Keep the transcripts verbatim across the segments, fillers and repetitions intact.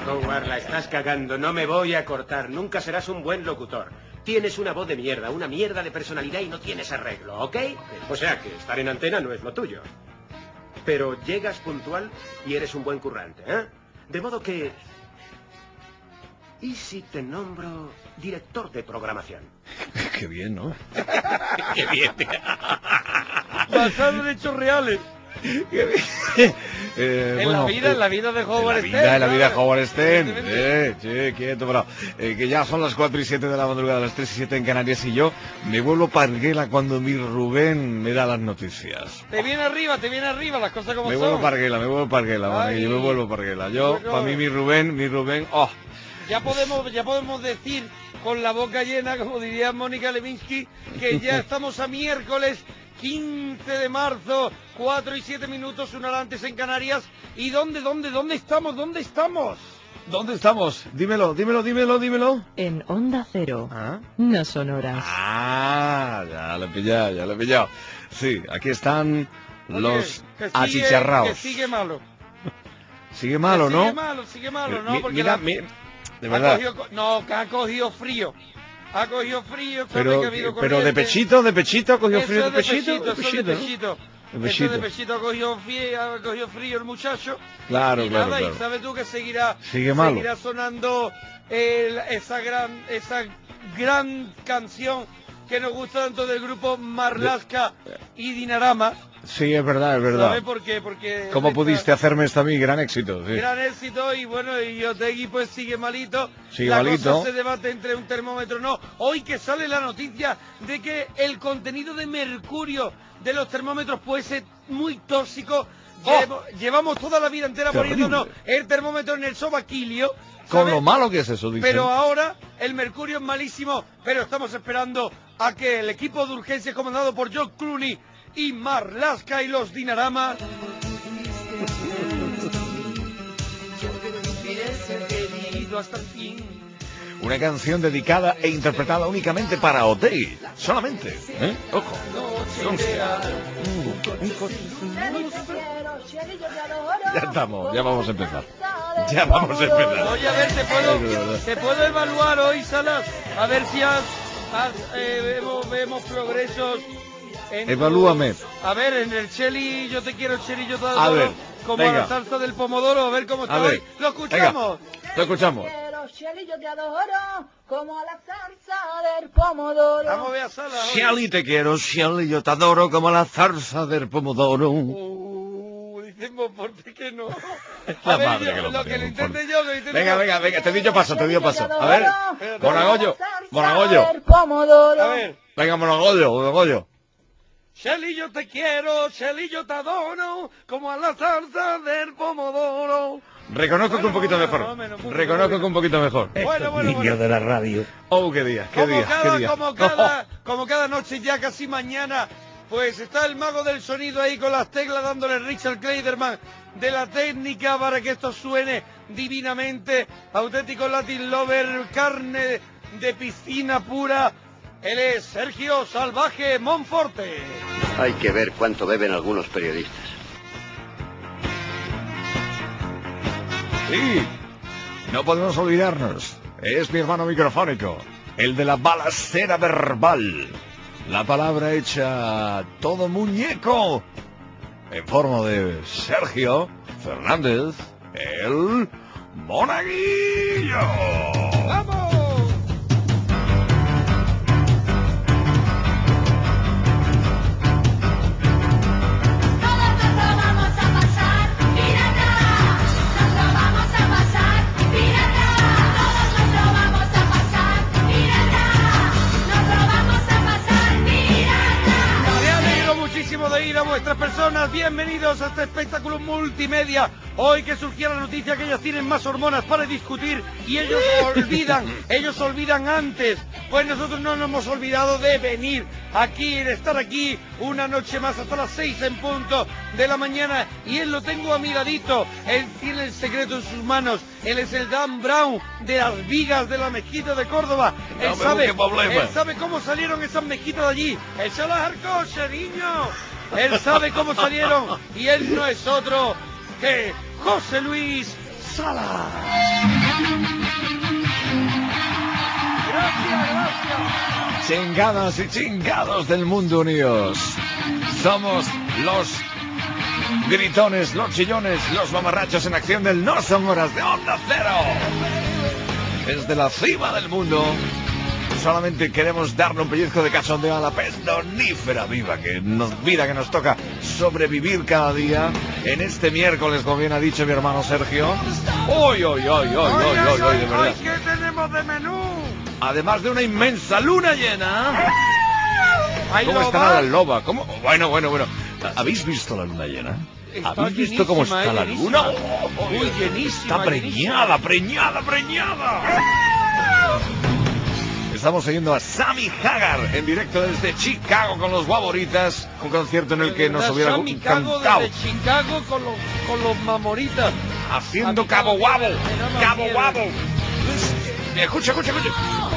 Howard, la estás cagando. No me voy a cortar. Nunca serás un buen locutor. Tienes una voz de mierda, una mierda de personalidad y no tienes arreglo, ¿ok? O sea que estar en antena no es lo tuyo. Pero llegas puntual y eres un buen currante, ¿eh? De modo que... ¿y si te nombro director de programación? Qué bien, ¿no? Qué bien. Basado en hechos reales. eh, en bueno, la vida, eh, en la vida de Howard En la Stern. vida, en la vida de ¿sabes? Howard Stern. Evidentemente. Eh, che, quieto, bravo. Eh, que ya son las cuatro y siete de la madrugada, las tres y siete en Canarias, y yo me vuelvo parguela cuando mi Rubén me da las noticias. Te viene arriba, te viene arriba, las cosas como Me son. vuelvo parguela, me vuelvo parguela, Ay. monaguillo, me vuelvo parguela. Yo, Bueno. para mí, mi Rubén, mi Rubén, oh. Ya podemos, ya podemos decir con la boca llena, como diría Mónica Lewinsky, que ya estamos a miércoles quince de marzo, cuatro y siete minutos, una hora antes en Canarias. ¿Y dónde, dónde, dónde estamos? ¿Dónde estamos? ¿Dónde estamos? Dímelo, dímelo, dímelo, dímelo. En Onda Cero. ¿Ah? No son horas. Ah, ya lo he pillado, ya lo he pillado. Sí, aquí están Oye, los que sigue, achicharraos. Que sigue malo. Sigue malo, Que ¿no? Sigue malo, sigue malo, ¿no? Mi- Porque mira, la- mi- de ha verdad. cogido co- no, que ha cogido frío. Ha cogido frío, sabe Pero, que ha habido pero de corriente. pechito, de pechito, cogió Eso frío de es de pechito. pechito, eso es de ¿no? pechito. De Eso es de pechito. pechito, ha cogido frío, ha cogido frío el muchacho. Claro, y claro, nada, claro. y sabes tú que seguirá, Sigue malo. seguirá sonando el- esa gran, esa gran canción que nos gusta tanto del grupo Marlaska y Dinarama. Sí, es verdad, es verdad. ¿Sabes por qué? Porque ¿Cómo esta- pudiste hacerme esto a mí? Gran éxito. Sí. gran éxito y bueno, y Otegui pues sigue malito. Sigue la malito. cosa se debate entre un termómetro no. Hoy que sale la noticia de que el contenido de mercurio de los termómetros puede ser muy tóxico. ¡Oh! Llevo- llevamos toda la vida entera Terrible. poniéndonos el termómetro en el sobaquilio. Con ¿sabes? lo malo que es eso, dicen. Pero ahora el mercurio es malísimo, pero estamos esperando a que el equipo de urgencias comandado por George Clooney y Marlaska y los Dinarama hasta el fin. Una canción dedicada e interpretada únicamente para Otegui. Solamente. ¿eh? Ojo. Consta. Ya estamos, ya vamos a empezar. Ya vamos a empezar. Oye, a ver, te Ay, de puedo, verdad. te puedo evaluar hoy, Salas, a ver si has, has, eh, vemos, vemos progresos. En tu- Evalúame. A ver, en el Cheli, yo te quiero, Cheli, yo te adoro. A ver, como venga. a la salsa del pomodoro, a ver cómo está A ver, hoy. Lo escuchamos. Lo escuchamos. Shelly, yo te adoro, como a la salsa del pomodoro. Vamos a ver a Salas hoy. Shelly, te quiero, Shelly, yo te adoro como la zarza del pomodoro. Uh, dicen Monforte que no. La A ver, madre yo- que lo lo parió, que lo Monforte. intente yo, lo intente Venga, yo. venga, venga, te he dicho paso, te he dicho paso. A ver, Espérate. Monagollo, Salsa Monagollo. del pomodoro. A ver. Venga, Monagollo, Monagollo. Shelly, yo te quiero, Shelly, yo te adoro, como a la salsa del pomodoro. Reconozco que un poquito Bueno, mejor. bueno, bueno, bueno, Reconozco bueno. que un poquito mejor. Bueno, bueno, bueno. de la radio. Oh, qué día, qué Como día, cada, qué día. como cada, como cada noche, ya casi mañana, pues está el mago del sonido ahí con las teclas dándole Richard Kleiderman de la técnica para que esto suene divinamente. Auténtico Latin Lover, carne de piscina pura. Él es Sergio Salvaje Monforte. Hay que ver cuánto beben algunos periodistas. Sí, no podemos olvidarnos. Es mi hermano microfónico, el de la balacera verbal. La palabra hecha todo muñeco. En forma de Sergio Fernández, el Monaguillo. ¡Vamos! Todos nos lo vamos a pasar, pirata. Nos lo vamos a pasar, pirata. Todos nos lo vamos a pasar, pirata. Nos lo vamos a pasar, pirata. Me alegro muchísimo de ir a vuestras personas. Bienvenidos a este espectáculo multimedia. Hoy que surgía la noticia que ellas tienen más hormonas para discutir y ellos olvidan, ellos olvidan antes. Pues nosotros no nos hemos olvidado de venir aquí, de estar aquí una noche más hasta las seis en punto de la mañana. Y él lo tengo a mi ladito. Él tiene el secreto en sus manos. Él es el Dan Brown de las vigas de la mezquita de Córdoba. Él No me sabe, busque problema. él sabe cómo salieron esas mezquitas de allí. Él se las arcó, niño. Él sabe cómo salieron y él no es otro que José Luis sala. Gracias, gracias. Chingadas y chingados del mundo unidos. Somos los gritones, los chillones, los mamarrachos en acción del No Son Horas de Onda Cero. Desde la cima del mundo, solamente queremos darle un pellizco de cachondeo a la pestonífera viva que nos, vida que nos toca sobrevivir cada día en este miércoles, como bien ha dicho mi hermano Sergio. ¡Uy, uy, uy, uy, uy, uy, uy, de verdad! ¿Qué tenemos de menú? Además de una inmensa luna llena. Hay ¿Cómo lobas. está la loba? ¿Cómo? Bueno, bueno, bueno. ¿Habéis visto la luna llena? Está ¿Habéis visto cómo llenísima, está eh, la llenísima. luna? Uy, llenísima, Está preñada, preñada, preñada. Estamos siguiendo a Sammy Hagar en directo desde Chicago con los Guaboritas, un concierto en el que nos hubiera Sammy Cago encantado. desde Chicago con los, con los mamoritas. Haciendo Sammy Cabo Cago Guabo, tiene- tiene Cabo más Guabo. miedo. Escucha, escucha, escucha.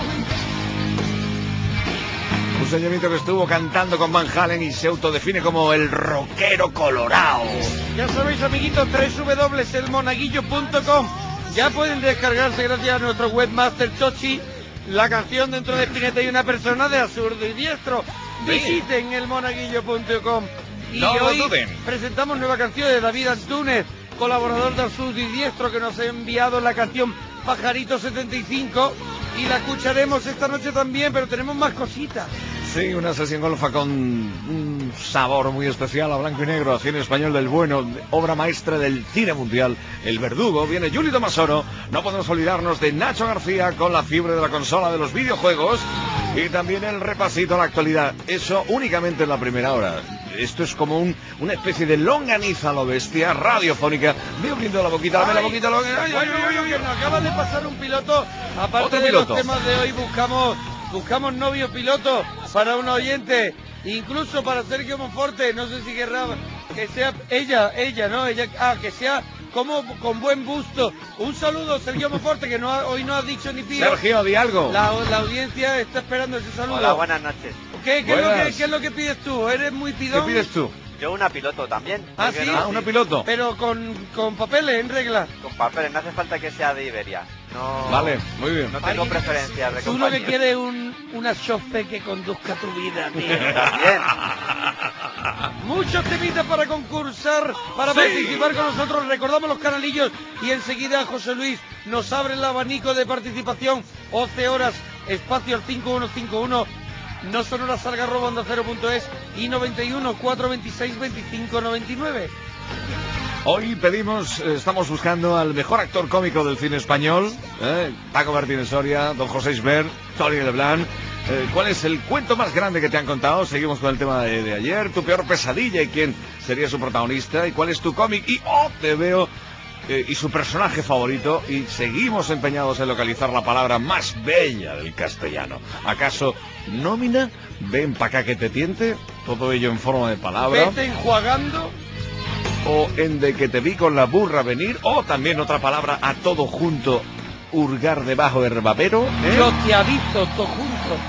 Un señorito que estuvo cantando con Van Halen y se autodefine como el rockero colorado. Ya sabéis, amiguitos, doble u doble u doble u punto el monaguillo punto com. Ya pueden descargarse gracias a nuestro webmaster Chochi la canción Dentro de Spinetta y una persona de Azurdo y Diestro. Visiten el monaguillo punto com. Y No lo hoy duden. presentamos nueva canción de David Antúnez, colaborador de Azurdo y Diestro, que nos ha enviado la canción Pajarito setenta y cinco. Y la escucharemos esta noche también, pero tenemos más cositas. Sí, una sesión golfa con un sabor muy especial a blanco y negro, a cine español del bueno, obra maestra del cine mundial, El Verdugo. Viene Juli Tomasoro. No podemos olvidarnos de Nacho García con la fiebre de la consola de los videojuegos y también el repasito a la actualidad. Eso únicamente en la primera hora. Esto es como un, una especie de longaniza a lo bestia radiofónica. Voy abriendo la boquita, dame la boquita, la boquita. Ay, ay, ay, ay, ay. Que nos acaba de pasar un piloto. Aparte Otro de piloto. los temas de hoy, buscamos buscamos novio piloto para un oyente, incluso para Sergio Monforte. No sé si querrá que sea ella, ella, ¿no? Ella, ah, que sea como con buen busto. Un saludo, Sergio Monforte, que no ha- hoy no ha dicho ni pío. Sergio, di algo. La, la audiencia está esperando ese saludo. Hola, buenas noches. ¿Qué, qué es lo que, Buenas. qué es lo que pides tú? ¿Eres muy ¿Qué pidón? pides tú? Yo una piloto también. ¿Ah, ¿por qué sí? no? Ah, una piloto. Pero con, con papeles en regla. Con papeles, no hace falta que sea de Iberia. No, Vale, muy bien. no tengo Alguien- preferencias de Tú lo que compañía. quieres es un, una chofe que conduzca tu vida, tío. También. Muchos temitas para concursar, para Sí. participar con nosotros. Recordamos los canalillos y enseguida José Luis nos abre el abanico de participación. once horas, espacio al cinco uno cinco uno. No son horas salga arroba onda cero punto es y noventa y uno, cuatrocientos veintiséis, veinticinco noventa y nueve. Hoy pedimos, eh, estamos buscando al mejor actor cómico del cine español, ¿eh? Paco Martínez Soria, don José Isbert, Tony Leblanc. Eh, ¿Cuál es el cuento más grande que te han contado? Seguimos con el tema de, de ayer, tu peor pesadilla y quién sería su protagonista y cuál es tu cómic y oh, te veo eh, y su personaje favorito y seguimos empeñados en localizar la palabra más bella del castellano. ¿Acaso nómina? Ven pa' acá que te tiente, todo ello en forma de palabra. Vete enjuagando. O en de que te vi con la burra venir, o también otra palabra a todo junto, hurgar debajo del babero, ¿eh? Yo te aviso, todo junto.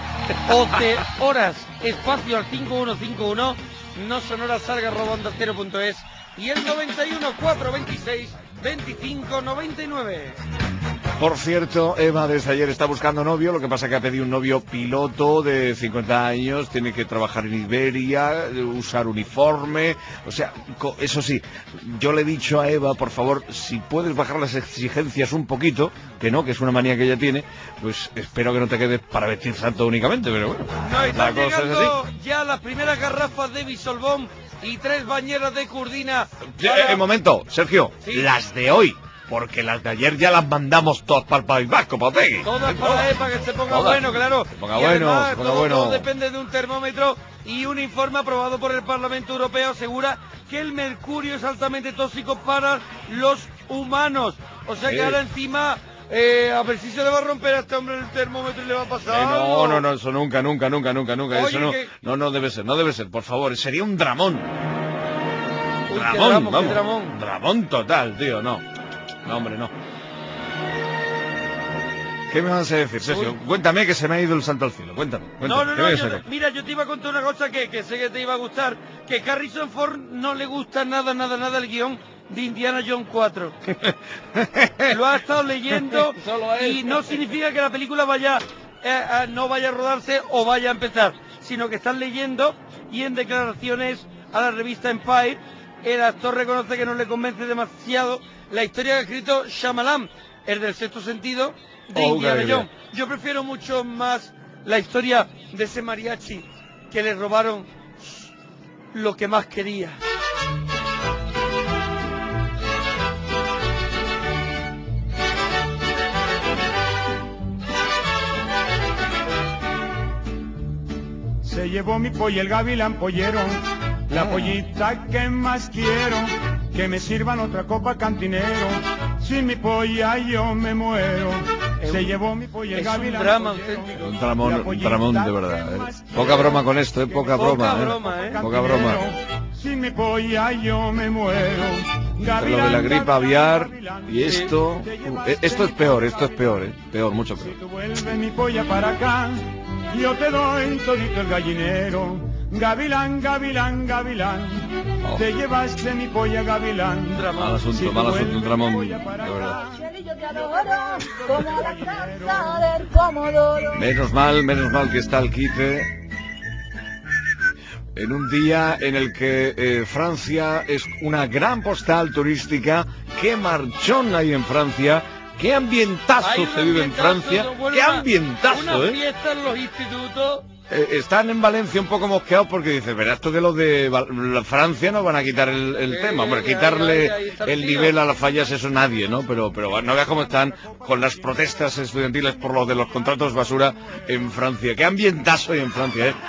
once horas, espacio al cinco uno cinco uno. No son horas salga arroba onda cero punto es y el noventa y uno, cuatrocientos veintiséis, veinticinco noventa y nueve. Por cierto, Eva desde ayer está buscando novio, lo que pasa que ha pedido un novio piloto de cincuenta años, tiene que trabajar en Iberia, usar uniforme, o sea, co- eso sí, yo le he dicho a Eva, por favor, si puedes bajar las exigencias un poquito, que no, que es una manía que ella tiene, pues espero que no te quedes para vestir santo únicamente, pero bueno, No, la están cosa es así. llegando ya las primeras garrafas de Bisolbón y tres bañeras de Curdina. Eh, para- eh, momento, Sergio, Sí. las de hoy, porque las de ayer ya las mandamos todas para el País Vasco, para Otegui. Todas para él, para que se ponga Todas. bueno, claro. Se ponga y bueno, además, se ponga todo, bueno. todo depende de un termómetro y un informe aprobado por el Parlamento Europeo asegura que el mercurio es altamente tóxico para los humanos. O sea que Sí. ahora encima, eh, a ver si se le va a romper a este hombre el termómetro y le va a pasar Eh, no, algo. no, no, eso nunca, nunca, nunca, nunca, nunca. Oye, eso no, que- no, no debe ser, no debe ser, por favor. Sería un dramón. Uy, qué Dramón, drama, qué vamos. dramón. Dramón total, tío, no. No, hombre, no. ¿Qué me vas a decir, Sergio? Cuéntame que se me ha ido el santo al cielo. Cuéntame, cuéntame. No, no, ¿qué no, me yo vas a te- mira, yo te iba a contar una cosa que, que sé que te iba a gustar, que Harrison Ford no le gusta nada, nada, nada el guión de Indiana Jones cuatro. Lo ha estado leyendo y no significa que la película vaya eh, a- no vaya a rodarse o vaya a empezar, sino que están leyendo y en declaraciones a la revista Empire, el actor reconoce que no le convence demasiado la historia que ha escrito Shyamalan, el del sexto sentido de Oh, Indiana qué Jones. Yo prefiero mucho más la historia de ese mariachi que le robaron lo que más quería. Se llevó mi polla el gavilán pollero, la pollita que más quiero, que me sirvan otra copa cantinero, sin mi polla yo me muero. Se llevó mi polla el Es un gavilán drama pollero, auténtico. Un la dramón, un pollita dramón de que verdad. más ¿eh? quiero, Poca broma con esto, ¿eh? Poca Poca broma, ¿eh? broma, ¿eh? Poca broma. sin mi polla yo me muero. Entre lo de la gripe aviar y Sí. esto... uh, eh, esto es peor, esto es peor, ¿eh? Peor, mucho Si peor. tú vuelves mi polla para acá, yo te doy todito el gallinero. Gavilán, gavilán, gavilán, Oh. te llevaste mi polla gavilán. Mal asunto, Si tú mal asunto, un vuelves dramón, mi polla de para verdad. acá, Cheli, yo te adoro, como la salsa del pomodoro. Menos mal, menos mal que está el quite en un día en el que eh, Francia es una gran postal turística. ¡Qué marchón hay en Francia! ¡Qué ambientazo Hay un se vive en ambientazo, Francia! bueno, ¡Qué una- ambientazo, Una eh! fiesta en los institutos. Eh, Están en Valencia un poco mosqueados porque dicen, verás, esto de los de Val- la Francia no van a quitar el, el Sí, tema. Hombre, ahí, quitarle ahí, ahí está el tío. nivel a las fallas, eso nadie, ¿no? Pero, pero no veas cómo están con las protestas estudiantiles por lo de los contratos basura en Francia. ¡Qué ambientazo hay en Francia, eh!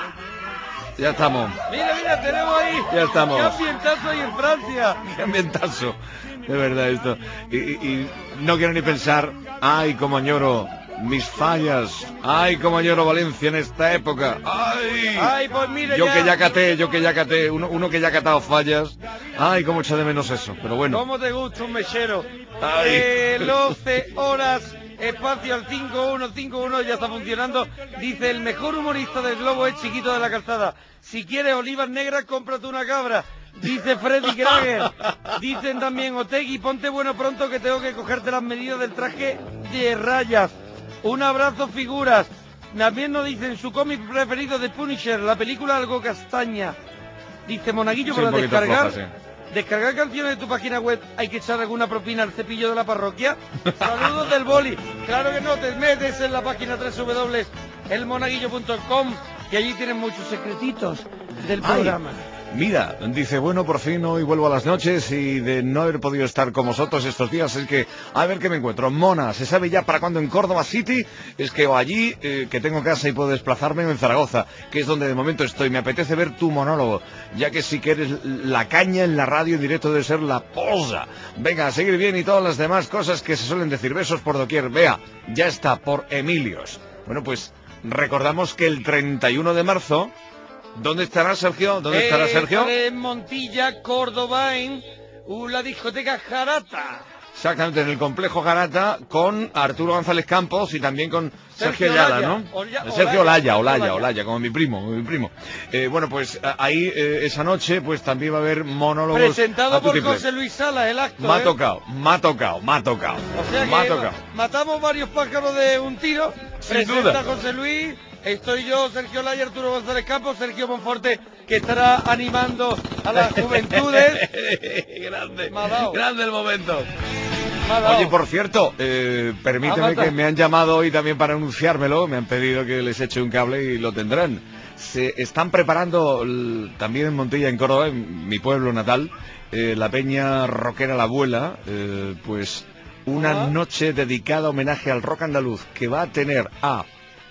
Ya estamos. Mira, mira, tenemos ahí. Ya estamos. ¡Qué ambientazo hay en Francia! ¡Qué ambientazo! De verdad esto. Y, y- y no quiero ni pensar, ¡ay, cómo añoro mis fallas! ¡Ay, cómo añoro Valencia en esta época! ¡Ay! Ay, pues mira Yo ya. que ya caté, yo que ya caté, uno, uno que ya ha catado fallas. ¡Ay, cómo echa de menos eso! Pero bueno. ¿Cómo te gusta un mechero? Ay. Eh, doce horas, espacio al cinco uno cinco uno, ya está funcionando. Dice, el mejor humorista del globo es Chiquito de la Calzada. Si quieres olivas negras, cómprate una cabra. Dice Freddy Krager. Dicen también, Otegui, ponte bueno pronto que tengo que cogerte las medidas del traje de rayas. Un abrazo, figuras. También nos dicen su cómic preferido de Punisher, la película Algo Castaña. Dice Monaguillo, Sí, para un poquito descargar floja, descargar canciones de tu página web, ¿hay que echar alguna propina al cepillo de la parroquia? Saludos del boli. Claro que no, te metes en la página doble u doble u doble u punto el monaguillo punto com y allí tienen muchos secretitos del Ay. programa. Mira, dice, bueno, por fin hoy vuelvo a las noches y de no haber podido estar con vosotros estos días es que, a ver qué me encuentro. Mona, ¿se sabe ya para cuándo en Córdoba City? Es que o allí, eh, que tengo casa y puedo desplazarme, o en Zaragoza, que es donde de momento estoy. Me apetece ver tu monólogo, ya que si que eres la caña en la radio en directo debe ser la posa. Venga, a seguir bien y todas las demás cosas que se suelen decir. Besos por doquier. Vea, ya está, por Emilios. Bueno, pues recordamos que el treinta y uno de marzo... ¿Dónde estará Sergio? ¿Dónde estará Eh, Sergio? estaré en Montilla, Córdoba, en uh, la discoteca Jarata. Exactamente, en el complejo Garata con Arturo González Campos y también con Sergio, Sergio Ayala, Olaya. ¿no? Olla- Sergio Olaya, Olaya, Olaya, Olaya. Olaya, como mi primo, como mi primo. Eh, bueno, pues a- ahí eh, esa noche pues también va a haber monólogos Presentado a por tutiplén. José Luis Salas, el acto. Me ha ¿eh? tocado, me ha tocado, me ha tocado, O sea me ha que tocado. matamos varios pájaros de un tiro. Sin Presenta duda. José Luis, estoy yo, Sergio Olaya, Arturo González Campos, Sergio Monforte, que estará animando a las juventudes. grande, Me ha dado. grande el momento. Me ha dado. Oye, por cierto, eh, permíteme Amata. que me han llamado hoy también para anunciármelo, me han pedido que les eche un cable y lo tendrán. Se están preparando l- también en Montilla, en Córdoba, en mi pueblo natal, eh, la peña rockera La Abuela, eh, pues una Ah. noche dedicada a homenaje al rock andaluz que va a tener a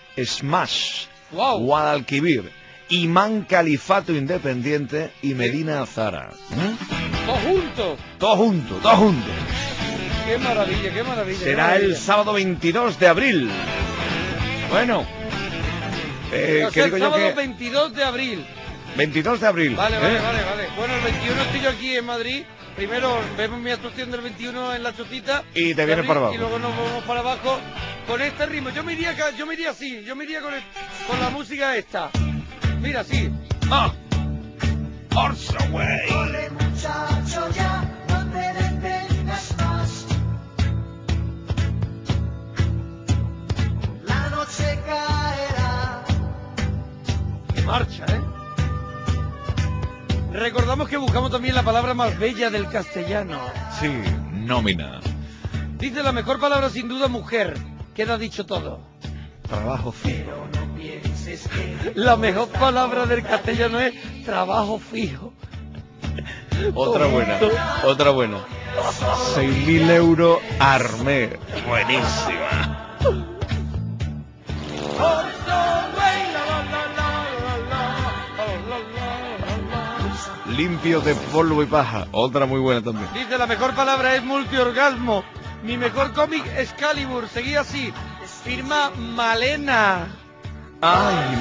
Smash, Wow. Guadalquivir, Imán Califato Independiente y Medina Azara. ¿Mm? Todos juntos. Todos juntos, todos juntos. Qué maravilla, qué maravilla. qué Será el maravilla. sábado veintidós de abril. Bueno, eh, O que sea, digo el yo sábado que veintidós de abril. veintidós de abril. Vale, ¿eh? vale, vale, vale. Bueno, el veintiuno estoy yo aquí en Madrid. Primero vemos mi actuación del veintiuno en la chocita. Y te de vienes abril, para abajo. Y luego nos vamos para abajo con este ritmo. Yo me iría, acá- yo me iría así, yo me iría con, el- con la música esta. Mira, así. Ah. Horse away. Corre muchacho ya, no te des buscamos también la palabra más bella del castellano. Sí, nómina. Dice la mejor palabra sin duda mujer. Queda dicho todo. Trabajo fijo. La mejor palabra del castellano es trabajo fijo. Otra buena, otra buena. Seis mil euros armé. Buenísima. Limpio de polvo y paja. Otra muy buena también. Dice la mejor palabra es multiorgasmo. Mi mejor cómic Excalibur. Seguí así. Firma Malena. Ay,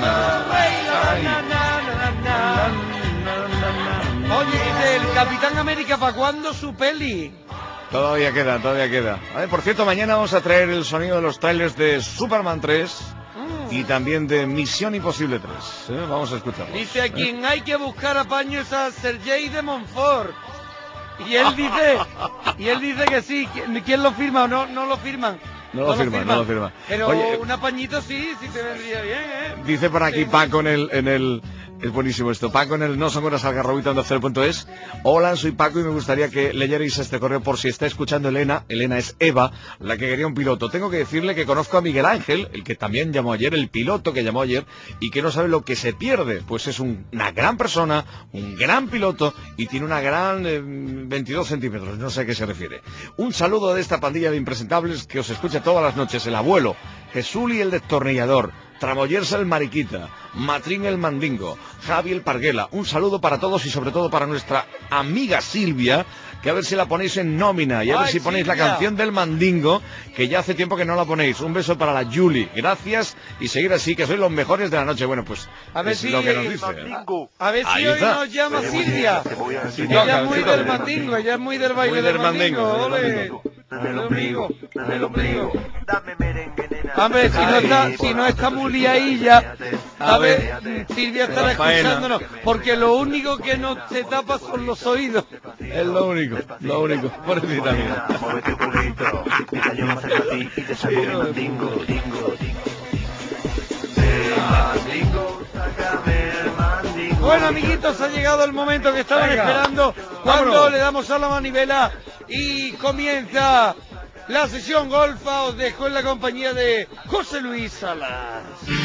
Oye, dice el Capitán América, ¿para cuándo su peli? Todavía queda, todavía queda. A ver, por cierto, mañana vamos a traer el sonido de los trailers de Superman tres mm. y también de Misión Imposible tres. ¿eh? Vamos a escucharlos. Dice a ¿eh? quien hay que buscar apaño es a Sergei de Montfort. Y él dice, y él dice que sí. ¿Quién, quién lo firma o no? No lo firman. No, no lo firma, no lo firma. Pero Oye, un apañito sí, sí te vendría bien, ¿eh? Dice por aquí sí. Paco en el, en el... Es buenísimo esto. Paco en el No Son Horas Algarrobita en cero punto es. Hola, soy Paco y me gustaría que leyerais este correo por si está escuchando Elena. Elena es Eva, la que quería un piloto. Tengo que decirle que conozco a Miguel Ángel, el que también llamó ayer, el piloto que llamó ayer, y que no sabe lo que se pierde. Pues es un, una gran persona, un gran piloto y tiene una gran eh, veintidós centímetros. No sé a qué se refiere. Un saludo de esta pandilla de impresentables que os escucha todas las noches. El abuelo, Jesuli el destornillador, Tramoyers el mariquita, Matrín el mandingo, Javi el parguela. Un saludo para todos y sobre todo para nuestra amiga Silvia, que a ver si la ponéis en nómina y a ver Ay, si ponéis Silvia. la canción del mandingo, que ya hace tiempo que no la ponéis. Un beso para la Julie, gracias y seguir así, que sois los mejores de la noche. Bueno, pues A ver es si lo que nos dice. A, a ver si Ahí hoy está. nos llama Silvia. Sí, Ella toca, es muy sí, del toca. mandingo, ella es muy del baile Muy del del mandingo. mandingo, del Ole. mandingo. El ombligo, el ombligo. Hombre, si no está, si no está muy liadilla, a ver, Silvia estará Rafaela. escuchándonos, porque lo único que no se tapa son los oídos. Es lo único, lo único. Pobrecita mía. Bueno, amiguitos, ha llegado el momento que estaban Venga. esperando, cuando Vámonos. le damos a la manivela y comienza la sesión golfa. Os dejo en la compañía de José Luis Salas.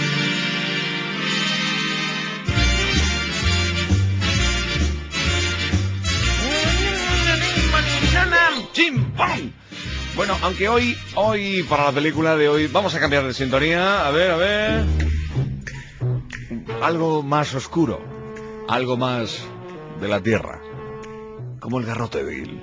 ¡Chim, pam! Bueno, aunque hoy, hoy, para la película de hoy, vamos a cambiar de sintonía. A ver, a ver. Algo más oscuro. Algo más de la tierra. Como el garrote vil.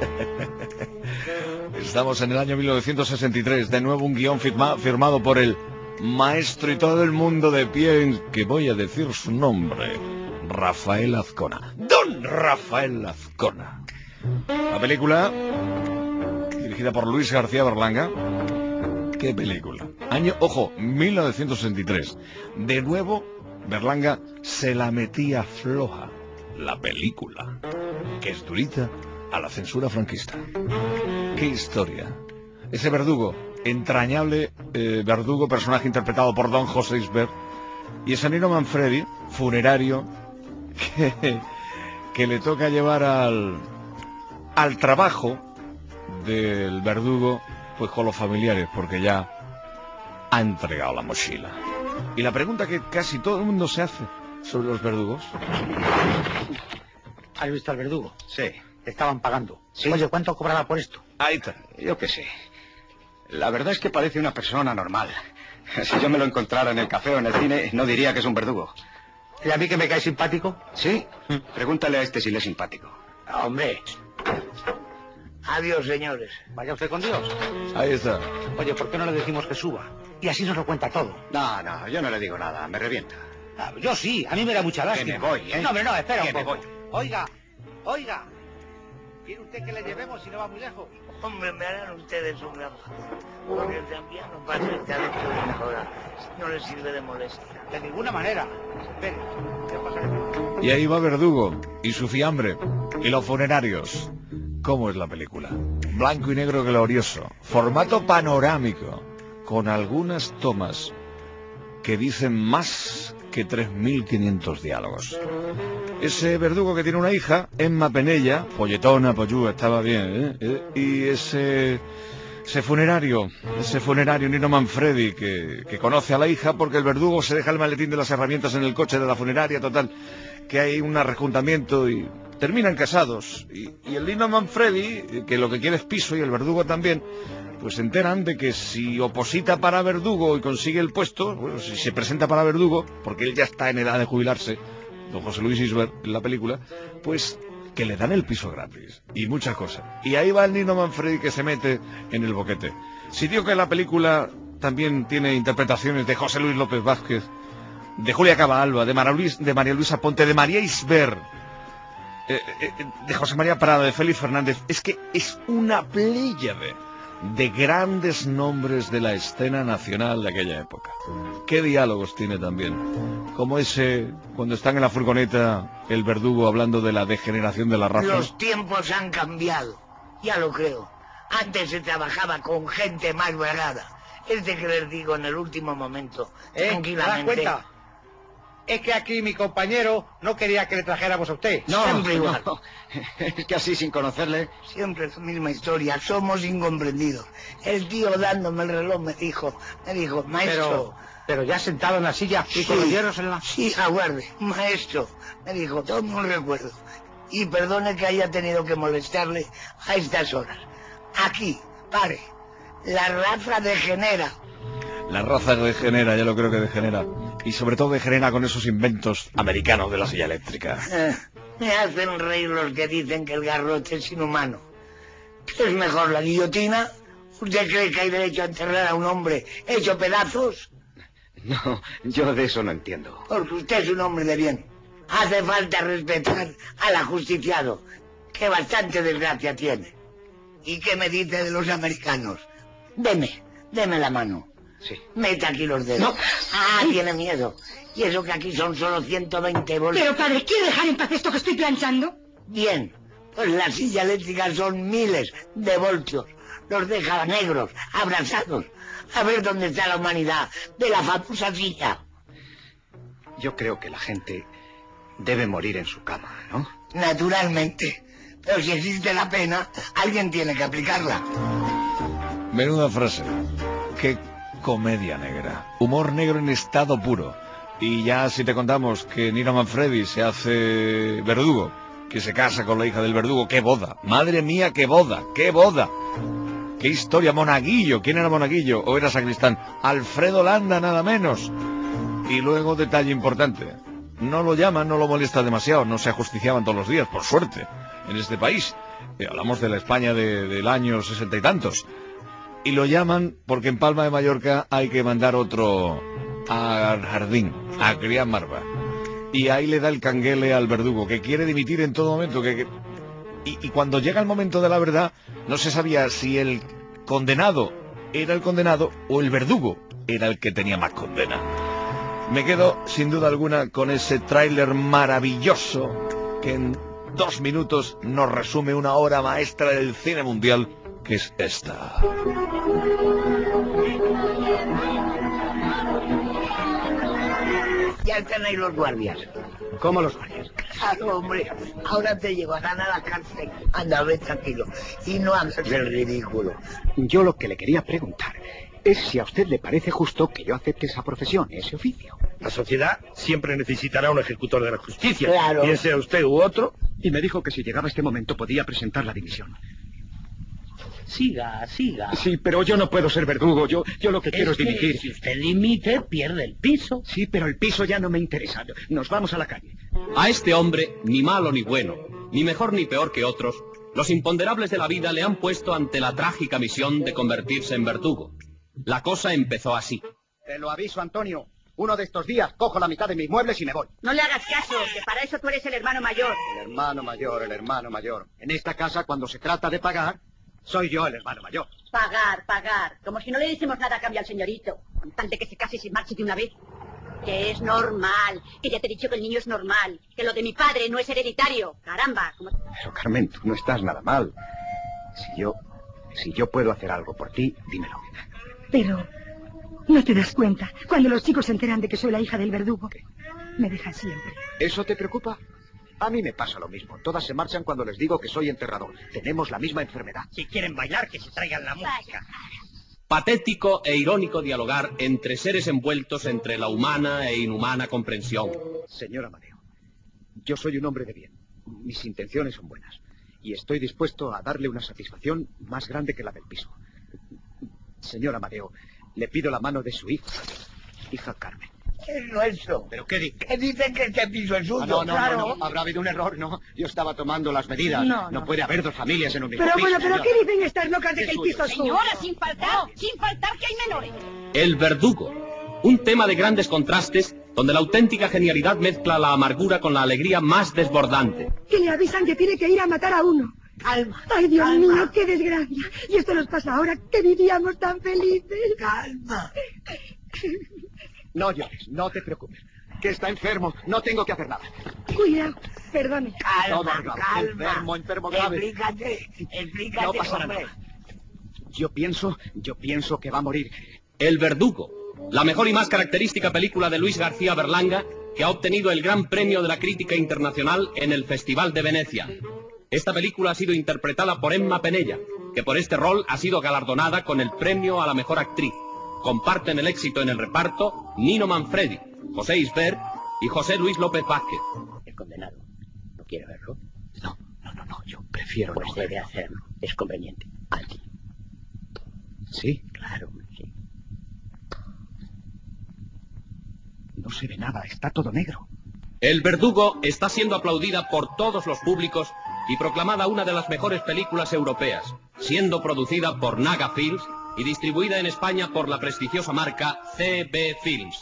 Estamos en el año mil novecientos sesenta y tres. De nuevo un guión firma, firmado por el maestro y todo el mundo de pie, que voy a decir su nombre. Rafael Azcona. Don Rafael Azcona. La película, dirigida por Luis García Berlanga. ¿Qué película? Año, ojo, mil novecientos sesenta y tres. De nuevo, Berlanga se la metía floja. La película, que es durita a la censura franquista. ¡Qué historia! Ese verdugo, entrañable eh, verdugo, personaje interpretado por Don José Isbert, y ese Nino Manfredi, funerario, que, que le toca llevar al, al trabajo del verdugo, pues con los familiares, porque ya ha entregado la mochila. Y la pregunta que casi todo el mundo se hace sobre los verdugos. ¿Has visto al verdugo? Sí. Te estaban pagando. ¿Sí? Oye, ¿cuánto cobraba por esto? Ahí está. Yo qué sé. La verdad es que parece una persona normal. Si yo me lo encontrara en el café o en el cine, no diría que es un verdugo. ¿Y a mí que me cae simpático? ¿Sí? Pregúntale a este si le es simpático. Ah, hombre. Adiós, señores. Vaya usted con Dios. Ahí está. Oye, ¿por qué no le decimos que suba? Y así nos lo cuenta todo. No, no, yo no le digo nada, me revienta. Ah, yo sí, a mí me da mucha lástima. Que me voy, ¿eh? No, hombre, no, espera un Que me poco. voy. Oiga, oiga. ¿Quiere usted que le llevemos si no va muy lejos? Hombre, me harán ustedes un gran favor, porque el tranvía no pasa está dentro de una hora. No les sirve de molestia. De ninguna manera. Espere, ya pasaré. Y ahí va Verdugo, y su fiambre, y los funerarios. ¿Cómo es la película? Blanco y negro glorioso, formato panorámico, con algunas tomas que dicen más que tres mil quinientos diálogos. Ese verdugo que tiene una hija, Emma Penella, polletona, pollúa, estaba bien, ¿eh? ¿Eh? Y ese... Ese funerario, ese funerario Nino Manfredi, que, que conoce a la hija porque el verdugo se deja el maletín de las herramientas en el coche de la funeraria, total, que hay un arrejuntamiento y terminan casados. Y, y el Nino Manfredi, que lo que quiere es piso, y el verdugo también, pues se enteran de que si oposita para verdugo y consigue el puesto, bueno, si se presenta para verdugo, porque él ya está en edad de jubilarse, don José Luis Isbert en la película, pues... que le dan el piso gratis y muchas cosas. Y ahí va el Nino Manfredi que se mete en el boquete. Si digo que la película también tiene interpretaciones de José Luis López Vázquez, de Julia Cabalba, de María Luisa, de María Luisa Ponte, de María Isbert, eh, eh, de José María Prada, de Félix Fernández, es que es una pléyade de grandes nombres de la escena nacional de aquella época. ¿Qué diálogos tiene también? Como ese, cuando están en la furgoneta, el verdugo hablando de la degeneración de la raza. Los tiempos han cambiado, ya lo creo. Antes se trabajaba con gente más bragada. Es de que les digo en el último momento, ¿Eh? tranquilamente. ¿Te das cuenta? Es que aquí mi compañero no quería que le trajéramos a usted. No, siempre igual. No. Es que así, sin conocerle... Siempre es la misma historia, somos incomprendidos. El tío dándome el reloj me dijo, me dijo, maestro... Pero, pero ya sentado en la silla y con los hierros en la... Sí, aguarde, maestro, me dijo, tome un recuerdo. Y perdone que haya tenido que molestarle a estas horas. Aquí, pare, la raza degenera. La raza degenera, ya lo creo que degenera. Y sobre todo degenera con esos inventos americanos de la silla eléctrica. Eh, me hacen reír los que dicen que el garrote es inhumano. ¿Qué es mejor, la guillotina? ¿Usted cree que hay derecho a enterrar a un hombre hecho pedazos? No, yo de eso no entiendo. Porque usted es un hombre de bien. Hace falta respetar al ajusticiado, que bastante desgracia tiene. ¿Y qué me dice de los americanos? Deme, deme la mano. Sí. Meta aquí los dedos. No. Ah, tiene miedo. Y eso que aquí son solo ciento veinte voltios. Pero padre, ¿quiere dejar en paz esto que estoy planchando? Bien, pues la silla eléctrica son miles de voltios. Los deja negros, abrasados. A ver dónde está la humanidad de la famosa silla. Yo creo que la gente debe morir en su cama, ¿no? Naturalmente. Pero si existe la pena, alguien tiene que aplicarla. Menuda frase. Qué comedia negra. Humor negro en estado puro. Y ya si te contamos que Nino Manfredi se hace verdugo, que se casa con la hija del verdugo, ¡qué boda! ¡Madre mía, qué boda! ¡Qué boda! ¡Qué historia! Monaguillo. ¿Quién era Monaguillo? ¿O era sacristán? Alfredo Landa, nada menos. Y luego, detalle importante. No lo llaman, no lo molesta demasiado. No se ajusticiaban todos los días, por suerte, en este país. Eh, hablamos de la España de, del año sesenta y tantos. Y lo llaman porque en Palma de Mallorca hay que mandar otro al jardín, a criar marva. Y ahí le da el canguele al verdugo, que quiere dimitir en todo momento. Que, que... Y, y cuando llega el momento de la verdad, no se sabía si el condenado era el condenado o el verdugo era el que tenía más condena. Me quedo, sin duda alguna, con ese tráiler maravilloso que en dos minutos nos resume una obra maestra del cine mundial, que es esta. Ya están ahí los guardias. ¿Cómo los guardias? Claro, hombre. Ahora te llevarán a la cárcel. Anda, ve tranquilo. Y no hagas el ridículo. Yo lo que le quería preguntar es si a usted le parece justo que yo acepte esa profesión, ese oficio. La sociedad siempre necesitará un ejecutor de la justicia, Claro. bien sea usted u otro. Y me dijo que si llegaba este momento podía presentar la dimisión. Siga, siga. Sí, pero yo no puedo ser verdugo. Yo, yo lo que quiero es que dirigir. Si usted dimite, pierde el piso. Sí, pero el piso ya no me interesa. Nos vamos a la calle. A este hombre, ni malo ni bueno, ni mejor ni peor que otros, los imponderables de la vida le han puesto ante la trágica misión de convertirse en verdugo. La cosa empezó así. Te lo aviso, Antonio. Uno de estos días cojo la mitad de mis muebles y me voy. No le hagas caso, que para eso tú eres el hermano mayor. El hermano mayor, el hermano mayor. En esta casa, cuando se trata de pagar, soy yo el hermano mayor. Pagar, pagar. Como si no le hiciésemos nada a cambio al señorito. Con tal de que se case y se marche de una vez. Que es normal. Que ya te he dicho que el niño es normal. Que lo de mi padre no es hereditario. Caramba. Como... Pero, Carmen, tú no estás nada mal. Si yo... Si yo puedo hacer algo por ti, dímelo. Pero... No te das cuenta. Cuando los chicos se enteran de que soy la hija del verdugo, me dejan siempre. ¿Eso te preocupa? A mí me pasa lo mismo. Todas se marchan cuando les digo que soy enterrador. Tenemos la misma enfermedad. Si quieren bailar, que se traigan la música. Patético e irónico dialogar entre seres envueltos entre la humana e inhumana comprensión. Señor Amadeo, yo soy un hombre de bien. Mis intenciones son buenas. Y estoy dispuesto a darle una satisfacción más grande que la del piso. Señor Amadeo, le pido la mano de su hija, hija Carmen. Es nuestro. ¿Pero qué dice? ¿Qué dicen que este piso es suyo? Ah, no, no, Claro. no, no, habrá habido un error, ¿no? Yo estaba tomando las medidas. No, No, no. puede haber dos familias en un mismo Pero piso. bueno, ¿pero señor. qué dicen estas locas de que el piso es suyo? Señora, sin faltar, sin faltar que hay menores. El verdugo. Un tema de grandes contrastes donde la auténtica genialidad mezcla la amargura con la alegría más desbordante. Que le avisan que tiene que ir a matar a uno. Calma. Ay, Dios calma. mío, qué desgracia. Y esto nos pasa ahora que vivíamos tan felices. Calma. No llores, no te preocupes. Que está enfermo, no tengo que hacer nada. Cuidado, perdone. Todo Calma, arreglado. calma. Enfermo, enfermo grave. Explícate, explícate, No pasará hombre. nada. Yo pienso, yo pienso que va a morir. El verdugo. La mejor y más característica película de Luis García Berlanga que ha obtenido el Gran Premio de la Crítica Internacional en el Festival de Venecia. Esta película ha sido interpretada por Emma Penella, que por este rol ha sido galardonada con el premio a la mejor actriz. Comparten el éxito en el reparto Nino Manfredi, José Isbert y José Luis López Vázquez. El condenado. ¿No quiere verlo? No, no, no, no, yo prefiero Pues no debe verlo. hacerlo. Es conveniente. Aquí. Sí, Claro, sí. no se ve nada, está todo negro. El verdugo está siendo aplaudida por todos los públicos y proclamada una de las mejores películas europeas, siendo producida por Naga Films y distribuida en España por la prestigiosa marca C B Films.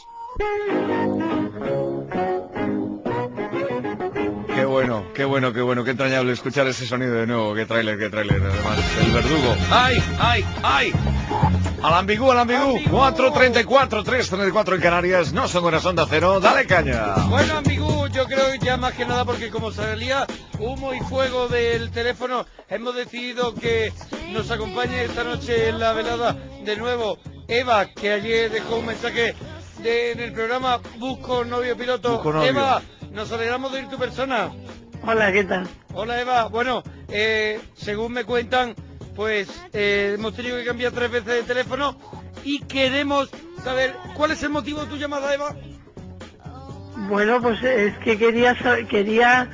Qué bueno, qué bueno, qué bueno, qué entrañable escuchar ese sonido de nuevo. Qué tráiler, qué tráiler. Además, el verdugo. ¡Ay, ay, ay! Al ambigú, al ambigú. cuatro treinta y cuatro, tres treinta y cuatro en Canarias. No son horas Onda Cero. Dale caña. Bueno, amigo, yo creo que ya más que nada porque como salía humo y fuego del teléfono, hemos decidido que nos acompañe esta noche en la velada de nuevo Eva, que ayer dejó un mensaje de, en el programa Busco Novio Piloto. Busco novio. Eva, nos alegramos de oír tu persona. Hola, ¿qué tal? Hola Eva, bueno, eh, según me cuentan, pues eh, hemos tenido que cambiar tres veces de teléfono y queremos saber cuál es el motivo de tu llamada, Eva. Bueno, pues es que quería sa- quería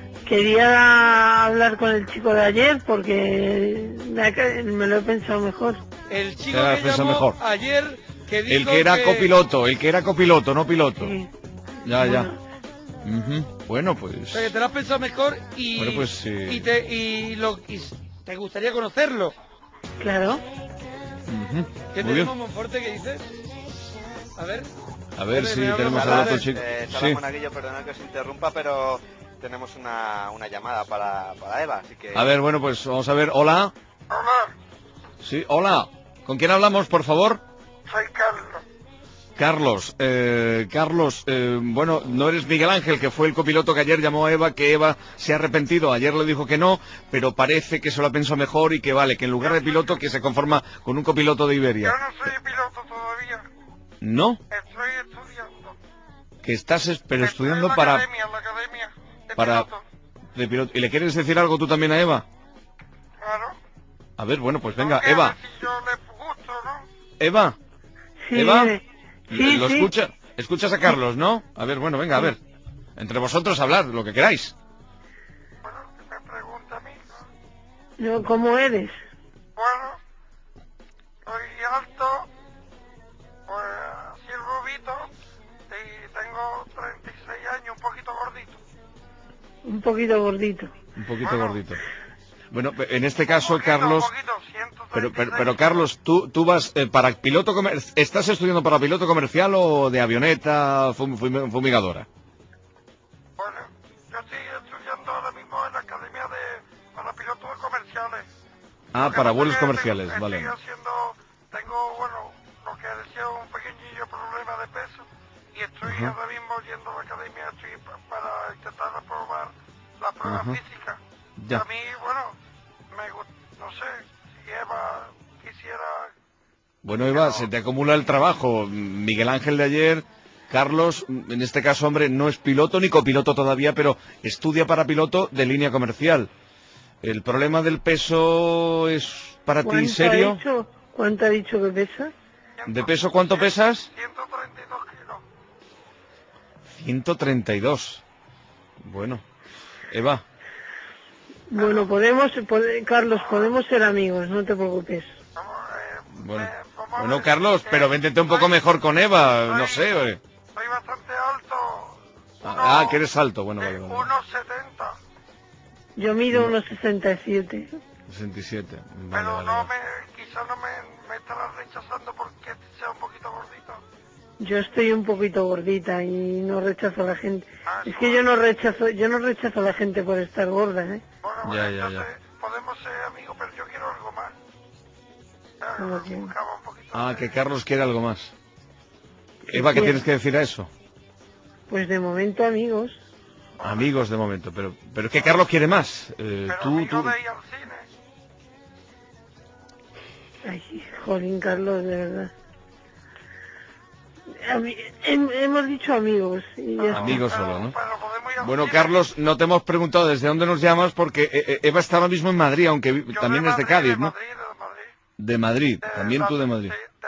quería hablar con el chico de ayer porque me, ha- me lo he pensado mejor. El chico Te la que has pensado llamó mejor. ayer, que dijo El que era que- copiloto, el que era copiloto, no piloto. Sí. Ya, ya. Ujú. Bueno, O pues... sea, que te lo has pensado mejor y, Bueno, pues sí. y, te, y, lo, y te gustaría conocerlo. Claro. Ujú. ¿Qué Muy bien. tenemos, Monforte? ¿Qué dices? A ver. A ver Espera, si me habla tenemos Monforte. al otro chico. Eh, Sara Sí. Monaguillo, perdona que os interrumpa, pero tenemos una, una llamada para, para Eva, así que... A ver, bueno, pues vamos a ver. Hola. Hola. Sí, hola. ¿Con quién hablamos, por favor? Soy Carlos. Carlos, eh, Carlos, eh, bueno, no eres Miguel Ángel, que fue el copiloto que ayer llamó a Eva, que Eva se ha arrepentido, ayer le dijo que no, pero parece que se lo ha pensado mejor y que vale, que en lugar de piloto que se conforma con un copiloto de Iberia. Yo no soy piloto todavía. ¿No? Estoy estudiando. Que estás es- pero Estoy estudiando en la para... academia, en la academia de para piloto. de piloto. ¿Y le quieres decir algo tú también a Eva? Claro. A ver, bueno, pues venga, Que a Eva. ver si yo le gusto, ¿no? Eva. Sí, Eva. dime. Sí, ¿Lo sí. escucha? Escuchas a Carlos, ¿no? A ver, bueno, venga, a ver. Entre vosotros hablar, lo que queráis. No, ¿cómo eres? Bueno, soy alto, pues así rubito, y tengo treinta y seis años, un poquito gordito. Un poquito gordito. Un poquito gordito. Bueno, en este caso, Carlos... Pero, pero, pero Carlos, tú, tú vas eh, para piloto comer... ¿Estás estudiando para piloto comercial o de avioneta fum- fum- fumigadora? Bueno, yo estoy estudiando ahora mismo en la academia de para pilotos comerciales. Ah, para vuelos Estoy- comerciales, estoy vale. haciendo, tengo, bueno, lo que decía un pequeñillo problema de peso y estoy Ajá. ahora mismo yendo a la academia estoy pa- para intentar aprobar la prueba Ajá. física. Ya. A mí, bueno, me gu- no sé, si Eva quisiera Bueno, Eva, se te acumula el trabajo. Miguel Ángel de ayer, Carlos, en este caso, hombre, no es piloto ni copiloto todavía, pero estudia para piloto de línea comercial. ¿El problema del peso es para ti serio? Ha dicho, ¿Cuánto ha dicho que pesa? ¿De peso cuánto pesas? ciento treinta y dos kilos. ciento treinta y dos. Bueno, Eva. Bueno, podemos, pode- Carlos, podemos ser amigos, no te preocupes. Bueno, bueno, Carlos, pero véntete un poco mejor con Eva, no sé. eh. Soy bastante alto. Ah, que eres alto, bueno, vale, vale. uno setenta. Yo mido unos sesenta y siete. sesenta y siete, vale, Pero vale, no vale. me, quizá no me, me estarás rechazando porque sea un poquito gordito. Yo estoy un poquito gordita y no rechazo a la gente. Es que yo no rechazo, yo no rechazo a la gente por estar gorda, ¿eh? Ya, ya, ya. Podemos ser amigos, pero yo quiero algo más. Como que- Ah, que Carlos quiere algo más. Eva, ¿qué Sí. tienes que decir a eso? Pues de momento amigos. Amigos de momento, pero pero es que Carlos quiere más. Eh, tú, tú... Ay, jolín, Carlos, de verdad. Ami- hem- hemos dicho amigos. Y ya está. Amigos solo, ¿no? Bueno, Carlos, no te hemos preguntado desde dónde nos llamas porque eh, eh, Eva está ahora mismo en Madrid, aunque vi- también es de Cádiz, ¿no? De Madrid, también tú de Madrid.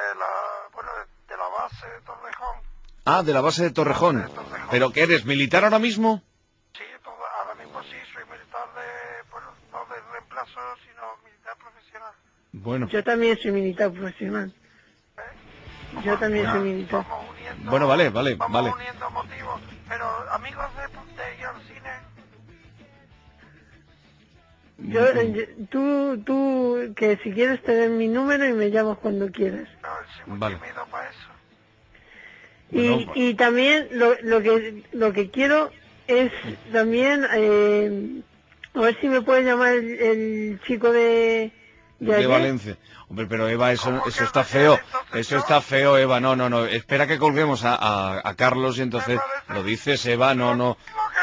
Ah, de la base de Torrejón. ¿Pero qué eres, militar ahora mismo? Sí, todo, ahora mismo sí, soy militar de, bueno, no de reemplazo, sino militar profesional. Bueno, Yo también soy militar profesional. Yo también soy militar. bueno, vale, vale, vale. Uniendo motivos, pero amigos de, de ir al cine, Yo, eh, yo- tú, tú, que si quieres te den mi número y me llamas cuando quieras. Vale. Y, y también lo, lo que lo que quiero es también eh, a ver si me puede llamar el, el chico de de, De ayer. Valencia. Hombre, pero Eva, eso, eso está feo. Eso está feo, Eva. No, no, no. Espera que colguemos a, a, a Carlos y entonces lo dices, Eva. No, no.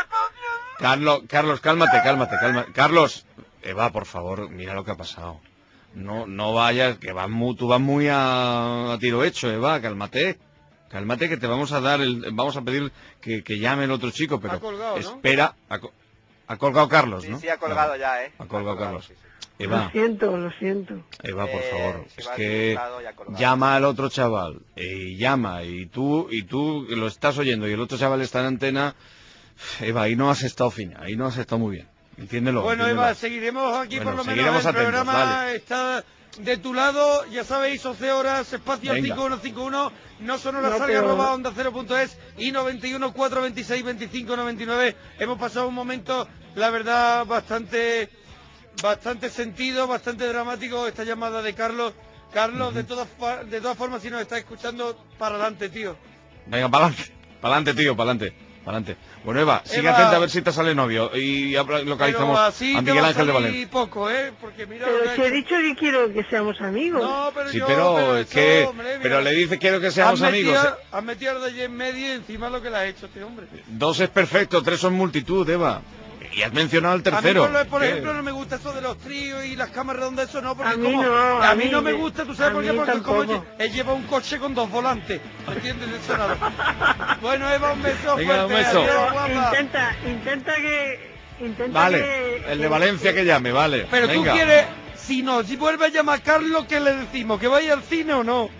Carlos, Carlos, cálmate, cálmate, cálmate. Carlos, Eva, por favor, mira lo que ha pasado. No, no vayas, que vas muy, tú vas muy a, a tiro hecho, Eva. Cálmate. Cálmate que te vamos a dar el, vamos a pedir que, que llame el otro chico, pero Ha colgado, ¿no? espera. Ha, co- ha colgado Carlos, ¿no? Sí, ha colgado ya, ¿eh? Ha colgado Carlos. Lo Eva, siento, lo siento. Eva, por Eh, favor, si es va que dibujado, ya colgado. llama al otro chaval, y llama, y tú, y tú lo estás oyendo, y el otro chaval está en antena, Eva, ahí no has estado fina, ahí no has estado muy bien, entiéndelo. Bueno, entiéndelo. Eva, seguiremos aquí Bueno, por lo menos. seguiremos El atentos, programa dale. está de tu lado, ya sabéis, once horas, espacio Venga. cinco uno cinco uno, no sonora No, salga pero- arroba onda cero punto es y noventa y uno, cuatro veintiséis, veinticinco noventa y nueve. Hemos pasado un momento, la verdad, bastante bastante sentido, bastante dramático esta llamada de Carlos. Carlos, de todas fa- de todas formas, si nos está escuchando, para adelante, tío. Venga, para adelante, para adelante, tío, para adelante, para adelante. Bueno, Eva, sigue Eva. atenta a ver si te sale novio, y habla- localizamos Pero así a te Miguel va a Ángel de salir Valencia. poco, ¿eh? Porque mira lo que Pero ha si he hecho. dicho que quiero que seamos amigos. No, pero Sí, yo, pero es eso, que, hombre, mira. pero le dice quiero que seamos Has amigos. metido- Has metido de allí en medio y encima lo que le ha hecho este hombre. Dos es perfecto, tres son multitud, Eva. Y has mencionado el tercero. A mí, por, por ¿Qué? ejemplo, no me gusta eso de los tríos y las cámaras redondas, eso no, porque A es mí como- no, a, a mí mí no me me- gusta, ¿tú sabes a por qué? mí Porque es como tampoco. lle- él lleva un coche con dos volantes, ¿me entiendes? Eso nada. Bueno, Eva, un beso Venga, fuerte, un beso. adiós, Pero guapa. intenta, intenta que... Intenta Vale, que, el de Valencia que llame, vale. Pero Venga. tú quieres, si no, si vuelve a llamar a Carlos, ¿qué le decimos? ¿Que vaya al cine o no?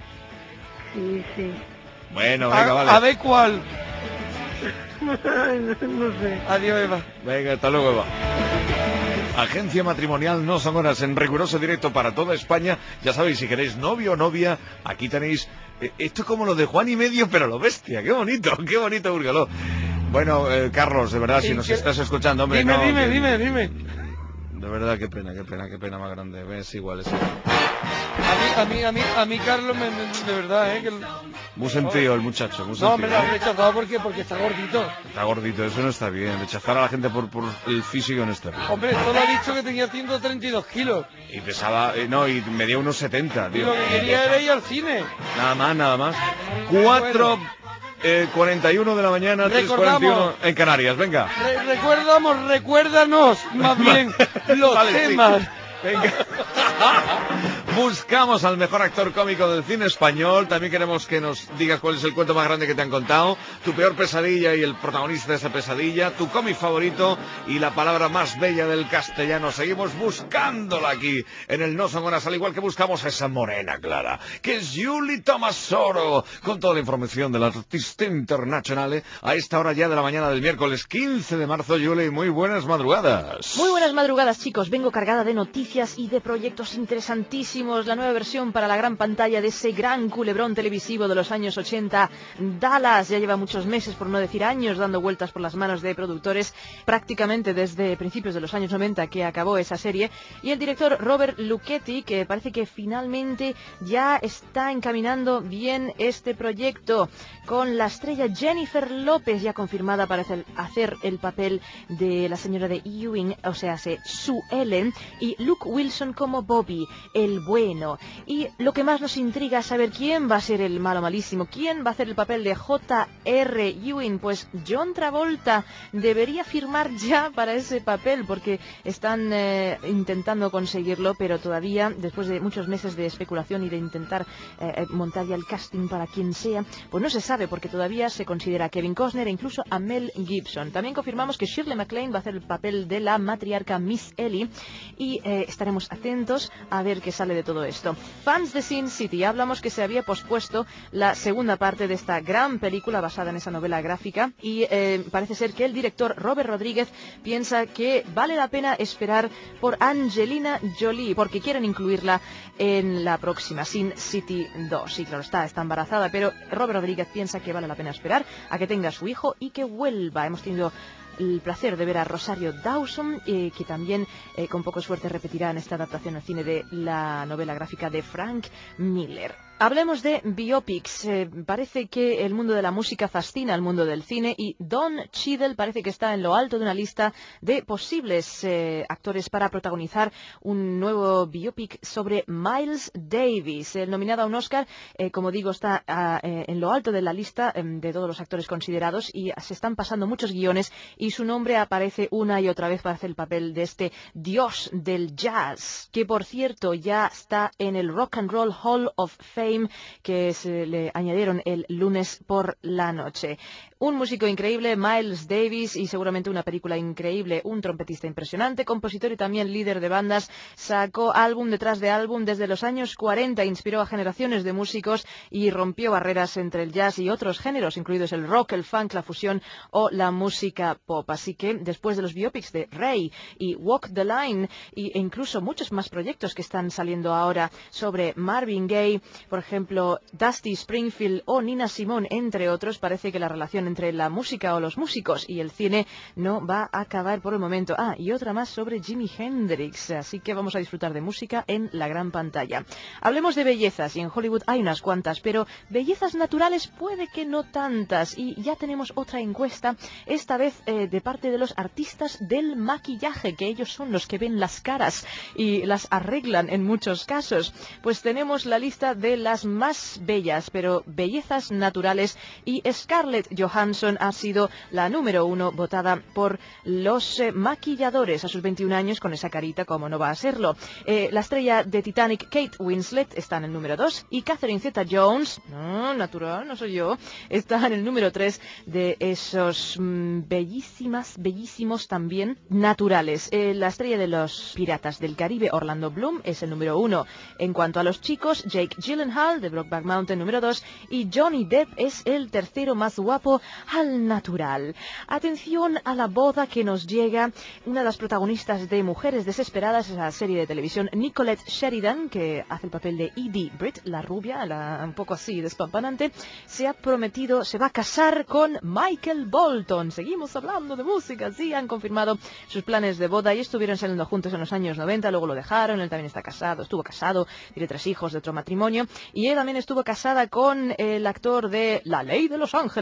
Sí, sí. Bueno, a, venga, vale. a ver cuál. no, no sé. Adiós, Eva. Venga, hasta luego, Eva. Agencia Matrimonial No Son Horas en riguroso directo para toda España. Ya sabéis, si queréis novio o novia, aquí tenéis... eh, esto es como lo de Juan y Medio, pero lo bestia. Qué bonito, qué bonito, Burgaló. Bueno, eh, Carlos, de verdad, si ¿Y nos qué- estás escuchando, hombre, Dime, no, dime, que- dime, dime. De verdad, qué pena, qué pena, qué pena más grande. Es igual, es igual. A mí, a mí, a mí, a mí Carlos, me, me- de verdad, ¿eh? Que... Muy sentido el muchacho, muy No, me lo sentido. han rechazado porque, porque está gordito. Está gordito, eso no está bien. Rechazar a la gente por, por el físico no está bien. Hombre, solo ha dicho que tenía ciento treinta y dos kilos. Y pesaba, eh, no, y medía unos setenta, Y tío. lo que quería era ir al cine. Nada más, nada más. cuatro cuarenta y uno de la mañana, tres cuarenta y uno Recordamos. en Canarias, venga. Re- recuerdamos, recuérdanos más bien los Vale, sí. temas. Venga. Buscamos al mejor actor cómico del cine español. También queremos que nos digas cuál es el cuento más grande que te han contado, tu peor pesadilla y el protagonista de esa pesadilla, tu cómic favorito y la palabra más bella del castellano. Seguimos buscándola aquí en el No Son Horas, al igual que buscamos a esa morena clara, que es Julie Tomasoro, con toda la información del artista internacional a esta hora ya de la mañana del miércoles quince de marzo. Julie, muy buenas madrugadas. Muy buenas madrugadas, chicos. Vengo cargada de noticias y de proyectos interesantísimos. La nueva versión para la gran pantalla de ese gran culebrón televisivo de los años ochenta, Dallas. Ya lleva muchos meses, por no decir años, dando vueltas por las manos de productores, prácticamente desde principios de los años noventa que acabó esa serie. Y el director Robert Lucchetti, que parece que finalmente ya está encaminando bien este proyecto, con la estrella Jennifer López ya confirmada para hacer el papel de la señora de Ewing, o sea, Sue Ellen, y Luke Wilson como Bobby, el bueno. Y lo que más nos intriga es saber quién va a ser el malo malísimo, quién va a hacer el papel de J R Ewing. Pues John Travolta debería firmar ya para ese papel, porque están eh, intentando conseguirlo, pero todavía, después de muchos meses de especulación y de intentar eh, montar ya el casting para quien sea, pues no se sabe, porque todavía se considera a Kevin Costner e incluso a Mel Gibson. También confirmamos que Shirley MacLaine va a hacer el papel de la matriarca Miss Ellie, y eh, estaremos atentos a ver qué sale de todo esto. Fans de Sin City, hablamos que se había pospuesto la segunda parte de esta gran película basada en esa novela gráfica, y eh, parece ser que el director Robert Rodríguez piensa que vale la pena esperar por Angelina Jolie, porque quieren incluirla en la próxima Sin City dos. Sí, claro está, está embarazada, pero Robert Rodríguez piensa que vale la pena esperar a que tenga su hijo y que vuelva. Hemos tenido el placer de ver a Rosario Dawson, eh, que también eh, con poco suerte repetirá en esta adaptación al cine de la novela gráfica de Frank Miller. Hablemos de biopics. Eh, parece que el mundo de la música fascina al mundo del cine, y Don Cheadle parece que está en lo alto de una lista de posibles eh, actores para protagonizar un nuevo biopic sobre Miles Davis. El nominado a un Oscar, eh, como digo, está a, eh, en lo alto de la lista eh, de todos los actores considerados, y se están pasando muchos guiones y su nombre aparece una y otra vez para hacer el papel de este dios del jazz, que por cierto ya está en el Rock and Roll Hall of Fame, que se le añadieron el lunes por la noche. Un músico increíble, Miles Davis, y seguramente una película increíble. Un trompetista impresionante, compositor y también líder de bandas. Sacó álbum detrás de álbum desde los años cuarenta, inspiró a generaciones de músicos y rompió barreras entre el jazz y otros géneros, incluidos el rock, el funk, la fusión o la música pop. Así que después de los biopics de Ray y Walk the Line, e incluso muchos más proyectos que están saliendo ahora sobre Marvin Gaye, por ejemplo Dusty Springfield o Nina Simone, entre otros, parece que la relación entre la música o los músicos y el cine no va a acabar por el momento. Ah, y otra más sobre Jimi Hendrix, así que vamos a disfrutar de música en la gran pantalla. Hablemos de bellezas, y en Hollywood hay unas cuantas, pero bellezas naturales puede que no tantas, y ya tenemos otra encuesta, esta vez eh, de parte de los artistas del maquillaje, que ellos son los que ven las caras y las arreglan en muchos casos. Pues tenemos la lista de las más bellas, pero bellezas naturales, y Scarlett Johansson ha sido la número uno votada por los eh, maquilladores a sus veintiún años, con esa carita, como no va a serlo. Eh, la estrella de Titanic, Kate Winslet, está en el número dos, y Catherine Zeta-Jones, no, natural, no soy yo, está en el número tres de esos mmm, bellísimas, bellísimos también naturales. Eh, la estrella de los Piratas del Caribe, Orlando Bloom, es el número uno. En cuanto a los chicos, Jake Gyllenhaal, de Brokeback Mountain, número dos, y Johnny Depp es el tercero más guapo al natural. Atención a la boda que nos llega. Una de las protagonistas de Mujeres Desesperadas es la serie de televisión, Nicolette Sheridan, que hace el papel de Edie Britt, la rubia, la, un poco así despampanante. Se ha prometido, se va a casar con Michael Bolton. Seguimos hablando de música, sí, han confirmado sus planes de boda, y estuvieron saliendo juntos en los años noventa, luego lo dejaron. Él también está casado, estuvo casado, tiene tres hijos de otro matrimonio, y ella también estuvo casada con el actor de La Ley de los Ángeles,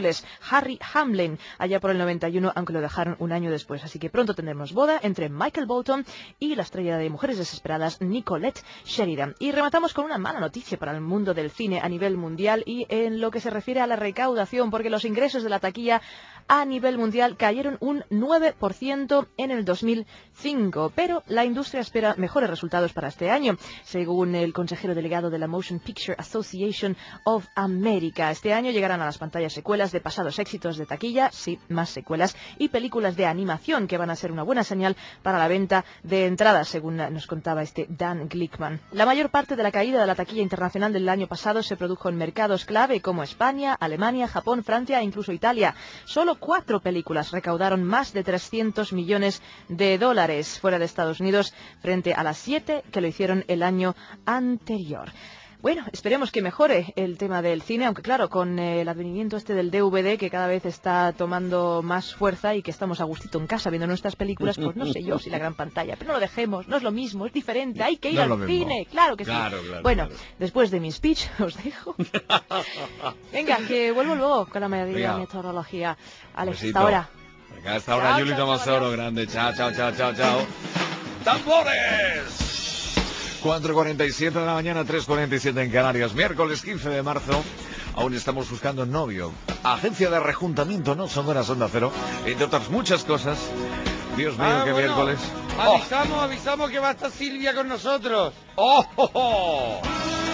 Harry Hamlin allá por el noventa y uno, aunque lo dejaron un año después. Así que pronto tendremos boda entre Michael Bolton y la estrella de Mujeres Desesperadas, Nicolette Sheridan. Y rematamos con una mala noticia para el mundo del cine a nivel mundial y en lo que se refiere a la recaudación, porque los ingresos de la taquilla a nivel mundial cayeron un nueve por ciento en el dos mil cinco, pero la industria espera mejores resultados para este año, según el consejero delegado de la Motion Picture Association of America. Este año llegarán a las pantallas secuelas de pasados éxitos de taquilla, sí, más secuelas, y películas de animación que van a ser una buena señal para la venta de entradas, según nos contaba este Dan Glickman. La mayor parte de la caída de la taquilla internacional del año pasado se produjo en mercados clave como España, Alemania, Japón, Francia e incluso Italia. Solo cuatro películas recaudaron más de trescientos millones de dólares fuera de Estados Unidos frente a las siete que lo hicieron el año anterior. Bueno, esperemos que mejore el tema del cine, aunque claro, con el advenimiento este del D V D que cada vez está tomando más fuerza y que estamos a gustito en casa viendo nuestras películas, pues no sé yo si la gran pantalla, pero no lo dejemos, no es lo mismo, es diferente, hay que ir no al cine, claro que claro, sí. Claro, bueno, claro. después de mi speech os dejo. Venga, que vuelvo luego con la medida Venga. de meteorología. Alex, Besito. hasta ahora. Venga, hasta ahora, Chao, Julito chao, chao, Masoro, adiós. grande. Chao, chao, chao, chao, chao. ¡Tambores! cuatro cuarenta y siete de la mañana, tres cuarenta y siete en Canarias. Miércoles quince de marzo. Aún estamos buscando novio. Agencia de rejuntamiento, ¿no? Son buenas Onda Cero. Entre otras muchas cosas. Dios mío, Ah, qué bueno, miércoles. Avisamos, avisamos que va a estar Silvia con nosotros. ¡Oh! oh, oh!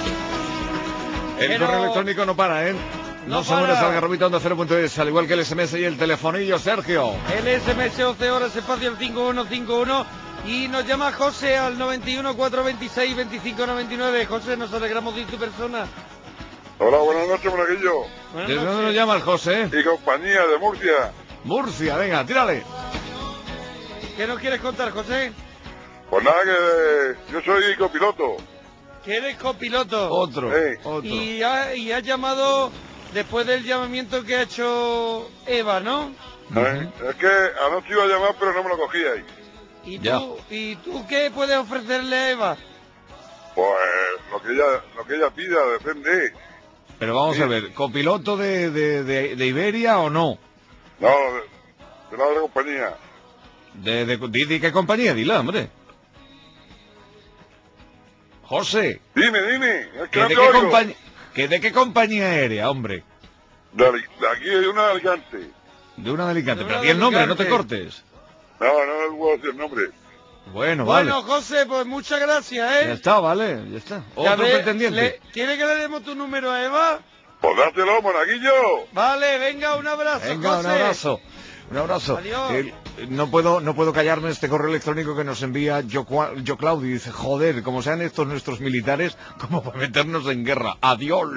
El Pero- correo electrónico no para, ¿eh? No, No se muere, para. salga Robita Onda Cero punto es, al igual que el S M S y el telefonillo, Sergio. El S M S once horas, espacio el cinco uno cinco uno. Y nos llama José al noventa y uno, cuatrocientos veintiséis, veinticinco noventa y nueve. José, nos alegramos de ir tu persona. Hola, buenas noches, monaguillo. Buenas ¿De dónde noches. nos llamas, José? Y compañía de Murcia. Murcia, venga, tírale. ¿Qué nos quieres contar, José? Pues nada, que yo soy copiloto. Que eres copiloto. Otro, Sí. otro. Y ha- y has llamado después del llamamiento que ha hecho Eva, ¿no? ¿Eh? Es que anoche iba a llamar, pero no me lo cogíais. ¿Y Ya. tú, ¿Y tú qué puedes ofrecerle a Eva? Pues lo que ella, lo que ella pida, depende. Pero vamos Sí. a ver, ¿copiloto de, de, de, de Iberia o no? No, de, de la otra compañía. ¿De, de, di- di qué compañía? Dila, hombre. José, Dime, dime. Es que ¿que no de, te qué oigo. compañía, ¿que de qué compañía aérea, hombre? De, Ali- de aquí hay una de Alicante. De una de Alicante. De Pero una di de el nombre, no te Alicante. cortes. No, no me puedo decir el nombre. Bueno, vale. Bueno, José, pues muchas gracias, ¿eh? Ya está, vale, ya está. Ya Otro ves, pretendiente. le- ¿Quiere que le demos tu número a Eva? Pues dátelo, monaguillo. Vale, venga, un abrazo, Venga, José. un abrazo. Un abrazo. Adiós. Eh, no puedo no puedo callarme este correo electrónico que nos envía yo, Cua- yo Claudio. Dice, joder, como sean estos nuestros militares, como para meternos en guerra. Adiós.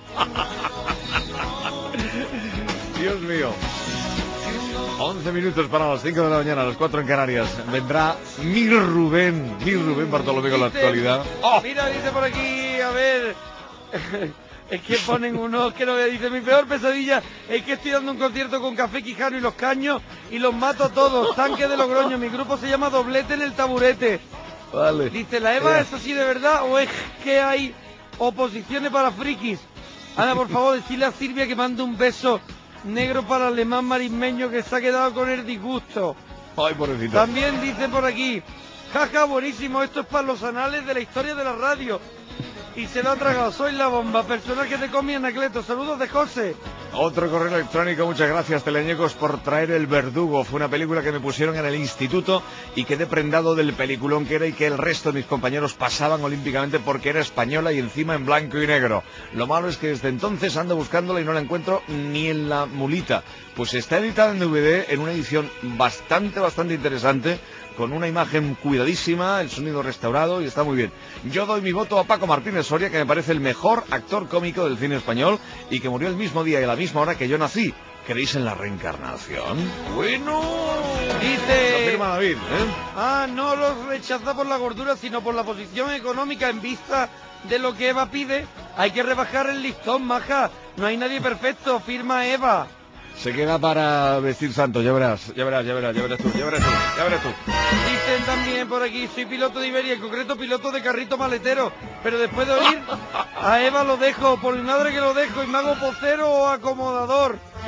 Dios mío. once minutos para las cinco de la mañana, a las cuatro en Canarias. Vendrá mi Rubén, mi Rubén Bartolomé con la Dice- actualidad. Mira, dice por aquí, a ver. Es que ponen unos que no me dice, mi peor pesadilla es que estoy dando un concierto con Café Quijano y Los Caños y los mato a todos. Tanque de Logroño, mi grupo se llama Doblete en el Taburete. Vale. Dice, ¿la Eva Ya. es así de verdad o es que hay oposiciones para frikis? Ana, por favor, decirle a Silvia que mande un beso negro para el alemán marismeño que se ha quedado con el disgusto. Ay, pobrecito. También dice por aquí, jaja, buenísimo, esto es para los anales de la historia de la radio. Y se lo ha tragado, soy la bomba, personal que te comí Anacleto. Saludos de José. Otro correo electrónico, muchas gracias Teleñecos por traer El Verdugo. Fue una película que me pusieron en el instituto y quedé prendado del peliculón que era y que el resto de mis compañeros pasaban olímpicamente porque era española y encima en blanco y negro. Lo malo es que desde entonces ando buscándola y no la encuentro ni en la mulita. Pues está editada en D V D en una edición bastante, bastante interesante, con una imagen cuidadísima, el sonido restaurado y está muy bien. Yo doy mi voto a Paco Martínez Soria, que me parece el mejor actor cómico del cine español y que murió el mismo día y a la misma hora que yo nací. ¿Creéis en la reencarnación? Bueno, Dice... lo firma David, ¿eh? Ah, no los rechaza por la gordura, sino por la posición económica en vista de lo que Eva pide. Hay que rebajar el listón, maja. No hay nadie perfecto, firma Eva. Se queda para vestir santo, ya verás, ya verás, ya verás, ya verás tú, ya verás tú, ya verás tú. Dicen también por aquí, soy piloto de Iberia, en concreto piloto de carrito maletero, pero después de oír a Eva lo dejo, por mi madre que lo dejo, y me hago pocero o acomodador.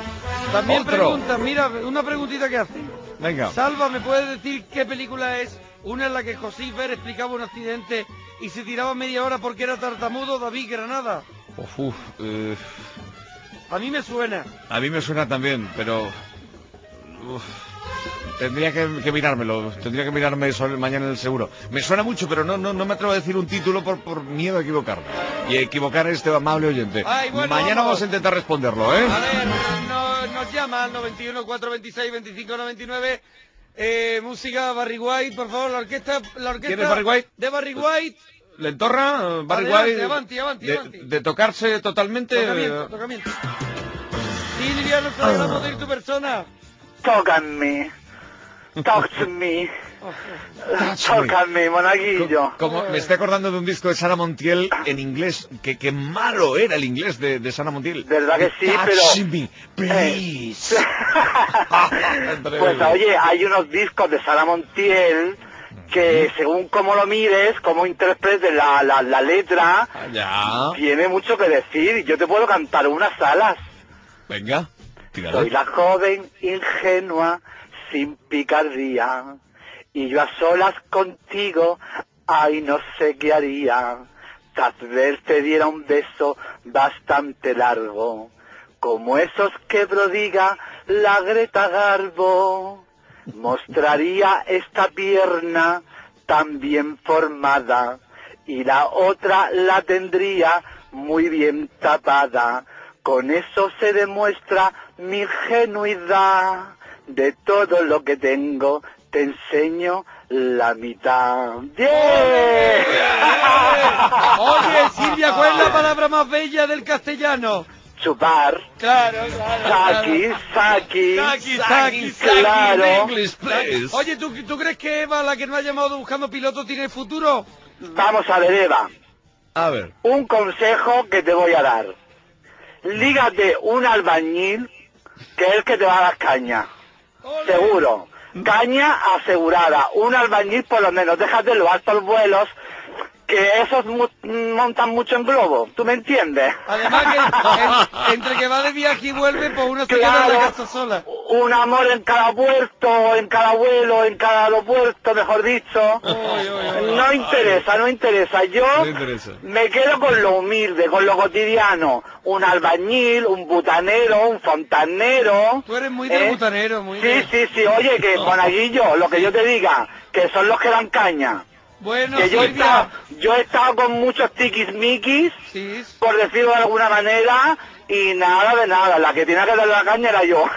También Otro. preguntan, mira, una preguntita que hacen. Venga. Salva, ¿me puedes decir qué película es? Una en la que José Ver explicaba un accidente y se tiraba media hora porque era tartamudo. David Granada. Uf, uf, eh, A mí me suena. a mí me suena también, pero... uf, tendría que, que mirármelo, tendría que mirarme eso mañana en el seguro. Me suena mucho, pero no, no, no me atrevo a decir un título por, por miedo a equivocarme. Y a equivocar a este amable oyente. Ay, bueno, mañana vamos. vamos a intentar responderlo, ¿eh? A ver, no, nos llama al noventa y uno, cuatrocientos veintiséis, veinticinco noventa y nueve. Eh, música Barry White, por favor, la orquesta, la orquesta ¿Quién es Barry White? de Barry White. ¿Lentorra? Barry Adelante, White. avanti, avanti, de, avanti. de tocarse totalmente. Tocamiento, tocamiento. Silvia, nos alegramos de ir tu persona. Tócame. Talk to me. Tócame, monaguillo. Como me estoy acordando de un disco de Sara Montiel en inglés, que, que malo era el inglés de, de Sara Montiel. ¿Verdad que sí? Touch Pero... me, please. Pues oye, hay unos discos de Sara Montiel que según cómo lo mires, cómo interpretes la, la, la letra, Ya. tiene mucho que decir. Yo te puedo cantar unas alas. Venga, tírale. Soy la joven ingenua, sin picardía, y yo a solas contigo, ay, no sé qué haría. Tal vez te diera un beso bastante largo, como esos que prodiga la Greta Garbo. Mostraría esta pierna tan bien formada, y la otra la tendría muy bien tapada. Con eso se demuestra mi ingenuidad. De todo lo que tengo, te enseño la mitad. ¡Bien! Oye, Silvia, ¿cuál es la palabra más bella del castellano? Chupar. Claro, claro. Saki, saki. Saki, saki, saki. Claro. English, please. Oye, ¿tú, ¿tú crees que Eva, la que nos ha llamado buscando piloto, tiene futuro? Vamos a ver, Eva. A ver. Un consejo que te voy a dar. Lígate un albañil que es el que te va a dar caña. Seguro. Caña asegurada. Un albañil por lo menos. Déjate los altos vuelos, que esos mu- montan mucho en globo. ¿Tú me entiendes? Además que en- entre que va de viaje y vuelve, pues uno se queda en la Claro. casa sola. Un amor en cada puerto, en cada vuelo, en cada aeropuerto, mejor dicho. No interesa, no interesa. Yo No interesa. me quedo con lo humilde, con lo cotidiano. Un albañil, un butanero, un fontanero. Tú eres muy de ¿eh? butanero, muy Sí, de... sí, sí. Oye, que monaguillo, lo que yo te diga, que son los que dan caña. Bueno, Que yo he, Silvia. estado, yo he estado con muchos tiquismiquis, por decirlo de alguna manera, y nada de nada. La que tenía que dar la caña era yo.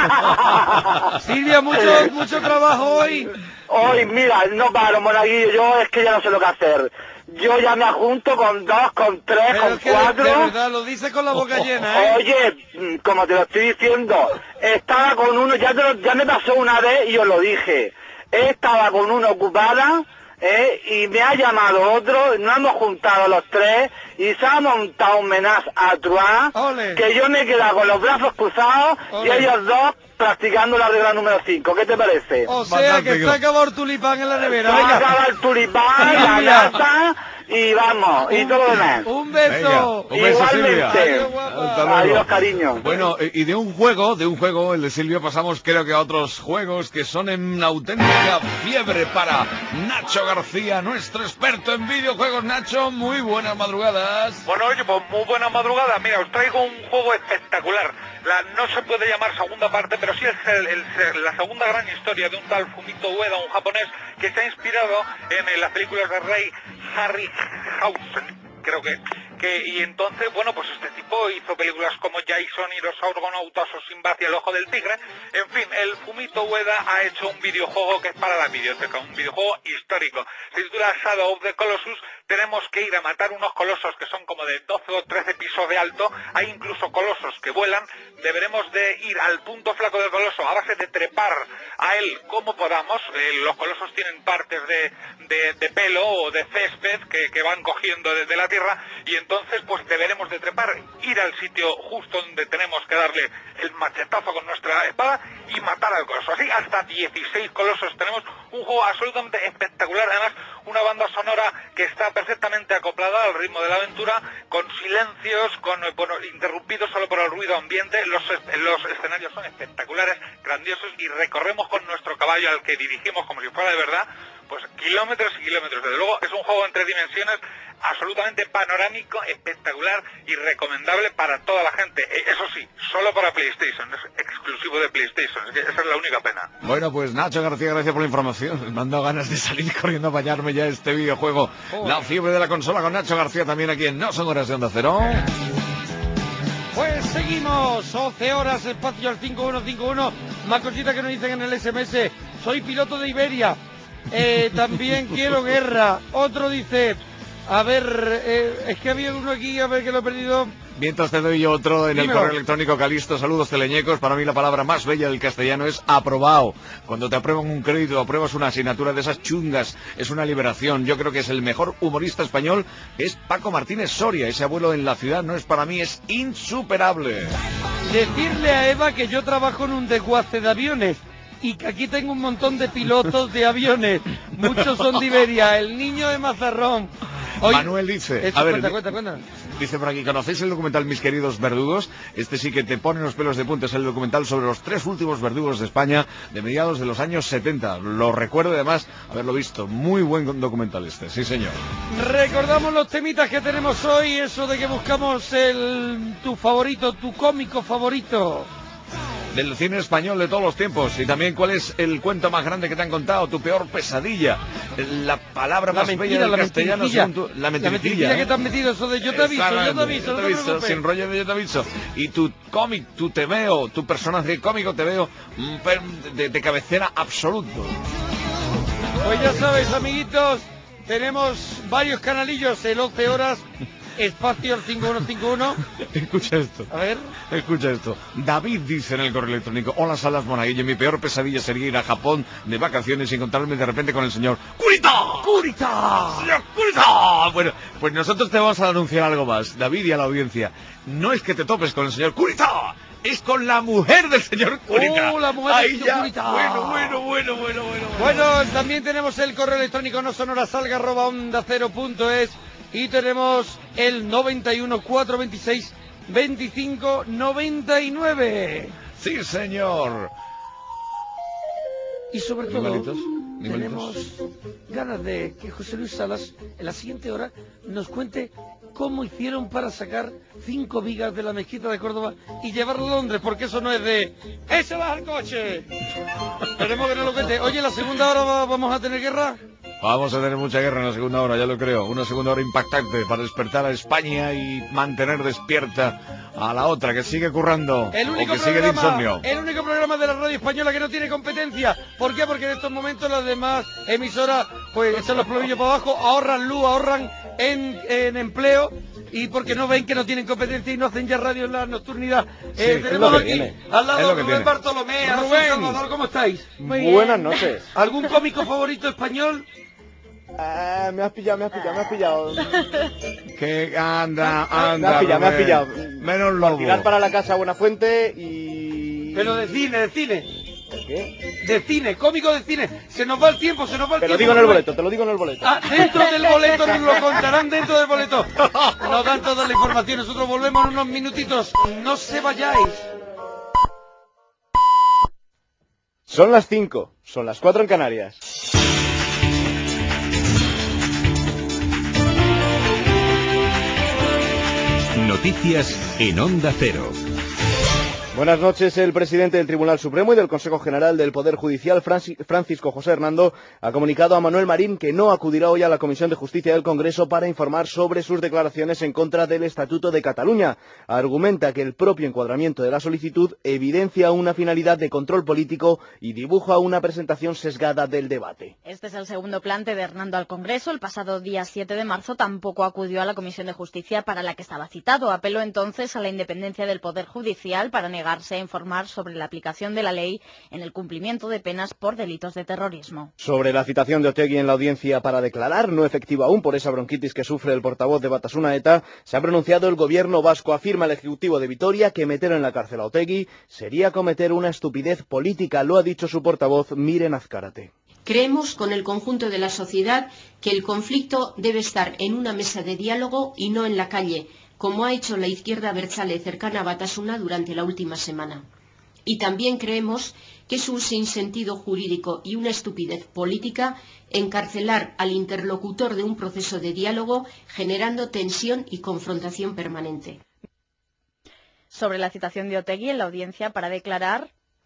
Silvia, mucho, mucho trabajo hoy. Hoy, mira, no paro, monaguillo, yo es que ya no sé lo que hacer. Yo ya me ajunto con dos, con tres, Pero con es que de, cuatro. de verdad, lo dices con la boca llena, ¿eh? Oye, mm, como te lo estoy diciendo, estaba con uno, ya, te lo- ya me pasó una vez y os lo dije. Estaba con uno ocupada, ¿eh? Y me ha llamado otro, nos hemos juntado los tres y se ha montado un menaz a trois, que yo me he quedado con los brazos cruzados y Ole. ellos dos practicando la regla número cinco. ¿Qué te parece? O sea, que se ha acabado el tulipán en la nevera. Se Venga. acaba el tulipán, la Silvia. nata y vamos, y todo lo demás. Un beso. Venga, un beso, Silvia. Igualmente. Hasta luego. Adiós, cariño. Bueno, eh, y de un juego, de un juego, el de Silvio, pasamos creo que a otros juegos que son en auténtica fiebre para Nacho García, nuestro experto en videojuegos. Nacho, muy buenas madrugadas. Bueno, oye, pues muy buena madrugada. Mira, os traigo un juego espectacular. La, no se puede llamar segunda parte, pero sí es el- el- la segunda gran historia de un tal Fumito Ueda, un japonés que está inspirado en, en las películas de Rey Harryhausen, creo que, que y entonces, bueno, pues este tipo hizo películas como Jason y los Argonautas o Sinbad y el Ojo del Tigre. En fin, el Fumito Ueda ha hecho un videojuego que es para la videoteca, un videojuego histórico. Se titula Shadow of the Colossus. Tenemos que ir a matar unos colosos que son como de doce o trece pisos de alto. Hay incluso colosos que vuelan. Deberemos de ir al punto flaco del coloso a base de trepar a él como podamos. Eh, los colosos tienen partes de, de, de pelo o de césped que, que van cogiendo desde la tierra, y entonces pues deberemos de trepar, ir al sitio justo donde tenemos que darle el machetazo con nuestra espada y matar al coloso. Así hasta dieciséis colosos. Tenemos un juego absolutamente espectacular, además una banda sonora que está perfectamente acoplada al ritmo de la aventura, con silencios, con eh, bueno, interrumpidos solo por el ruido ambiente. Los, los escenarios son espectaculares, grandiosos, y recorremos con nuestro caballo, al que dirigimos como si fuera de verdad, pues kilómetros y kilómetros. Desde luego es un juego en tres dimensiones absolutamente panorámico, espectacular y recomendable para toda la gente. Eh, Eso sí, solo para PlayStation, es exclusivo de PlayStation, es que esa es la única pena. Bueno, pues Nacho García, gracias por la información. Me han dado ganas de salir corriendo a bañarme ya este videojuego. Oh. La fiebre de la consola con Nacho García también aquí en No Son Horas de Onda Cero. Pues seguimos, once horas, espacio al cinco uno cinco uno. Más cositas que nos dicen en el S M S. Soy piloto de Iberia. Eh, también quiero guerra. Otro dice, a ver, eh, es que había uno aquí, a ver que lo he perdido. Mientras te doy otro en Dímelo. el correo electrónico Calisto, saludos teleñecos. Para mí la palabra más bella del castellano es aprobado. Cuando te aprueban un crédito, apruebas una asignatura de esas chungas, es una liberación. Yo creo que es el mejor humorista español, es Paco Martínez Soria. Ese abuelo en la ciudad no es para mí, es insuperable. Decirle a Eva que yo trabajo en un desguace de aviones y que aquí tengo un montón de pilotos de aviones. Muchos son de Iberia. El niño de Mazarrón. Oye, Manuel dice, eso, a ver, cuenta, di- cuenta, cuenta. dice por aquí, ¿conocéis el documental Mis queridos verdugos? Este sí que te pone los pelos de punta, es el documental sobre los tres últimos verdugos de España de mediados de los años setenta. Lo recuerdo además haberlo visto, muy buen documental este, sí señor. Recordamos los temitas que tenemos hoy, eso de que buscamos el tu favorito, tu cómico favorito. Del cine español de todos los tiempos. Y también cuál es el cuento más grande que te han contado, tu peor pesadilla, la palabra La más mentira, bella del la castellano mentirilla. según tu- la La mentirilla, mentirilla ¿eh? que te han metido, eso de yo te aviso, yo te Exactamente, aviso, yo no te te aviso, preocupes. sin rollo de yo te aviso. Y tu cómic, tu te veo, tu personaje cómico te veo mm, per- de, de cabecera absoluto. Pues ya sabéis, amiguitos, tenemos varios canalillos, el once horas, espacio al cinco uno cinco uno. Escucha esto. A ver. Escucha esto. David dice en el correo electrónico, hola Salas Monaguillo, mi peor pesadilla sería ir a Japón de vacaciones y encontrarme de repente con el señor ¡Kurita! ¡Kurita! ¡Señor Kurita! Bueno, pues nosotros te vamos a anunciar algo más, David, y a la audiencia. No es que te topes con el señor Kurita, es con la mujer del señor Kurita. ¡Oh, la mujer Ahí del señor ya. Kurita! Bueno, bueno, bueno, bueno, bueno. Bueno, también tenemos el correo electrónico no sonorasalga arroba onda cero punto es y tenemos el noventa y uno cuatrocientos veintiséis veinticinco noventa y nueve. Sí, señor. Y sobre todo, Animalitos, tenemos animalitos. ganas de que José Luis Salas en la siguiente hora nos cuente cómo hicieron para sacar cinco vigas de la mezquita de Córdoba y llevarlo a Londres, porque eso no es de ¡ese va al coche! Tenemos que no lo cuente. Oye, ¿la segunda hora va- vamos a tener guerra? Vamos a tener mucha guerra en la segunda hora, ya lo creo. Una segunda hora impactante para despertar a España y mantener despierta a la otra que sigue currando El o único que sigue de programa, insomnio. el único programa de la radio española que no tiene competencia. ¿Por qué? Porque en estos momentos las demás emisoras pues echan los plomillos para abajo, ahorran luz, ahorran en, en empleo y porque no ven que no tienen competencia y no hacen ya radio en la nocturnidad. Sí, Eh, es tenemos lo que aquí tiene. al Es lado lo que Rubén tiene. Bartolomé, a Rubén. Salvador, ¿cómo estáis? Buenas noches. ¿Algún cómico favorito español? Ah, me has pillado, me has pillado, me has pillado. Que anda, Me anda, has pillado, me has Rubén. pillado. Menos Por lobo. tirar para la casa Buenafuente y... Pero de cine, de cine. ¿Qué? De cine, cómico de cine. Se nos va el tiempo, se nos va el Te lo tiempo. digo en el Rubén. boleto, te lo digo en el boleto. Ah, dentro del boleto, nos lo contarán dentro del boleto. Nos dan toda la información. Nosotros volvemos en unos minutitos. No se vayáis. Son las cinco, son las cuatro en Canarias. Noticias en Onda Cero. Buenas noches. El presidente del Tribunal Supremo y del Consejo General del Poder Judicial, Franci- Francisco José Hernando, ha comunicado a Manuel Marín que no acudirá hoy a la Comisión de Justicia del Congreso para informar sobre sus declaraciones en contra del Estatuto de Cataluña. Argumenta que el propio encuadramiento de la solicitud evidencia una finalidad de control político y dibuja una presentación sesgada del debate. Este es el segundo plante de Hernando al Congreso. El pasado día siete de marzo tampoco acudió a la Comisión de Justicia para la que estaba citado. Apeló entonces a la independencia del Poder Judicial para negar negarse a informar sobre la aplicación de la ley en el cumplimiento de penas por delitos de terrorismo. Sobre la citación de Otegi en la audiencia para declarar, no efectiva aún por esa bronquitis que sufre el portavoz de Batasuna ETA, se ha pronunciado el gobierno vasco. Afirma el Ejecutivo de Vitoria que meter en la cárcel a Otegi sería cometer una estupidez política, lo ha dicho su portavoz Miren Azcárate. Creemos, con el conjunto de la sociedad, que el conflicto debe estar en una mesa de diálogo y no en la calle, como ha hecho la izquierda abertzale cercana a Batasuna durante la última semana. Y también creemos que es un sinsentido jurídico y una estupidez política encarcelar al interlocutor de un proceso de diálogo, generando tensión y confrontación permanente. Sobre la citación de Otegi en la audiencia para declarar...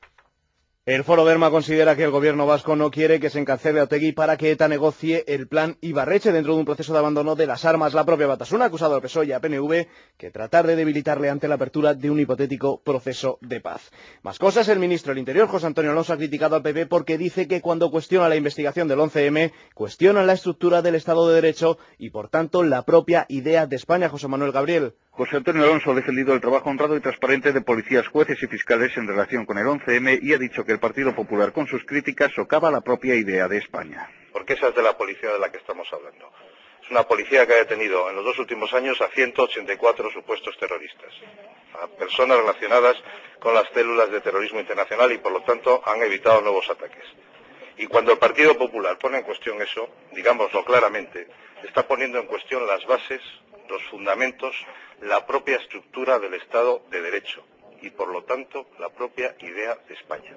El Foro Derma considera que el gobierno vasco no quiere que se encarcele a Otegi para que ETA negocie el plan Ibarretxe dentro de un proceso de abandono de las armas. La propia Batasuna ha acusado al P S O E y a P N V que tratar de debilitarle ante la apertura de un hipotético proceso de paz. Más cosas, el ministro del Interior, José Antonio Alonso, ha criticado al P P porque dice que cuando cuestiona la investigación del once eme, cuestiona la estructura del Estado de Derecho y, por tanto, la propia idea de España. José Manuel Gabriel. José Antonio Alonso ha defendido el trabajo honrado y transparente de policías, jueces y fiscales en relación con el once eme y ha dicho que el Partido Popular, con sus críticas, socava la propia idea de España. Porque esa es de la policía de la que estamos hablando. Es una policía que ha detenido en los dos últimos años a ciento ochenta y cuatro supuestos terroristas, a personas relacionadas con las células de terrorismo internacional y, por lo tanto, han evitado nuevos ataques. Y cuando el Partido Popular pone en cuestión eso, digámoslo claramente, está poniendo en cuestión las bases, los fundamentos, la propia estructura del Estado de Derecho y, por lo tanto, la propia idea de España.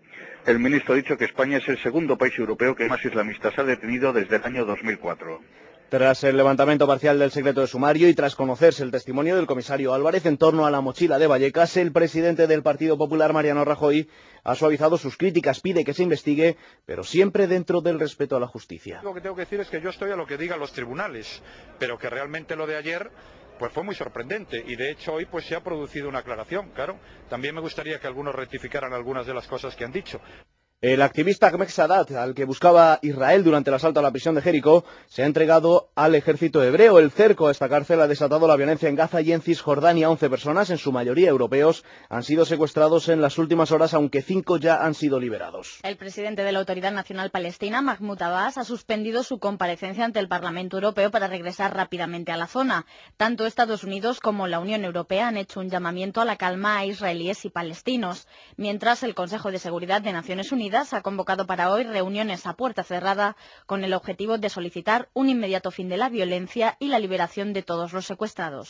El ministro ha dicho que España es el segundo país europeo que más islamistas ha detenido desde el año dos mil cuatro. Tras el levantamiento parcial del secreto de sumario y tras conocerse el testimonio del comisario Álvarez en torno a la mochila de Vallecas, el presidente del Partido Popular, Mariano Rajoy, ha suavizado sus críticas, pide que se investigue, pero siempre dentro del respeto a la justicia. Lo que tengo que decir es que yo estoy a lo que digan los tribunales, pero que realmente lo de ayer pues fue muy sorprendente y de hecho hoy pues se ha producido una aclaración, claro. También me gustaría que algunos rectificaran algunas de las cosas que han dicho. El activista Ahmed Sadat, al que buscaba Israel durante el asalto a la prisión de Jericó, se ha entregado al ejército hebreo. El cerco a esta cárcel ha desatado la violencia en Gaza y en Cisjordania. once personas, en su mayoría europeos, han sido secuestrados en las últimas horas, aunque cinco ya han sido liberados. El presidente de la Autoridad Nacional Palestina, Mahmoud Abbas, ha suspendido su comparecencia ante el Parlamento Europeo para regresar rápidamente a la zona. Tanto Estados Unidos como la Unión Europea han hecho un llamamiento a la calma a israelíes y palestinos, mientras el Consejo de Seguridad de Naciones Unidas ha convocado para hoy reuniones a puerta cerrada con el objetivo de solicitar un inmediato fin de la violencia y la liberación de todos los secuestrados.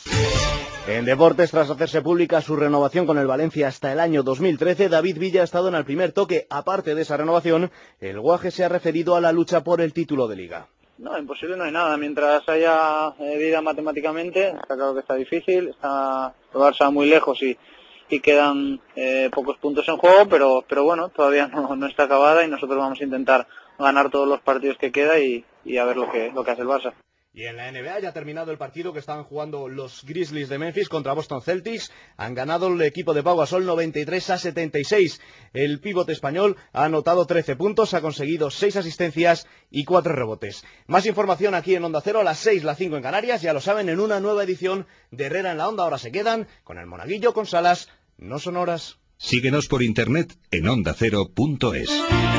En deportes, tras hacerse pública su renovación con el Valencia hasta el año dos mil trece, David Villa ha estado en el primer toque. Aparte de esa renovación, el Guaje se ha referido a la lucha por el título de Liga. No, imposible no hay nada. Mientras haya eh, vida matemáticamente, está claro que está difícil, está el Barça muy lejos y... y quedan eh, pocos puntos en juego, pero pero bueno, todavía no, no está acabada y nosotros vamos a intentar ganar todos los partidos que queda y, y a ver lo que lo que hace el Barça. Y en la N B A ya ha terminado el partido que estaban jugando los Grizzlies de Memphis contra Boston Celtics. Han ganado el equipo de Pau Gasol noventa y tres a setenta y seis. El pívot español ha anotado trece puntos, ha conseguido seis asistencias y cuatro rebotes. Más información aquí en Onda Cero a las seis, las cinco en Canarias. Ya lo saben, en una nueva edición de Herrera en la Onda. Ahora se quedan con el Monaguillo, con Salas. No son horas. Síguenos por internet en onda cero punto es.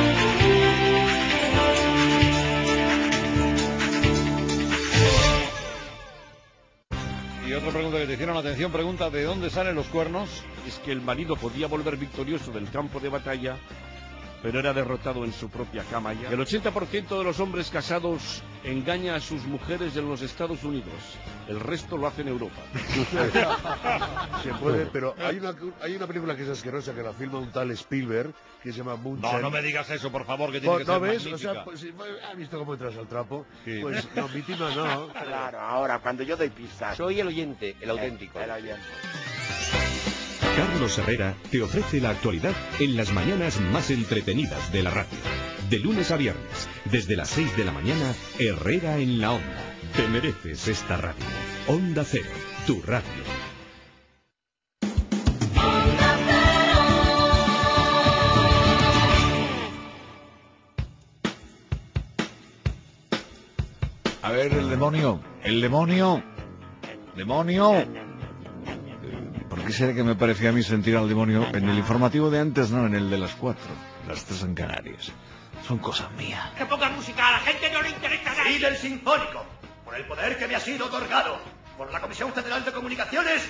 Y otra pregunta que te hicieron, atención, pregunta, ¿de dónde salen los cuernos? Es que el marido podía volver victorioso del campo de batalla, pero era derrotado en su propia cama ya. El ochenta por ciento de los hombres casados engaña a sus mujeres en los Estados Unidos. El resto lo hace en Europa. Se puede, pero hay una, hay una película que es asquerosa, que la filma un tal Spielberg, que se llama Moonshine. No, no me digas eso, por favor, que tiene que ¿No ser ves? magnífica. O sea, pues, ¿has visto cómo entras al trapo? Sí. Pues no, víctima no. Claro, ahora, cuando yo doy pista, soy el oyente, el auténtico. El oyente. Carlos Herrera te ofrece la actualidad en las mañanas más entretenidas de la radio. De lunes a viernes, desde las seis de la mañana, Herrera en la Onda. Te mereces esta radio. Onda Cero, tu radio. A ver, el demonio, el demonio, demonio. ¿Por quisiera que me parecía a mí sentir al demonio en el informativo de antes, no en el de las cuatro, las tres en Canarias. Son cosas mías. Que ponga música, a la gente no le interesa nada. Y del sinfónico, por el poder que me ha sido otorgado por la Comisión Federal de Comunicaciones,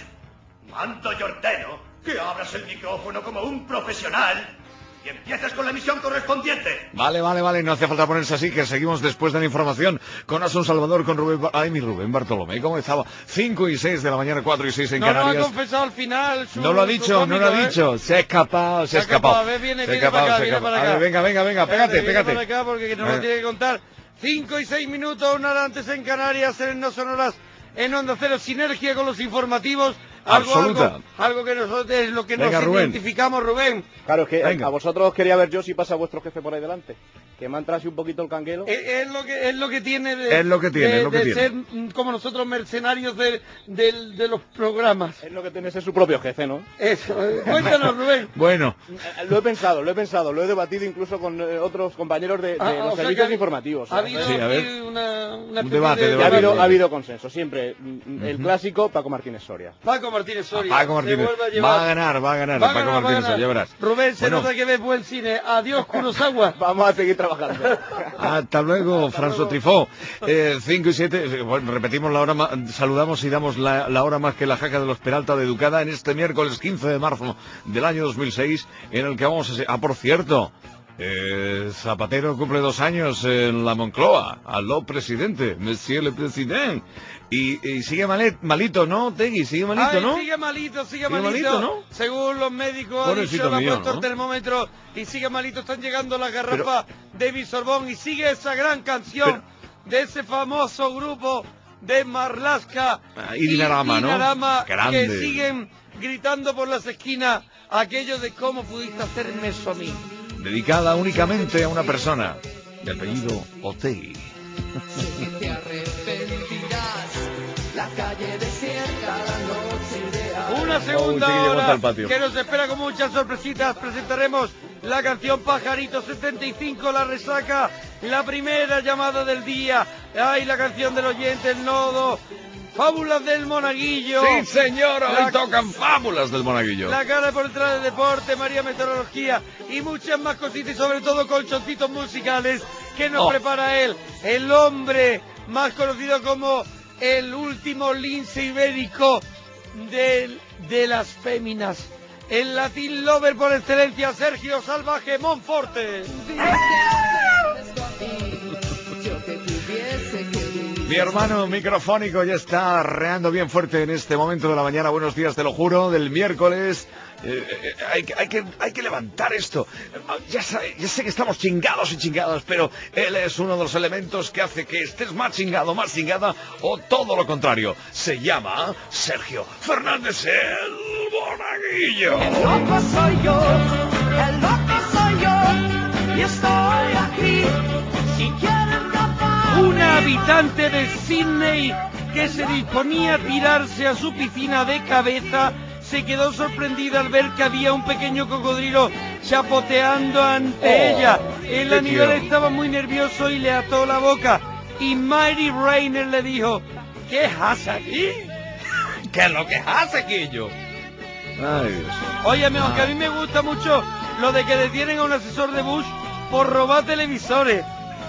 mando y ordeno que abras el micrófono como un profesional y empieces con la emisión correspondiente. Vale, vale, vale, no hace falta ponerse así, que seguimos después de la información con Asun Salvador, con Rubén... Ba- Ay, mi Rubén Bartolomé, ¿cómo estaba? cinco y seis de la mañana, cuatro y seis en no Canarias. No lo ha confesado al final. Su, no lo ha dicho, cómico, no lo ha ¿eh? dicho. Se ha escapado, se ha escapado. A ver, viene, se ha viene escapado, para acá, se ha viene escapado. para acá. A ver, venga, venga, venga, pégate, Viene pégate. para acá porque nos Venga. lo tiene que contar. cinco y seis minutos, una hora antes en Canarias, en No Sonoras, en Onda Cero, sinergia con los informativos. Algo, Absoluta. Algo, algo que nosotros es lo que Venga, nos Rubén. identificamos, Rubén. Claro, es que Venga. a vosotros quería ver yo si pasa vuestro jefe por ahí delante. Que me ha entrado así un poquito el canguelo. Es, es lo que es lo que tiene de, Es lo que tiene, de, es lo que de tiene. ser mm, como nosotros mercenarios de, del- de los programas. Es lo que tiene ser su propio jefe, ¿no? Eso, eh, cuéntanos, Rubén. Bueno. Lo he pensado, lo he pensado, lo he debatido incluso con eh, otros compañeros de, de Ah, los o sea servicios que ha- informativos. ha habido Sí, a aquí ver. una, una Un especie debate, de debate. Ha habido, ha habido consenso, siempre. Mm, El clásico, Paco Martínez Soria. Paco Martínez Soria. Paco se Martínez. vuelve a llevar- Va a ganar, va a ganar. Va a Paco ganar, va a Martínez, ganar. ya verás. Rubén, se Bueno. nota que ves buen cine. Adiós, Kurosawa. Vamos a seguir trabajando. Hasta luego, François Truffaut. Eh, cinco y siete, eh, bueno, repetimos la hora más, saludamos y damos la, la hora más que la jaca de los Peralta de Educada en este miércoles quince de marzo del año dos mil seis, en el que vamos a... se- Ah, por cierto, eh, Zapatero cumple dos años en la Moncloa. Aló, presidente, monsieur le président. Y, y sigue malet- malito, ¿no, Tegui? Sigue malito, Ay, ¿no? sigue malito, sigue, Sigue malito, malito, ¿no? Según los médicos, ha Pobrecito dicho, le ha mío, puesto ¿no? el termómetro y sigue malito. Están llegando las garrafas de Bisorbón y sigue esa gran canción de ese famoso grupo de Marlaska Ah, y Dinarama, ¿no? Dinarama, Grande. que siguen gritando por las esquinas aquello de cómo pudiste hacerme eso a mí. Dedicada únicamente a una persona, de apellido Otegi. Te arrepentirás, la calle desierta, la noche de Una segunda Oh, sí que llegó hasta hora el patio. que nos espera con muchas sorpresitas. Presentaremos la canción Pajarito setenta y cinco, La Resaca, la primera llamada del día. Ay, la canción del oyente, el nodo. Fábulas del Monaguillo. Sí, señor, hoy La- tocan fábulas del Monaguillo. La cara por detrás del deporte, María Meteorología y muchas más cositas y sobre todo colchoncitos musicales que nos Oh. prepara él, el hombre más conocido como el último lince ibérico del- de las féminas. El Latin Lover por excelencia, Sergio Salvaje Monforte. Mi hermano microfónico ya está arreando bien fuerte en este momento de la mañana. Buenos días, te lo juro, del miércoles. Eh, eh, hay, que- hay, que, hay que levantar esto. Ah, Ya, sa- ya sé que estamos chingados y chingadas, pero él es uno de los elementos que hace que estés más chingado, más chingada, o todo lo contrario. Se llama Sergio Fernández el Monaguillo. El loco soy yo, el loco soy yo, y estoy aquí. Si quieren rapar. Una habitante de Sydney que se disponía a tirarse a su piscina de cabeza se quedó sorprendida al ver que había un pequeño cocodrilo chapoteando ante Oh, ella. El qué animal tierno. estaba muy nervioso y le ató la boca. Y Mary Rayner le dijo, ¿qué hace aquí? ¿Qué es lo que hace aquello? Ay, Dios. Óyeme, aunque a mí me gusta mucho lo de que detienen a un asesor de Bush por robar televisores.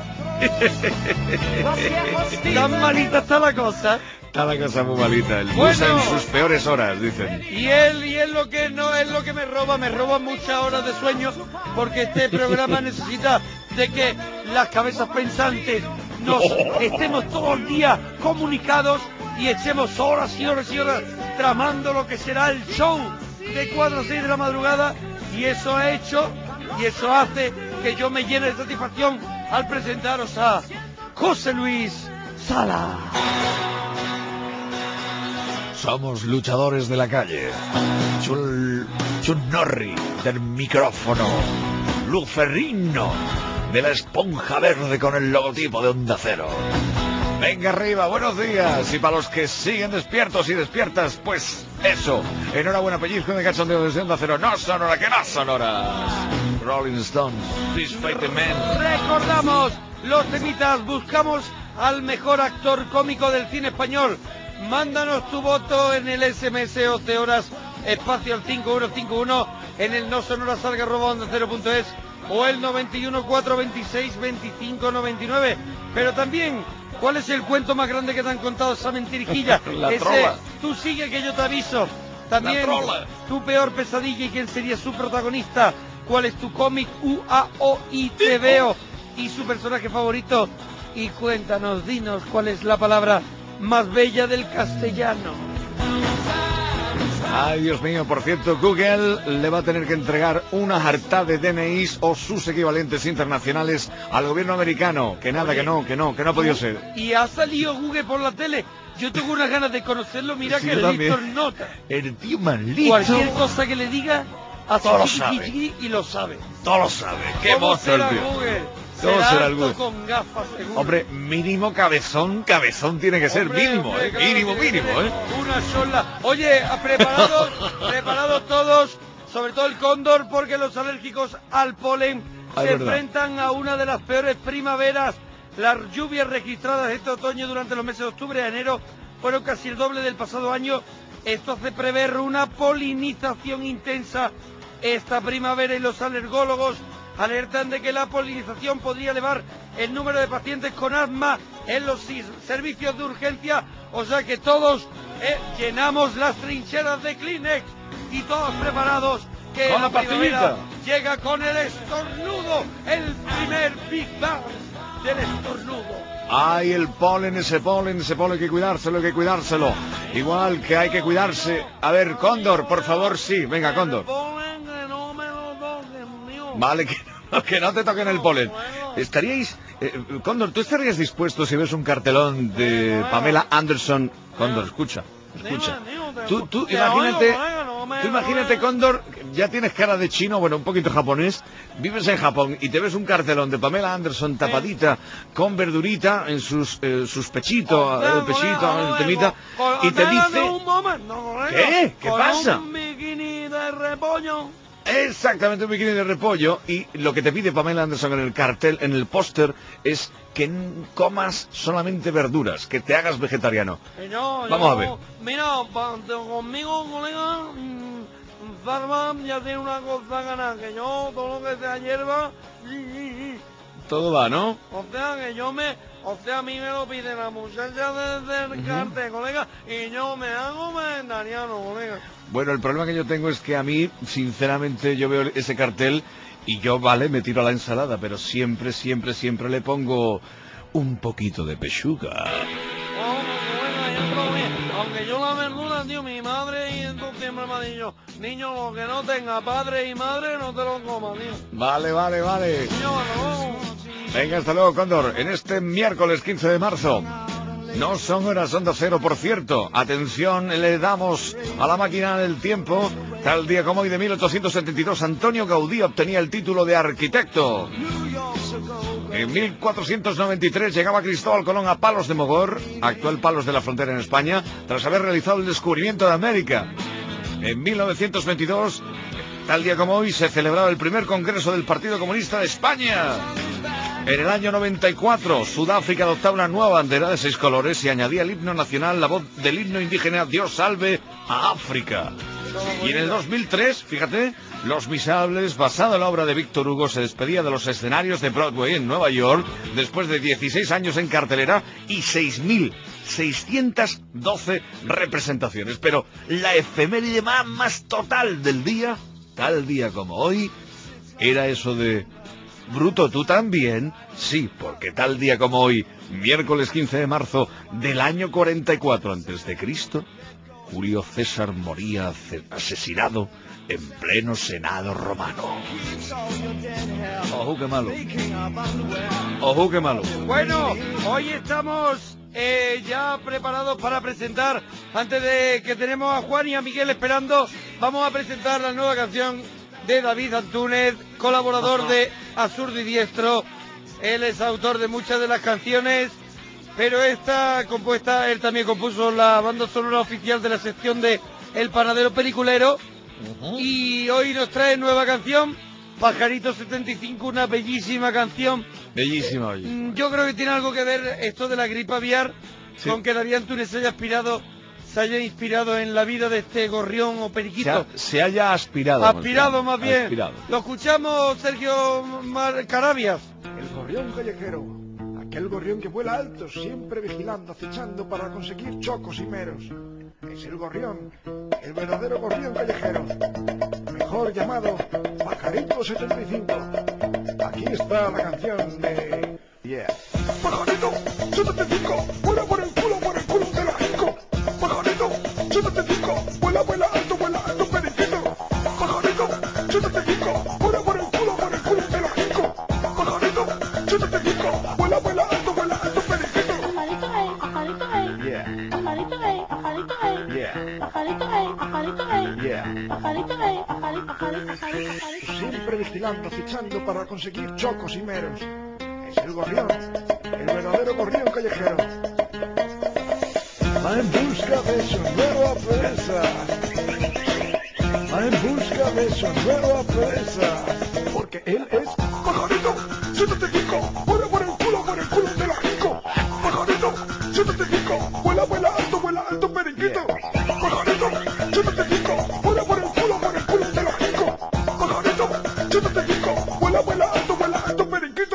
Tan malita está la cosa. Está la cosa muy malita. El bus Bueno. en sus peores horas, dicen. Y él, y él lo que no es lo que me roba, me roba muchas horas de sueño, porque este programa necesita de que las cabezas pensantes nos estemos todo el día comunicados y echemos horas y horas y horas tramando lo que será el show de cuatro a seis de la madrugada, y eso ha hecho, y eso hace que yo me llene de satisfacción al presentaros a José Luis Sala. Somos luchadores de la calle. Chul, Chunnorri del micrófono. Lucerino de la esponja verde con el logotipo de Onda Cero. Venga arriba, buenos días. Y para los que siguen despiertos y despiertas, pues eso. Enhorabuena, pellizco de cachondeo desde Onda Cero. No sonora, que no sonoras. Rolling Stones, This Fate Man. Recordamos los temitas, buscamos al mejor actor cómico del cine español. Mándanos tu voto en el S M S once horas, espacio al cinco uno cinco uno, en el no sonoras arroba arroba onda cero punto es o el noventa y uno, cuatrocientos veintiséis, veinticinco noventa y nueve. Pero también, ¿cuál es el cuento más grande que te han contado esa mentirijilla? La Ese, trola. tú sigue que yo te aviso. También, La trola. tu peor pesadilla y quién sería su protagonista. ¿Cuál es tu cómic U A O I Te veo y su personaje favorito? Y cuéntanos, dinos cuál es la palabra más bella del castellano. Ay, Dios mío, por cierto, Google le va a tener que entregar una jarta de D N Is o sus equivalentes internacionales al gobierno americano. Que nada, Oye, que no, que no, que no ha podido ser. Y ha salido Google por la tele. Yo tengo unas ganas de conocerlo, mira Sí, que yo listo también. nota. El tío más listo. Cualquier cosa que le diga, hace Todo lo chiqui, sabe. chiqui y lo sabe. Todo lo sabe. Qué ¿Cómo monstruo el será tío. Google? ¿Cómo Será será el alto Google? con gafas, seguro. Hombre, mínimo cabezón, cabezón tiene que ser, Hombre, mínimo, hombre, ¿eh? claro, Mínimo, tiene que mínimo, tener ¿eh? Una sola. Oye, preparados, preparados todos, sobre todo el cóndor, porque los alérgicos al polen Ah, es se verdad. enfrentan a una de las peores primaveras. Las lluvias registradas este otoño durante los meses de octubre a enero fueron casi el doble del pasado año. Esto hace prever una polinización intensa esta primavera y los alergólogos alertan de que la polinización podría elevar el número de pacientes con asma en los sis- servicios de urgencia, o sea que todos eh, llenamos las trincheras de Kleenex y todos preparados que Con la la primavera pastillita. llega con el estornudo, el primer Big Bang del estornudo. Ay, el polen, ese polen, ese polen hay que cuidárselo, hay que cuidárselo. Igual que hay que cuidarse. A ver, Cóndor, por favor, sí. Venga, Cóndor. Vale, que no, que no te toquen el polen. ¿Estaríais, eh, Cóndor, tú estarías dispuesto si ves un cartelón de Pamela Anderson? Cóndor, escucha, escucha. Tú, tú, Te imagínate, oigo, colega, no me- tú imagínate, Cóndor, ya tienes cara de chino, bueno, un poquito japonés, vives en Japón y te ves un cartelón de Pamela Anderson tapadita, con verdurita en sus, eh, sus pechitos, el pechito, el temita, y te dice... Un momento, colega, ¿Qué? ¿Qué con pasa? un bikini de repollo. Exactamente, un bikini de repollo, y lo que te pide Pamela Anderson en el cartel, en el póster, es que n- comas solamente verduras, que te hagas vegetariano. Que yo- Vamos yo- a ver. Mira, pa- te- conmigo, colega, mm, Zarma ya tiene una cosa ganada, que yo todo lo que sea hierba, y, y, y. Todo va, ¿no? o sea que yo me, o sea a mí me lo pide la muchacha desde el cartel, colega, y yo me hago vegetariano, colega. Bueno, el problema que yo tengo es que a mí, sinceramente, yo veo ese cartel y yo, vale, me tiro a la ensalada, pero siempre, siempre, siempre le pongo un poquito de pechuga. Aunque yo la verdura, tío, mi madre y entonces siempre me ha dicho, niño, lo que no tenga padre y madre no te lo comas, tío. Vale, vale, vale. Niño, no. Venga, hasta luego, Cóndor. En este miércoles quince de marzo. No son horas onda cero, por cierto. Atención, le damos a la máquina del tiempo. Tal día como hoy de mil ochocientos setenta y dos, Antonio Gaudí obtenía el título de arquitecto. En mil cuatrocientos noventa y tres llegaba Cristóbal Colón a Palos de Mogor, actual Palos de la Frontera en España, tras haber realizado el descubrimiento de América. En mil novecientos veintidós, tal día como hoy, se celebraba el primer Congreso del Partido Comunista de España. En el año noventa y cuatro, Sudáfrica adoptaba una nueva bandera de seis colores y añadía al himno nacional la voz del himno indígena Dios salve a África. Y en el dos mil tres, fíjate, Los Miserables, basado en la obra de Víctor Hugo, se despedía de los escenarios de Broadway en Nueva York después de dieciséis años en cartelera y seis mil seiscientas doce representaciones. Pero la efeméride más, más total del día, tal día como hoy, era eso de... Bruto, ¿tú también? Sí, porque tal día como hoy, miércoles quince de marzo del año cuarenta y cuatro antes de Cristo, Julio César moría ace- asesinado en pleno Senado romano. Ojo, qué malo. Ojo, qué malo. Bueno, hoy estamos eh, ya preparados para presentar, antes de que tenemos a Juan y a Miguel esperando, vamos a presentar la nueva canción de David Antúnez, colaborador de Azurdo y Diestro. Él es autor de muchas de las canciones, pero esta compuesta, él también compuso la banda sonora oficial de la sección de El Panadero Peliculero. Y hoy nos trae nueva canción, Pajarito setenta y cinco, una bellísima canción. Bellísima, oye. Mm, Yo creo que tiene algo que ver esto de la gripe aviar Sí. con que Darío Antúnez se haya aspirado, se haya inspirado en la vida de este gorrión o Se, periquito. ha- se haya aspirado. Aspirado más bien. Aspirado. Lo escuchamos, Sergio Mar Carabias. El gorrión callejero, aquel gorrión que vuela alto, siempre vigilando, acechando para conseguir chocos y meros. Es el gorrión, el verdadero gorrión callejero, mejor llamado Pajarito setenta y cinco. Aquí está la canción de... Yeah. Pajarito setenta y cinco, vuela por el culo, por el culo de la jinco. Pajarito setenta y cinco, vuela, vuela alto, vuela alto, periquito. Pajarito setenta y cinco, vuela por el culo, por el culo de la jinco. Pajarito setenta y cinco, vuela, vuela alto, vuela alto, periquito. Pajarito ahí, pajarito ahí. Yeah. Pajarito ahí, pajarito ahí. Yeah. Pajarito ahí, pajarito ahí. Yeah. Pajarito ahí, pajarito, pajarito, pajarito, pajarito. Siempre vigilando, acechando para conseguir chocos y meros. Es el gorrión, el verdadero gorrión callejero. Va en busca de su nueva presa. Va en busca de su nueva presa. Porque él es Pajarito setenta y cinco, vuela por el culo, por el culo de la jinco. Pajarito setenta y cinco, vuela, vuela alto, vuela alto, periquito. Pajarito setenta y cinco, vuela por el culo, por el culo de la jinco. Pajarito setenta y cinco, vuela, vuela alto, vuela alto, periquito.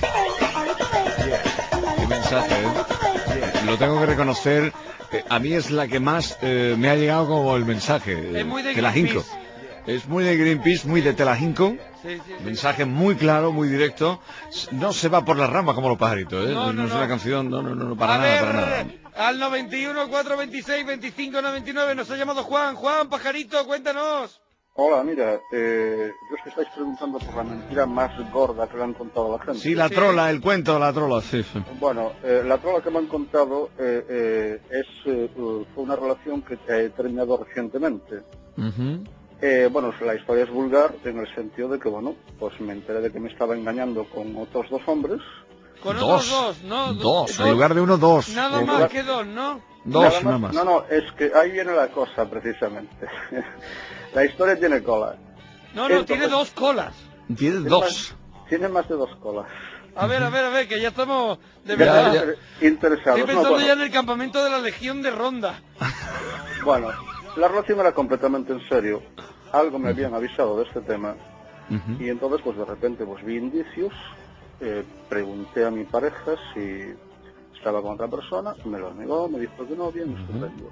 Qué mensaje, ¿eh? Lo tengo que reconocer. eh, a mí es la que más eh, me ha llegado como el mensaje. eh, Es muy de Telajinco. Es muy de Greenpeace, muy de Telajinco. Sí, sí, sí. Mensaje muy claro, muy directo. S- No se va por las ramas como los pajaritos, ¿eh? No, no, es no. una canción, no, no, no, no, para A nada, ver, para nada. al noventa y uno, cuatro veintiséis, veinticinco noventa y nueve nos ha llamado Juan. Juan, pajarito, cuéntanos. Hola, mira, eh, yo os estáis preguntando por la mentira más gorda que le han contado a la gente. Sí, la trola, el cuento, la trola, sí. sí. Bueno, eh, la trola que me han contado eh, eh, es eh, uh, fue una relación que he terminado recientemente. Ujú. Eh, bueno, la historia es vulgar en el sentido de que, bueno, pues me enteré de que me estaba engañando con otros dos hombres. Con Dos, otros dos, ¿no? dos, en lugar de uno, dos. Nada En más lugar- que dos, ¿no? Dos, nada más. No, no, es que ahí viene la cosa, precisamente. La historia tiene cola. No, no, Entonces- tiene dos colas. Tiene Tiene dos. más- Tiene más de dos colas. A ver, a ver, a ver, que ya estamos de Ya, verdad. inter- interesados. Estoy No, pensando bueno, ya en el campamento de la Legión de Ronda. bueno, la relación era completamente en serio. Algo me habían avisado de este tema. Ujú. Y entonces, pues de repente, pues vi indicios. eh, pregunté a mi pareja si estaba con otra persona. Me lo negó, me dijo que no, bien, estupendo.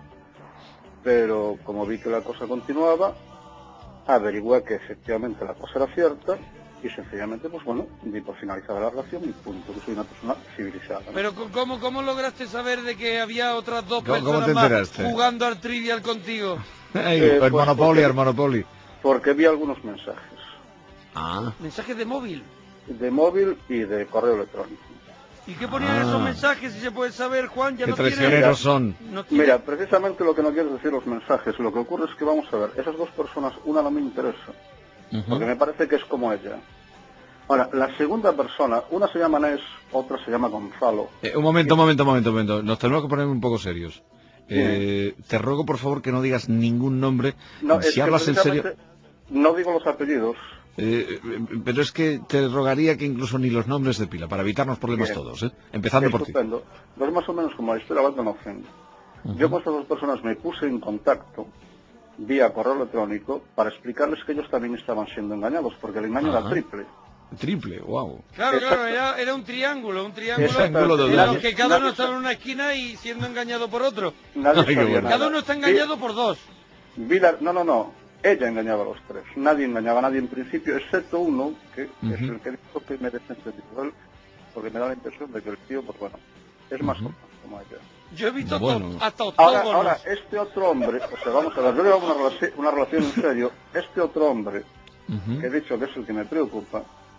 Pero como vi que la cosa continuaba, averigüé que efectivamente la cosa era cierta. Y sencillamente, pues bueno, di por finalizada la relación y punto, que soy una persona civilizada, ¿no? Pero ¿cómo, cómo lograste saber de que había otras dos ¿Cómo- cómo personas te más enteraste? jugando al trivial contigo? Ay, Eh, el pues, Monopoly, porque- el Monopoly. Porque vi algunos mensajes. Ah. Mensajes de móvil. De móvil y de correo electrónico. ¿Y qué ponían Ah. esos mensajes? Si se puede saber, Juan, ya Qué no tiene... traicioneros son. No tiene- Mira, precisamente lo que no quiero decir los mensajes, lo que ocurre es que vamos a ver, esas dos personas, una no me interesa, porque me parece que es como ella. Ahora, la segunda persona, una se llama Nes, otra se llama Gonzalo. Eh, un momento, un momento, un momento, un momento. Nos tenemos que poner un poco serios. Eh, te ruego, por favor, que no digas ningún nombre. No, es si que hablas en serio... precisamente no digo los apellidos. Eh, eh, pero es que te rogaría que incluso ni los nombres de pila, para evitarnos problemas Bien. todos, ¿eh? Empezando por ti. Estupendo. Pues más o menos como la historia la conocen. Yo con estas dos personas me puse en contacto vía correo electrónico para explicarles que ellos también estaban siendo engañados, porque el engaño Ajá. era triple. Triple, wow. Claro, Exacto. claro, era, era un triángulo, un triángulo Triángulo de en daño. los que cada uno Nadie- estaba en una esquina y siendo engañado por otro. Nadie Ay, qué sabía bueno. nada. Cada uno está Sí, engañado por dos. vi la- No, no, no. Ella engañaba a los tres. Nadie engañaba a nadie en principio, excepto uno, que es Ujú. el que dijo que me desentendió él, porque me da la impresión de que el tío, pues bueno, es más Ujú. o menos como ella. Yo he visto Bueno. to- hasta Ahora, octógonos. ahora, este otro hombre, o sea, vamos a ver, yo llevo una, relaci- una relación en serio, este otro hombre, Ujú. que he dicho que es el que me preocupa,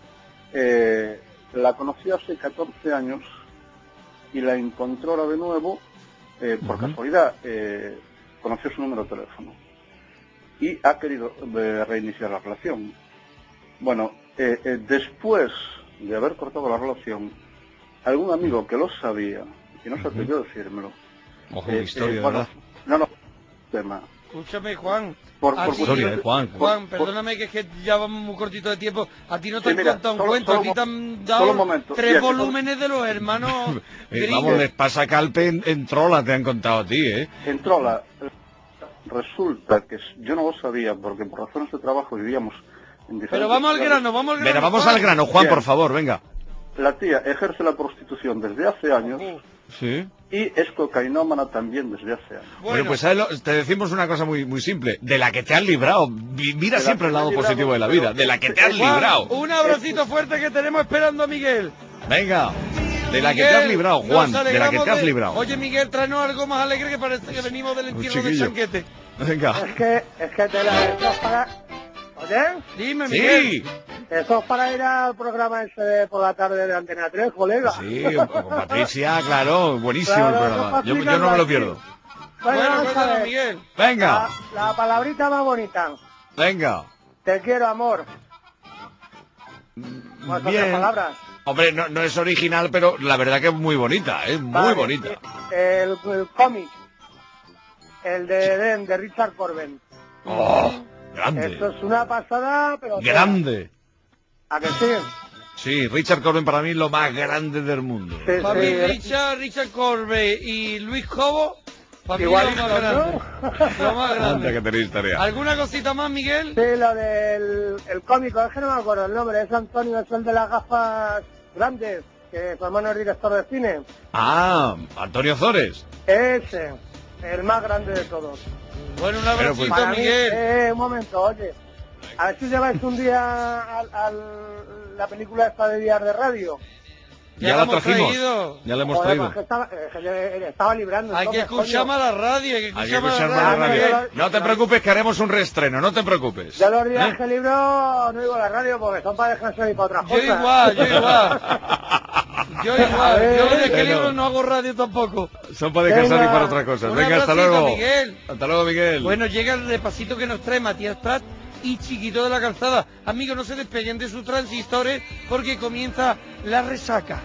eh, la conocí hace catorce años y la encontró ahora de nuevo, eh, por Ujú. casualidad, eh, conoció su número de teléfono y ha querido eh, reiniciar la relación. Bueno, eh, eh, después de haber cortado la relación, algún amigo que lo sabía y no se atrevió a decírmelo, Ojo, eh, qué historia, eh, bueno, ¿verdad? no, no, tema. Escúchame, Juan. Por, a por ti- cuestión de- Juan, por- perdóname que es que ya vamos muy cortito de tiempo. A ti no te Sí, han mira, contado un solo- cuento, solo a ti un te mo- han solo un dado momento. tres Bien, volúmenes de los hermanos Eh, gringos. vamos, les pasa a Calpe en, en Trola, te han contado a ti, ¿eh? En Trola, eh, resulta que yo no lo sabía porque por razones de trabajo vivíamos en diferentes Pero vamos al ciudades. grano, vamos al grano. Venga, vamos Juan. al grano, Juan, Bien. por favor, venga. La tía ejerce la prostitución desde hace años Sí. y es cocainómana también desde hace años. Bueno, pues ¿sabes lo? Te decimos una cosa muy muy simple. De la que te has librado. Vi- Mira De la siempre que el me he lado librado, positivo de la vida. pero- De la que te has Juan, librado. un abracito fuerte que tenemos esperando a Miguel. Venga. De la que te Miguel, has librado, nos Juan. De la que alegramos te has de- librado. Oye, Miguel, tráenos algo más alegre que parece que venimos del Un entierro de chiquillo. Chanquete. Venga. Es que, es que te la eso es para... ¿Oye? Dime, Sí. Miguel. Eso es para ir al programa ese de por la tarde de Antena tres, colega. Sí, con Patricia, claro. Buenísimo Claro, el eso programa. para Yo, yo no me explicarlo lo así. pierdo. Bueno, Bueno, vamos a cuéntanos, ver. Miguel. Venga. La, la palabrita más bonita. Venga. Te quiero, amor. ¿Cuáles son Bien. las palabras? Hombre, no, no es original, pero la verdad que es muy bonita, es muy Vale, bonita. El, el cómic. El de Eden, de Richard Corben. Oh, grande. Esto es una pasada, pero... Grande. ¿A que sí? Sí, Richard Corben para mí es lo más grande del mundo. Sí, Para sí. mí, Richard, Richard Corbe y Luis Cobo, para mí Igualitos, lo más grande. Lo más Anda grande. que tenéis tarea. ¿Alguna cosita más, Miguel? Sí, lo del el cómico, es que no me acuerdo el nombre, es Antonio, es el de las gafas grandes, que su hermano es director de cine. Ah, Antonio Zores. Ese, el más grande de todos. Bueno, un Pero, abracito, pues- Para mí, Miguel. eh, un momento, oye, a ver si lleváis un día a, a la película esta de Días de Radio. Ya, Ya la la hemos trajimos. traído. Ya la hemos Joder, traído. pues que estaba, eh, que yo, eh, estaba librando. Hay que entonces, escuchar coño. más la radio, hay que Hay que escuchar más escuchar la más la radio. radio. Miguel. No te preocupes que haremos un reestreno, no te preocupes. Yo los días ¿Eh? que libro no digo la radio porque son para descansar y para otras Yo cosas. igual, yo igual. Yo igual. Yo los días que Bueno. libro no hago radio tampoco. Son para descansar Venga. y para otras cosas. Un Venga, hasta abracito, luego. Miguel. Hasta luego, Miguel. Bueno, llega el repasito que nos trae Matías Prat y Chiquito de la Calzada. Amigos, no se despeguen de sus transistores porque comienza la resaca.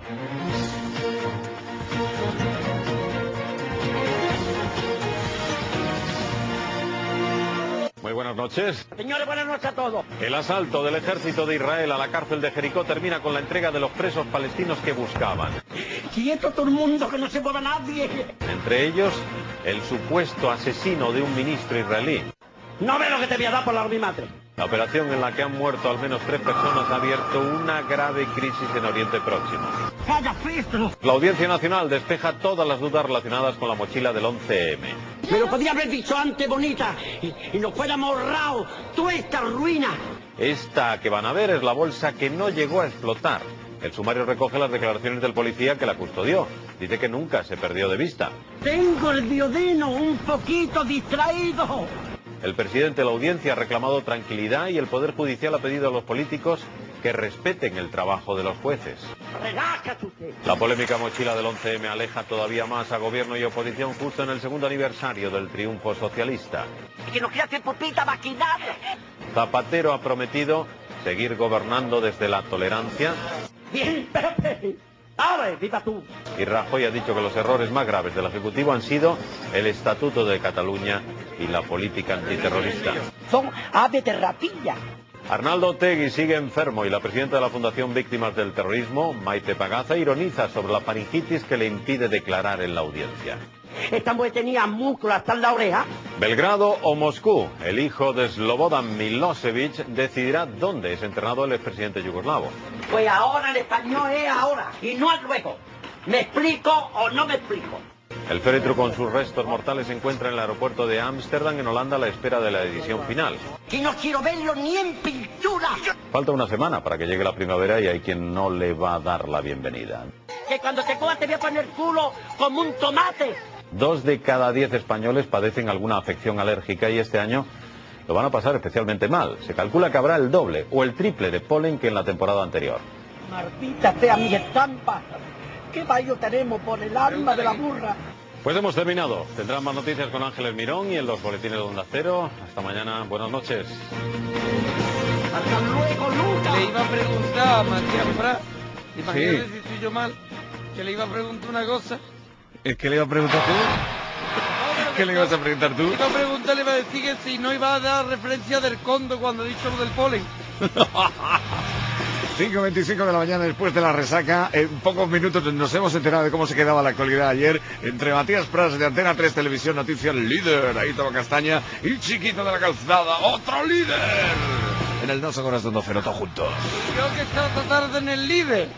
Muy buenas noches. Señores, buenas noches a todos. El asalto del ejército de Israel a la cárcel de Jericó termina con la entrega de los presos palestinos que buscaban. Quieto todo el mundo, que no se mueva nadie. Entre ellos, el supuesto asesino de un ministro israelí. No ve lo que te voy a dar por la mi madre. La operación en la que han muerto al menos tres personas ha abierto una grave crisis en Oriente Próximo. ¡Calla, Fistro! La Audiencia Nacional despeja todas las dudas relacionadas con la mochila del once eme. Me lo podía haber dicho antes, bonita, y, y nos fuéramos ahorrado toda esta ruina. Esta que van a ver es la bolsa que no llegó a explotar. El sumario recoge las declaraciones del policía que la custodió. Dice que nunca se perdió de vista. Tengo el biodeno un poquito distraído. El presidente de la audiencia ha reclamado tranquilidad y el Poder Judicial ha pedido a los políticos que respeten el trabajo de los jueces. Relájate usted. La polémica mochila del once eme aleja todavía más a gobierno y oposición justo en el segundo aniversario del triunfo socialista. Que nos quiere hacer pupita maquinada. Zapatero ha prometido seguir gobernando desde la tolerancia Bien, Pepe. ¡Abre, viva tú! y Rajoy ha dicho que los errores más graves del Ejecutivo han sido el Estatuto de Cataluña y la política antiterrorista. Son aves de rapilla. Arnaldo Otegi sigue enfermo y la presidenta de la Fundación Víctimas del Terrorismo, Maite Pagaza, ironiza sobre la faringitis que le impide declarar en la audiencia. Esta mujer tenía músculo hasta en la oreja. Belgrado o Moscú, el hijo de Slobodan Milosevic decidirá dónde es entrenado el expresidente yugoslavo. Pues ahora el español es ahora y no al luego. ¿Me explico o no me explico? El féretro con sus restos mortales se encuentra en el aeropuerto de Ámsterdam, en Holanda, a la espera de la edición final. Que no quiero verlo ni en pintura. Falta una semana para que llegue la primavera y hay quien no le va a dar la bienvenida. Que cuando te coja te voy a poner culo como un tomate. Dos de cada diez españoles padecen alguna afección alérgica y este año lo van a pasar especialmente mal. Se calcula que habrá el doble o el triple de polen que en la temporada anterior. Maldita sea mi estampa. ¿Qué baño tenemos por el alma de la burra? Pues hemos terminado. Tendrán más noticias con Ángeles Mirón y en los boletines de Onda Cero. Hasta mañana. Buenas noches. Hasta luego, Lucas. Le iba a preguntar a Matías Prat, imagínate Sí. si estoy yo mal, que le iba a preguntar una cosa. ¿Es que le iba a preguntar tú? No, pero ¿Qué le ibas a preguntar tú? Iba a preguntarle, iba a decir que si no iba a dar referencia del condo cuando he dicho lo del polen. cinco veinticinco de la mañana después de la resaca. En pocos minutos nos hemos enterado de cómo se quedaba la actualidad ayer entre Matías Prats de Antena tres Televisión Noticias, líder, ahí toma Castaña, y Chiquito de la Calzada, otro líder. En el No Son Horas de Onda Cero, todos juntos. Creo que está esta tarde en el líder.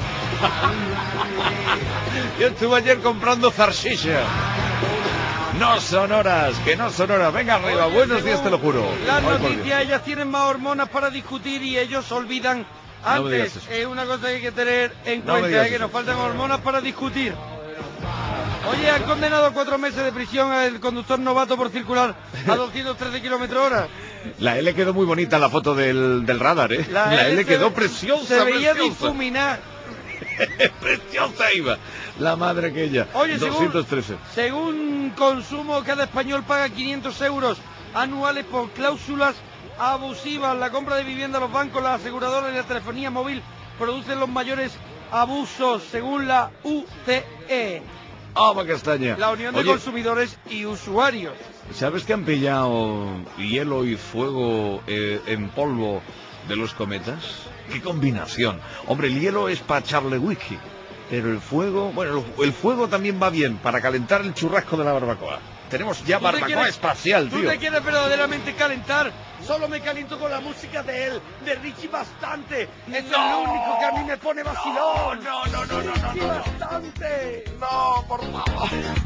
Yo estuve ayer comprando zarcilla. No son horas, que no son horas. Venga arriba, Oye, buenos días, te lo juro. Las Ay, por Dios. noticias, ellas tienen más hormonas para discutir y ellos olvidan No me digas antes. eso. Es una cosa que hay que tener en No me cuenta, digas ¿eh? Que eso. nos faltan hormonas para discutir. Oye, han condenado a cuatro meses de prisión al conductor novato por circular a doscientos trece kilómetros hora. La L quedó muy bonita en la foto del, del radar, ¿eh? La, La L, L se quedó ve- preciosa, Se veía preciosa. difuminar. Preciosa iba. La madre que ella. Oye, según, doscientos trece. según consumo, cada español paga quinientos euros anuales por cláusulas abusivas. La compra de vivienda, los bancos, las aseguradoras y la telefonía móvil producen los mayores abusos, según la U C E, ¡Vamos, Castaña! la Unión de Oye, Consumidores y Usuarios. ¿sabes que han pillado hielo y fuego eh, en polvo de los cometas? ¡Qué combinación! Hombre, el hielo es para echarle whisky, pero el fuego, bueno, el fuego también va bien para calentar el churrasco de la barbacoa. Tenemos ya ¿Tú te barbacoa quieres- espacial, ¿Tú tío. te quieres verdaderamente calentar? Solo me caliento con la música de él, de Richie Bastante. Es No, el único que a mí me pone vacilón. No, no, no, no, Richie no, no. Bastante. No, por favor.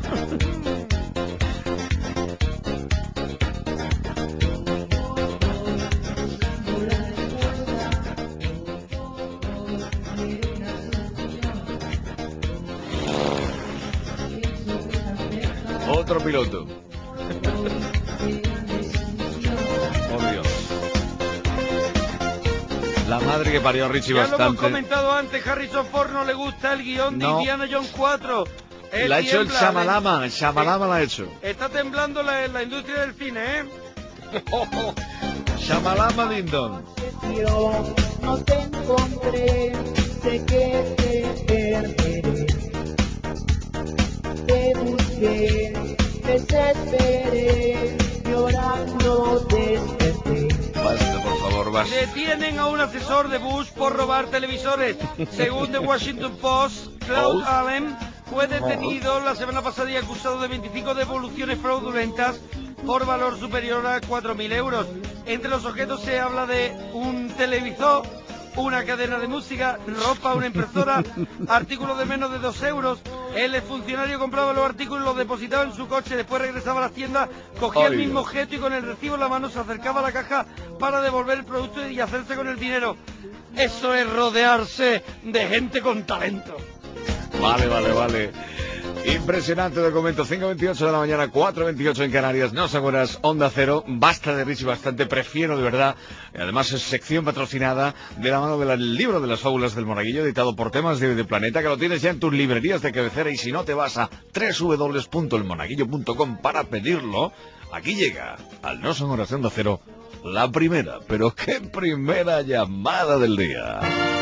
Otro piloto. Por Dios. La madre que parió a Richie Ya lo hemos Bastante. comentado antes, Harrison Ford no le gusta el guión de No. Indiana Jones cuatro. Él La ha hecho el tiembla, Shamalama, el Shamalama la ha hecho. le- Está temblando la, la industria del cine, ¿eh? Shamalama Ding Dong. Yo no te encontré, sé que te perderé. Te busqué, desesperé, llorando desperté. Basta, por favor, basta. Detienen a un asesor de Bush por robar televisores. Según The Washington Post, Claude Post. Allen fue detenido la semana pasada y acusado de veinticinco devoluciones fraudulentas por valor superior a cuatro mil euros. Entre los objetos se habla de un televisor, una cadena de música, ropa, una impresora, artículos de menos de dos euros. El funcionario compraba los artículos y los depositaba en su coche, después regresaba a la tienda, cogía el Ay, mismo Dios. objeto y con el recibo en la mano se acercaba a la caja para devolver el producto y hacerse con el dinero. Eso es rodearse de gente con talento. Vale, vale, vale. Impresionante documento. cinco veintiocho de la mañana, cuatro veintiocho en Canarias. No son horas, Onda Cero. Basta de Richie Bastante. Prefiero de verdad. Además es sección patrocinada de la mano del libro de las fábulas del Monaguillo, editado por Temas de, de Planeta, que lo tienes ya en tus librerías de cabecera. Y si no, te vas a doble u doble u doble u punto el monaguillo punto com para pedirlo. Aquí llega, al No son horas de Onda Cero, la primera, pero qué primera llamada del día.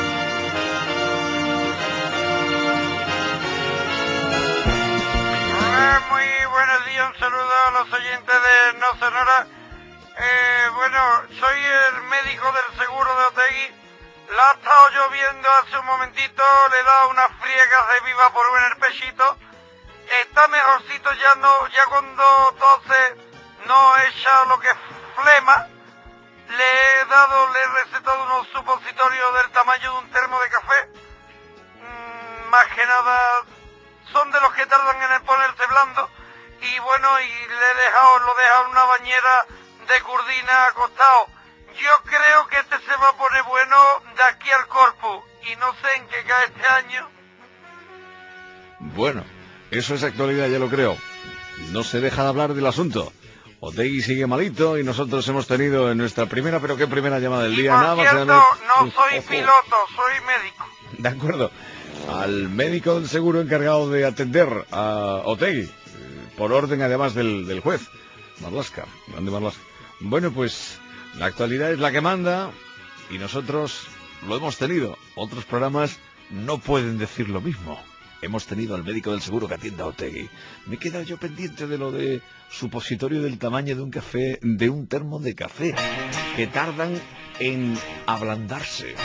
Hola, muy buenos días, un saludo a los oyentes de No Sonora. Eh, bueno, soy el médico del seguro de Otegui. La ha estado lloviendo hace un momentito, le he dado unas friegas de viva por en el pechito. Está mejorcito ya, no, ya cuando tose no echa lo que es flema. Le he dado, le he recetado unos supositorios del tamaño de un termo de café. Mm, más que nada son de los que tardan en el ponerse blando. Y bueno, y le he dejado, lo he dejado en una bañera de curdina acostado. Yo creo que este se va a poner bueno de aquí al corpus. Y no sé en qué cae este año. Bueno, eso es actualidad, ya lo creo. No se deja de hablar del asunto. Otegui sigue malito y nosotros hemos tenido en nuestra primera, pero qué primera llamada del día, Por nada más y cierto, nada menos- no soy Ojo. piloto, soy médico. De acuerdo. Al médico del seguro encargado de atender a Otegui, eh, por orden además del, del juez, Marlaska, grande Marlaska. Bueno, pues la actualidad es la que manda y nosotros lo hemos tenido. Otros programas no pueden decir lo mismo. hemos tenido al médico del seguro que atienda a Otegui. Me he quedado yo pendiente de lo de supositorio del tamaño de un café, de un termo de café, que tardan en ablandarse.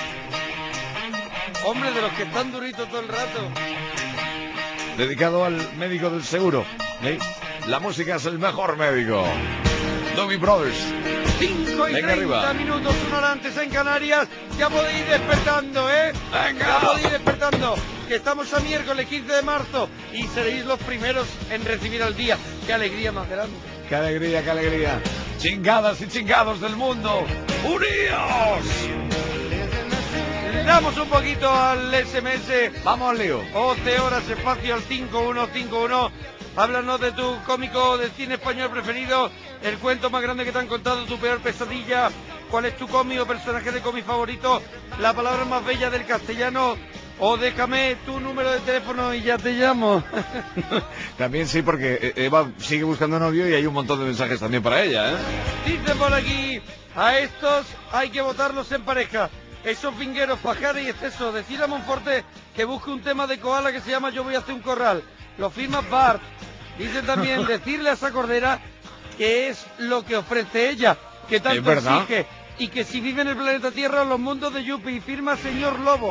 Hombre, de los que están duritos todo el rato. Dedicado al médico del seguro. ¿Eh? La música es el mejor médico. Doobie Brothers. cinco y Venga, treinta arriba. minutos, una hora antes en Canarias. Ya podéis ir despertando, ¿eh? Venga. Ya podéis ir despertando. Que estamos a miércoles quince de marzo y seréis los primeros en recibir al día. ¡Qué alegría más grande! ¡Qué alegría, qué alegría! Chingadas y chingados del mundo, ¡uníos! Le damos un poquito al ese eme ese. Vamos al lío. once horas, espacio al cinco uno cinco uno. Háblanos de tu cómico del cine español preferido, el cuento más grande que te han contado, tu peor pesadilla, cuál es tu cómic o personaje de cómic favorito, la palabra más bella del castellano, o déjame tu número de teléfono y ya te llamo. También sí, porque Eva sigue buscando novio y hay un montón de mensajes también para ella, ¿eh? Dicen por aquí, a estos hay que votarlos en pareja. Esos vingueros, pajares y exceso. Decir a Monforte que busque un tema de Koala que se llama Yo voy a hacer un corral. Lo firma Bart. Dicen también decirle a esa cordera que es lo que ofrece ella, que tanto Es verdad. exige, y que si vive en el planeta Tierra los mundos de Yuppie. Firma señor Lobo.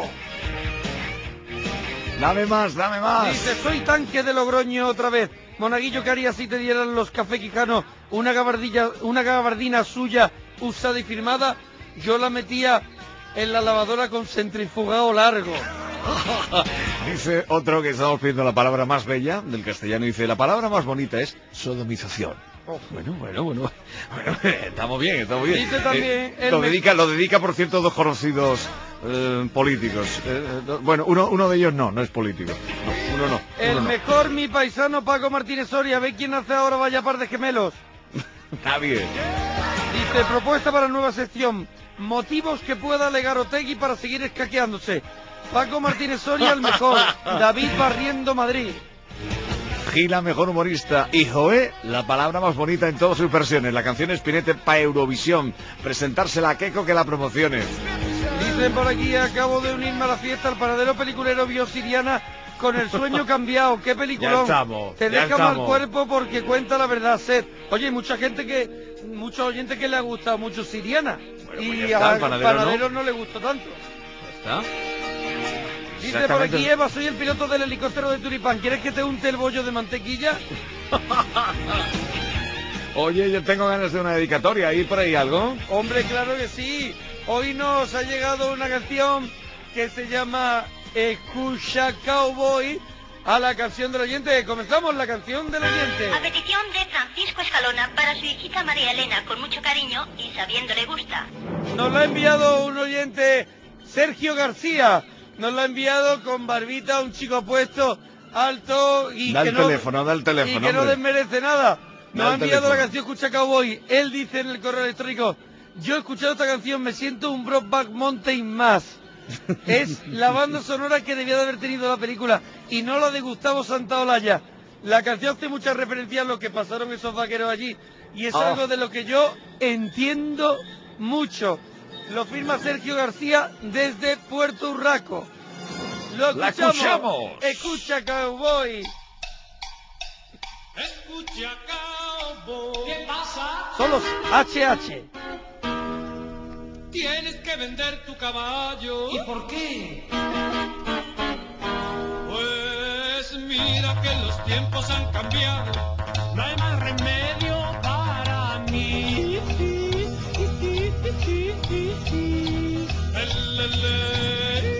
Dame más, dame más. Dice, soy tanque de Logroño otra vez. Monaguillo, ¿qué harías si te dieran los café quijanos una gabardilla, una gabardina suya usada y firmada? Yo la metía en la lavadora con centrifugado largo. Dice otro que estamos pidiendo la palabra más bella del castellano. Dice, la palabra más bonita es sodomización. Oh. Bueno, bueno, bueno, bueno, estamos bien, estamos bien. Dice también Eh, el lo me- dedica, lo dedica, por cierto, dos conocidos eh, políticos. Eh, eh, bueno, uno, uno de ellos no, no es político. No, uno no. El uno no. mejor, mi paisano Paco Martínez Soria. Ve quién hace ahora Vaya Par de Gemelos. Nadie. Dice, propuesta para nueva sección. Motivos que pueda alegar Otegui para seguir escaqueándose. Paco Martínez Soria, el mejor. David Barriendo Madrid. Gila, mejor humorista. Y Joé, la palabra más bonita en todas sus versiones. La canción Espinete para Eurovisión. Presentársela a Keiko que la promocione. Dicen por aquí, acabo de unirme a la fiesta. El paradero peliculero vio Siriana con el sueño cambiado. ¡Qué peliculón! Ya estamos, Te ya deja mal estamos. cuerpo porque cuenta la verdad, Seth. Oye, hay mucha gente que, muchos oyentes que le ha gustado mucho Siriana. Bueno, y pues ya está, al al panadero panadero no. no le gustó tanto. ¿Está? Dice por Exactamente. aquí, Eva, soy el piloto del helicóptero de Tulipán. ¿Quieres que te unte el bollo de mantequilla? Oye, yo tengo ganas de una dedicatoria. ¿Hay por ahí algo? Hombre, claro que sí. Hoy nos ha llegado una canción que se llama Escucha Cowboy, a la canción del oyente. Comenzamos la canción del oyente. A petición de Francisco Escalona para su hijita María Elena, con mucho cariño y sabiendo le gusta. Nos la ha enviado un oyente, Sergio García. Nos la ha enviado con barbita, un chico puesto, alto y Da que el no, teléfono, da el teléfono, y que no hombre. desmerece nada. Nos Da ha el enviado la teléfono. canción Escucha Cowboy. Él dice en el correo electrónico, yo he escuchado esta canción, me siento un Brokeback Mountain más. Es la banda sonora que debía de haber tenido la película y no la de Gustavo Santaolalla. La canción hace mucha referencia a lo que pasaron esos vaqueros allí y es Oh. algo de lo que yo entiendo mucho. Lo firma Sergio García desde Puerto Urraco. Lo La escuchamos. escuchamos. Escucha Cowboy. Escucha, cowboy. ¿Qué pasa? Son los H H. Tienes que vender tu caballo. ¿Y por qué? Pues mira que los tiempos han cambiado. No hay más remedio para mí. El, el, el.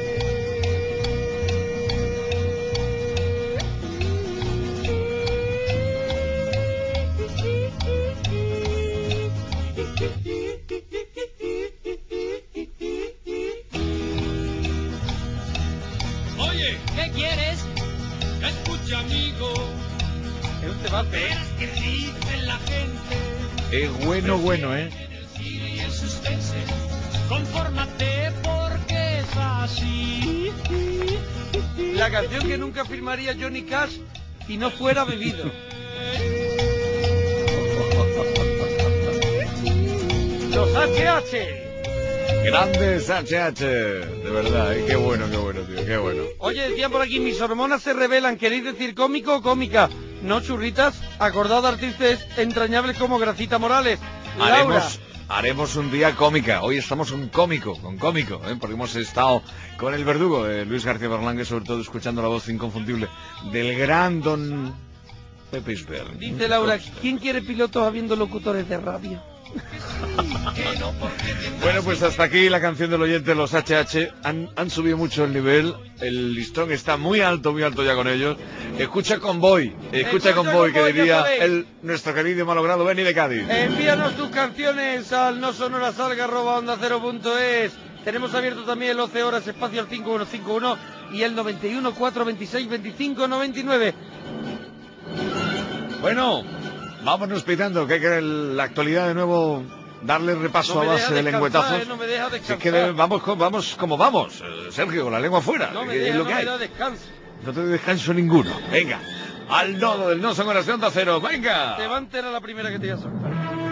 Oye, ¿qué quieres? Escucha, amigo. Es un temazo. Verás que dice la gente. Es bueno, bueno, ¿eh? Y el suspense. Confórmate porque es así. La canción que nunca firmaría Johnny Cash si no fuera bebido. Los H H. Grandes H H, de verdad, ¿eh? Qué bueno, qué bueno, tío, qué bueno. Oye, decían por aquí, mis hormonas se revelan, ¿queréis decir cómico o cómica? No, churritas, acordado de artistas entrañables como Gracita Morales. Laura. Haremos, haremos un día cómica, hoy estamos un cómico, con cómico, ¿eh? Porque hemos estado con el verdugo de Luis García Berlanga, sobre todo escuchando la voz inconfundible del gran don Pepe Isbert. Dice Laura, ¿quién quiere pilotos habiendo locutores de radio? Bueno, pues hasta aquí la canción del oyente. Los H H han, han subido mucho el nivel. El listón está muy alto, muy alto ya con ellos. Escucha Convoy, escucha Convoy, que diría el, nuestro querido y malogrado Benny de Cádiz. Envíanos tus canciones al no sonorasalga arroba onda cero punto es. Tenemos abierto también el once horas espacio al cinco uno cinco uno y el noventa y uno cuatro veintiséis veinticinco noventa y nueve. Bueno, vámonos pitando, que hay que la actualidad de nuevo darle repaso no a base de lengüetazos. Eh, no me deja si es que de, vamos, vamos como vamos, Sergio, con la lengua fuera. No me que deja, es lo que no hay. me da descanso. No te doy descanso ninguno. Venga, al nodo del no son horas de onda cero, venga. Te va a enterar la primera que te voy a soltar.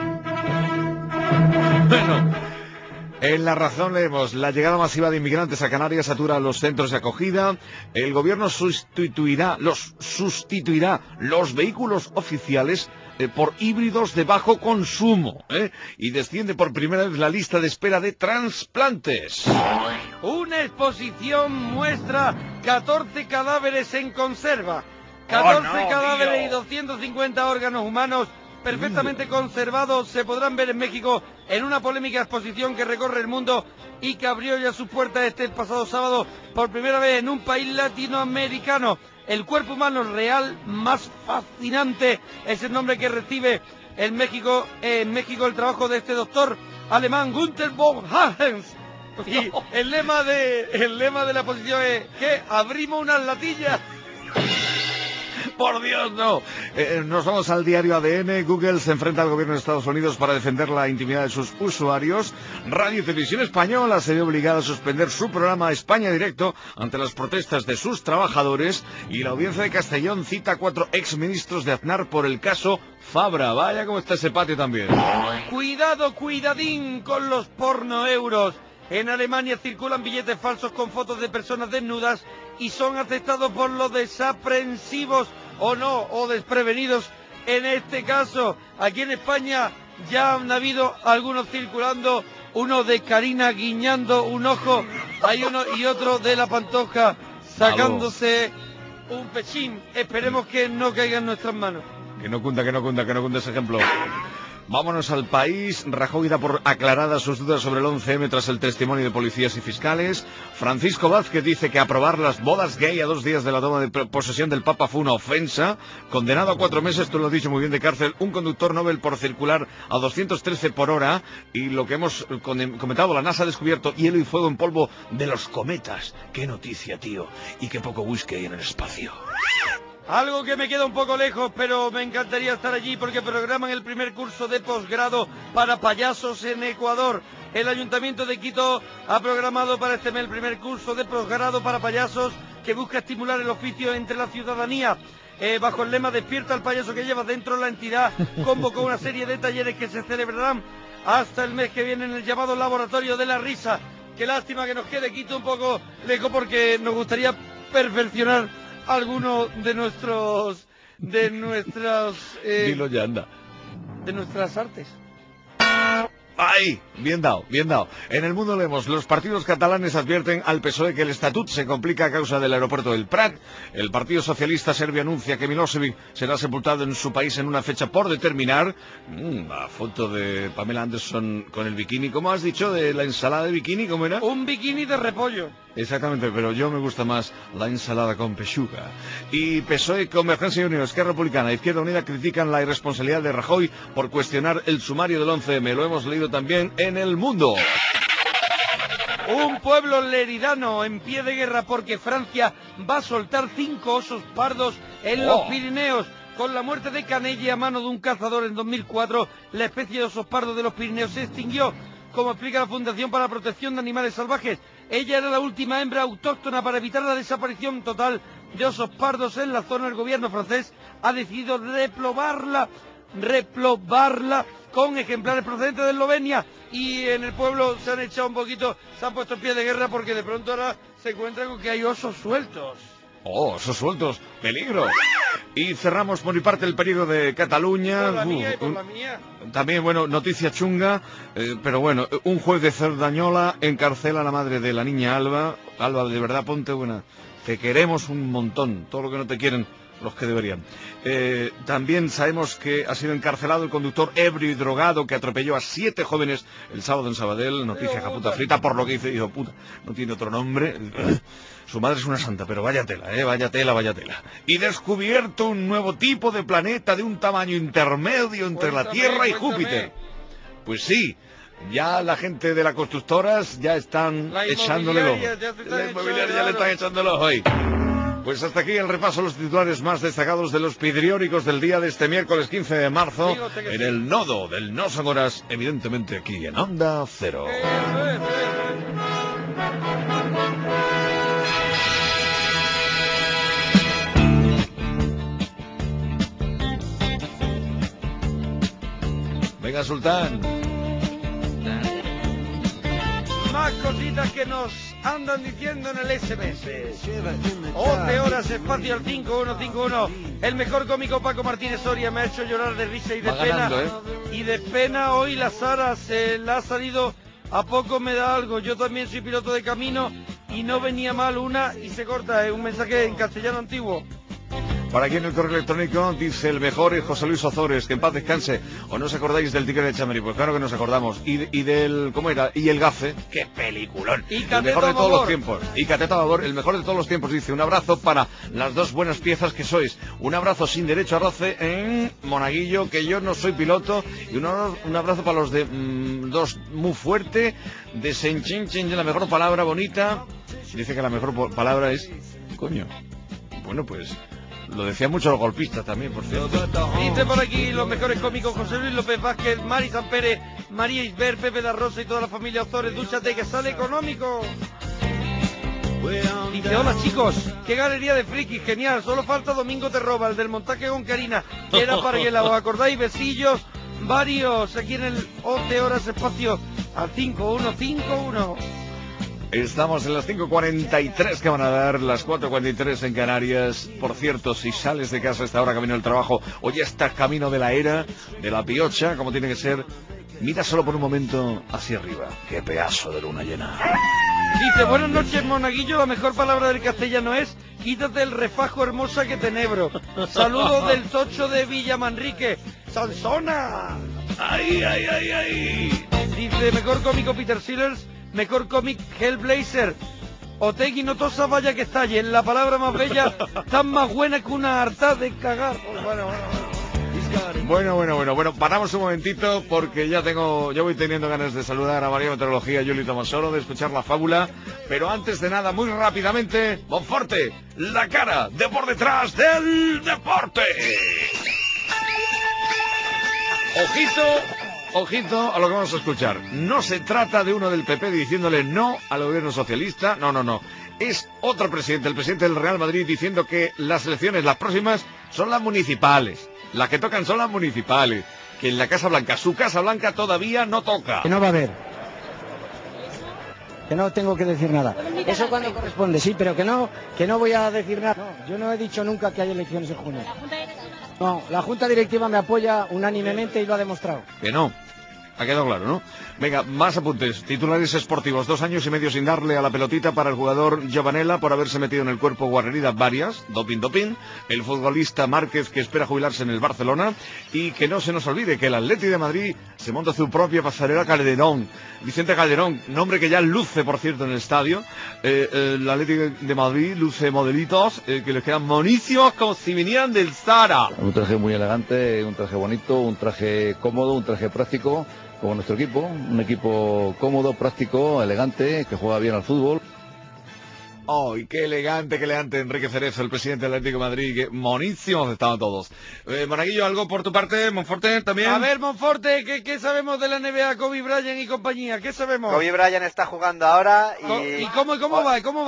Bueno. En La Razón leemos, la llegada masiva de inmigrantes a Canarias satura los centros de acogida, el gobierno sustituirá los, sustituirá los vehículos oficiales eh, por híbridos de bajo consumo, ¿eh? Y desciende por primera vez la lista de espera de trasplantes. Una exposición muestra catorce cadáveres en conserva, catorce oh, no, cadáveres tío. y doscientos cincuenta órganos humanos perfectamente conservados se podrán ver en México en una polémica exposición que recorre el mundo y que abrió ya sus puertas este pasado sábado por primera vez en un país latinoamericano. El cuerpo humano real más fascinante es el nombre que recibe en México, en México el trabajo de este doctor alemán Gunther von Hagens. Y el lema de el lema de la exposición es que abrimos unas latillas. Por Dios, no. Eh, nos vamos al diario A D N. Google se enfrenta al gobierno de Estados Unidos para defender la intimidad de sus usuarios. Radio y Televisión Española se ve obligada a suspender su programa España Directo ante las protestas de sus trabajadores. Y la audiencia de Castellón cita a cuatro exministros de Aznar por el caso Fabra. Vaya cómo está ese patio también. Cuidado, cuidadín con los pornoeuros. En Alemania circulan billetes falsos con fotos de personas desnudas y son aceptados por los desaprensivos o no, o desprevenidos en este caso. Aquí en España ya han habido algunos circulando, uno de Karina guiñando un ojo, hay uno y otro de la Pantoja sacándose un pechín. Esperemos que no caiga en nuestras manos. Que no cunda, que no cunda, que no cunda ese ejemplo. Vámonos al País. Rajoy da por aclaradas sus dudas sobre el once eme tras el testimonio de policías y fiscales. Francisco Vázquez dice que aprobar las bodas gay a dos días de la toma de posesión del Papa fue una ofensa. Condenado a cuatro meses, tú lo has dicho muy bien, de cárcel, un conductor Nobel por circular a doscientos trece por hora. Y lo que hemos comentado, la NASA ha descubierto hielo y fuego en polvo de los cometas. ¡Qué noticia, tío! Y qué poco whisky hay en el espacio. Algo que me queda un poco lejos, pero me encantaría estar allí porque programan el primer curso de posgrado para payasos en Ecuador. El Ayuntamiento de Quito ha programado para este mes el primer curso de posgrado para payasos que busca estimular el oficio entre la ciudadanía. Eh, bajo el lema Despierta al payaso que llevas dentro, la entidad convocó una serie de talleres que se celebrarán hasta el mes que viene en el llamado Laboratorio de la Risa. Qué lástima que nos quede Quito un poco lejos porque nos gustaría perfeccionar algunos de nuestros de nuestras eh, Dilo ya, anda. de nuestras artes. ¡Ay! Bien dado, bien dado. En el mundo leemos, los partidos catalanes advierten al P S O E que el estatut se complica a causa del aeropuerto del Prat. El Partido Socialista Serbio anuncia que Milosevic será sepultado en su país en una fecha por determinar. Mm, la foto de Pamela Anderson con el bikini. ¿Cómo has dicho? ¿De la ensalada de bikini? ¿Cómo era? Un bikini de repollo. Exactamente, pero yo me gusta más la ensalada con pechuga. Y P S O E, Convergencia y Unión, Esquerra Republicana, Izquierda Unida critican la irresponsabilidad de Rajoy por cuestionar el sumario del once eme. Lo hemos leído también en El Mundo. Un pueblo leridano en pie de guerra porque Francia va a soltar cinco osos pardos en Oh. los Pirineos. Con la muerte de Canelle a mano de un cazador en dos mil cuatro, la especie de osos pardos de los Pirineos se extinguió. Como explica la Fundación para la Protección de Animales Salvajes, ella era la última hembra autóctona. Para evitar la desaparición total de osos pardos en la zona, el gobierno francés ha decidido replobarla, replobarla con ejemplares procedentes de Eslovenia, y en el pueblo se han echado un poquito, se han puesto en pie de guerra porque de pronto ahora se encuentran con que hay osos sueltos. Oh, esos sueltos, peligro. Y cerramos por mi parte el peligro de Cataluña. Por la Uh, mía y por un- la mía. También, bueno, noticia chunga, eh, pero bueno, un juez de Cerdañola encarcela a la madre de la niña Alba. Alba, de verdad, ponte buena. Te queremos un montón, todo lo que no te quieren los que deberían. Eh, también sabemos que ha sido encarcelado el conductor ebrio y drogado que atropelló a siete jóvenes el sábado en Sabadell. Noticia japuta frita, por lo que dice, hijo puta, no tiene otro nombre. Su madre es una santa, pero vaya tela, eh, vaya tela, vaya tela. Y descubierto un nuevo tipo de planeta de un tamaño intermedio entre la Cuéntame, Tierra y cuéntame. Júpiter. Pues sí, ya la gente de las constructoras ya están La echándole el ojo. inmobiliaria ya se están La inmobiliaria echando, ya le están claro. echando el ojo ahí. Pues hasta aquí el repaso a los titulares más destacados de los pidrióricos del día de este miércoles quince de marzo, Digo usted que en sí. el nodo del No Son Horas, evidentemente aquí en Onda Cero. Venga, Sultán. Más cositas que nos andan diciendo en el S M S. once horas, espacio al cinco uno cinco uno. El mejor cómico Paco Martínez Soria me ha hecho llorar de risa y de Va pena. ganando, ¿eh? Y de pena hoy la Sara se la ha salido a poco me da algo. Yo también soy piloto de camino y no venía mal una y se corta. Es un mensaje en castellano antiguo. Por aquí en el correo electrónico dice el mejor es José Luis Ozores, que en paz descanse. ¿O no os acordáis del Tigre de Chamberí? Pues claro que nos acordamos. Y, de- y del, ¿cómo era? Y el Gafe, qué peliculón. Y El Cateto mejor de todos Babor. los tiempos. Y Cateto Babor, el mejor de todos los tiempos, dice un abrazo para las dos buenas piezas que sois. Un abrazo sin derecho a roce en Monaguillo, que yo no soy piloto. Y un, abra- un abrazo para los de mm, dos muy fuerte, de Senchinchen, la mejor palabra bonita. Dice que la mejor po- palabra es coño. Bueno, pues lo decían mucho los golpistas también, por cierto. Dice por aquí los mejores cómicos: José Luis López Vázquez, Mari Sanpere, María Isber, Pepe da Rosa y toda la familia Ozores. Dúchate que sale económico. Dice, hola chicos, qué galería de frikis, genial, solo falta Domingo Te Roba, el del montaje con Karina, que era para que la os acordáis, besillos varios aquí en el once horas espacio al cinco uno cinco uno. Estamos en las cinco cuarenta y tres que van a dar, las cuatro cuarenta y tres en Canarias. Por cierto, si sales de casa a esta hora camino del trabajo o ya estás camino de la era, de la piocha, como tiene que ser, mira solo por un momento hacia arriba. ¡Qué pedazo de luna llena! Dice, buenas noches Monaguillo, la mejor palabra del castellano es quítate el refajo hermosa que tenebro. Saludos del tocho de Villa Manrique, Sansona. ¡Ay, ay, ay, ay! Dice, mejor cómico Peter Sellers, mejor cómic Hellblazer. Otegui no tosa vaya que estalle, la palabra más bella, tan más buena que una harta de cagar. Pues bueno, bueno, bueno. Bueno, bueno, bueno, bueno, paramos un momentito porque ya tengo, ya voy teniendo ganas de saludar a María Meteorología y Yuli Tomasoro, de escuchar la fábula, pero antes de nada, muy rápidamente, Monforte, la cara de por detrás del deporte. Ojito, ojito a lo que vamos a escuchar. No se trata de uno del P P diciéndole no al gobierno socialista, no, no, no. Es otro presidente, el presidente del Real Madrid, diciendo que las elecciones, las próximas, son las municipales. Las que tocan son las municipales. Que en la Casa Blanca, su Casa Blanca todavía no toca. Que no va a haber. Que no tengo que decir nada. Eso cuando corresponde, sí, pero que no, que no voy a decir nada. No, yo no he dicho nunca que hay elecciones en junio. No, la Junta Directiva me apoya unánimemente y lo ha demostrado. Que no. Ha quedado claro, ¿no? Venga, más apuntes. Titulares esportivos. Dos años y medio sin darle a la pelotita para el jugador Giovanella por haberse metido en el cuerpo guarreridas varias. Doping, doping. El futbolista Márquez, que espera jubilarse en el Barcelona. Y que no se nos olvide que el Atleti de Madrid se monta su propia pasarela Calderón. Vicente Calderón, nombre que ya luce, por cierto, en el estadio. Eh, eh, el Atleti de Madrid luce modelitos eh, que les quedan monísimos como si vinieran del Zara. Un traje muy elegante, un traje bonito, un traje cómodo, un traje práctico, como nuestro equipo, un equipo cómodo, práctico, elegante, que juega bien al fútbol. ¡Ay, qué elegante, qué elegante! Enrique Cerezo, el presidente del Atlético de Madrid, que monísimos estaban todos. Eh, Monaguillo, ¿algo por tu parte? ¿Monforte también? A ver, Monforte, ¿qué, ¿qué sabemos de la N B A, Kobe Bryant y compañía? ¿Qué sabemos? Kobe Bryant está jugando ahora y... Co- ¿Y cómo, cómo va? ¿Cómo va?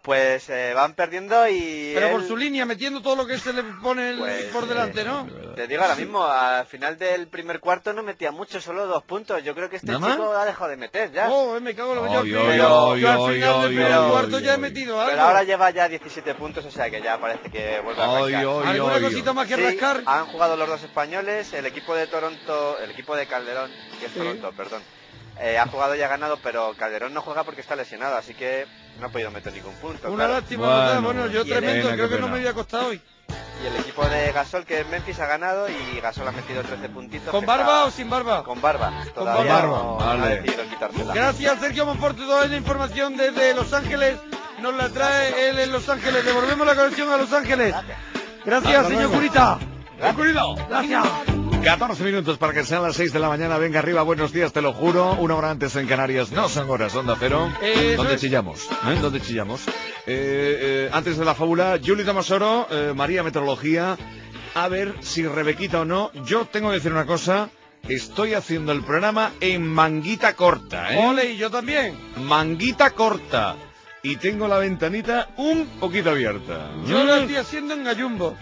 Pues eh, van perdiendo y... Pero él... por su línea, metiendo todo lo que se le pone el- Pues, por delante, ¿no? Te digo ahora mismo, al final del primer cuarto no metía mucho, solo dos puntos. Yo creo que este ¿Nada chico ha dejado de meter ya. Oh, me cago en lo Ay, yo, ay, yo, ay, yo al ay, final del ay, primer ay, cuarto ay, ya he ay. metido algo. Pero ahora lleva ya diecisiete puntos, o sea que ya parece que vuelve a Ay, arrancar. ay, ¿Alguna ay, cosita ay. más que Sí, rascar? han jugado los dos españoles, el equipo de Toronto, el equipo de Calderón, que es Sí. Toronto, perdón. Eh, ha jugado y ha ganado, pero Calderón no juega porque está lesionado, así que no ha podido meter ningún punto. Una claro. lástima, ¿verdad? Bueno, yo Y el- tremendo, creo que no me había costado hoy. Y el equipo de Gasol, que es Memphis, ha ganado y Gasol ha metido trece puntitos. ¿Con que barba está- o sin barba? Con barba. Con Todavía barba. no, Vale. no ha decidido quitársela. Gracias, Sergio Monforte. Toda la información desde Los Ángeles nos la trae él en Los Ángeles. Devolvemos la conexión a Los Ángeles. Gracias, Hasta señor luego. Curita. Cuidado. Gracias. catorce minutos para que sean las seis de la mañana. Venga arriba, buenos días, te lo juro. Una hora antes en Canarias. No son horas, Onda Cero. Eh, eso ¿Dónde es. chillamos? ¿Eh? ¿Dónde chillamos? Eh, eh, antes de la fábula, Juli Damasoro, eh, María Meteorología. A ver si Rebequita o no. Yo tengo que decir una cosa. Estoy haciendo el programa en manguita corta, ¿eh? Ole, y yo también. Manguita corta. Y tengo la ventanita un poquito abierta. Yo lo estoy haciendo en Gallumbo.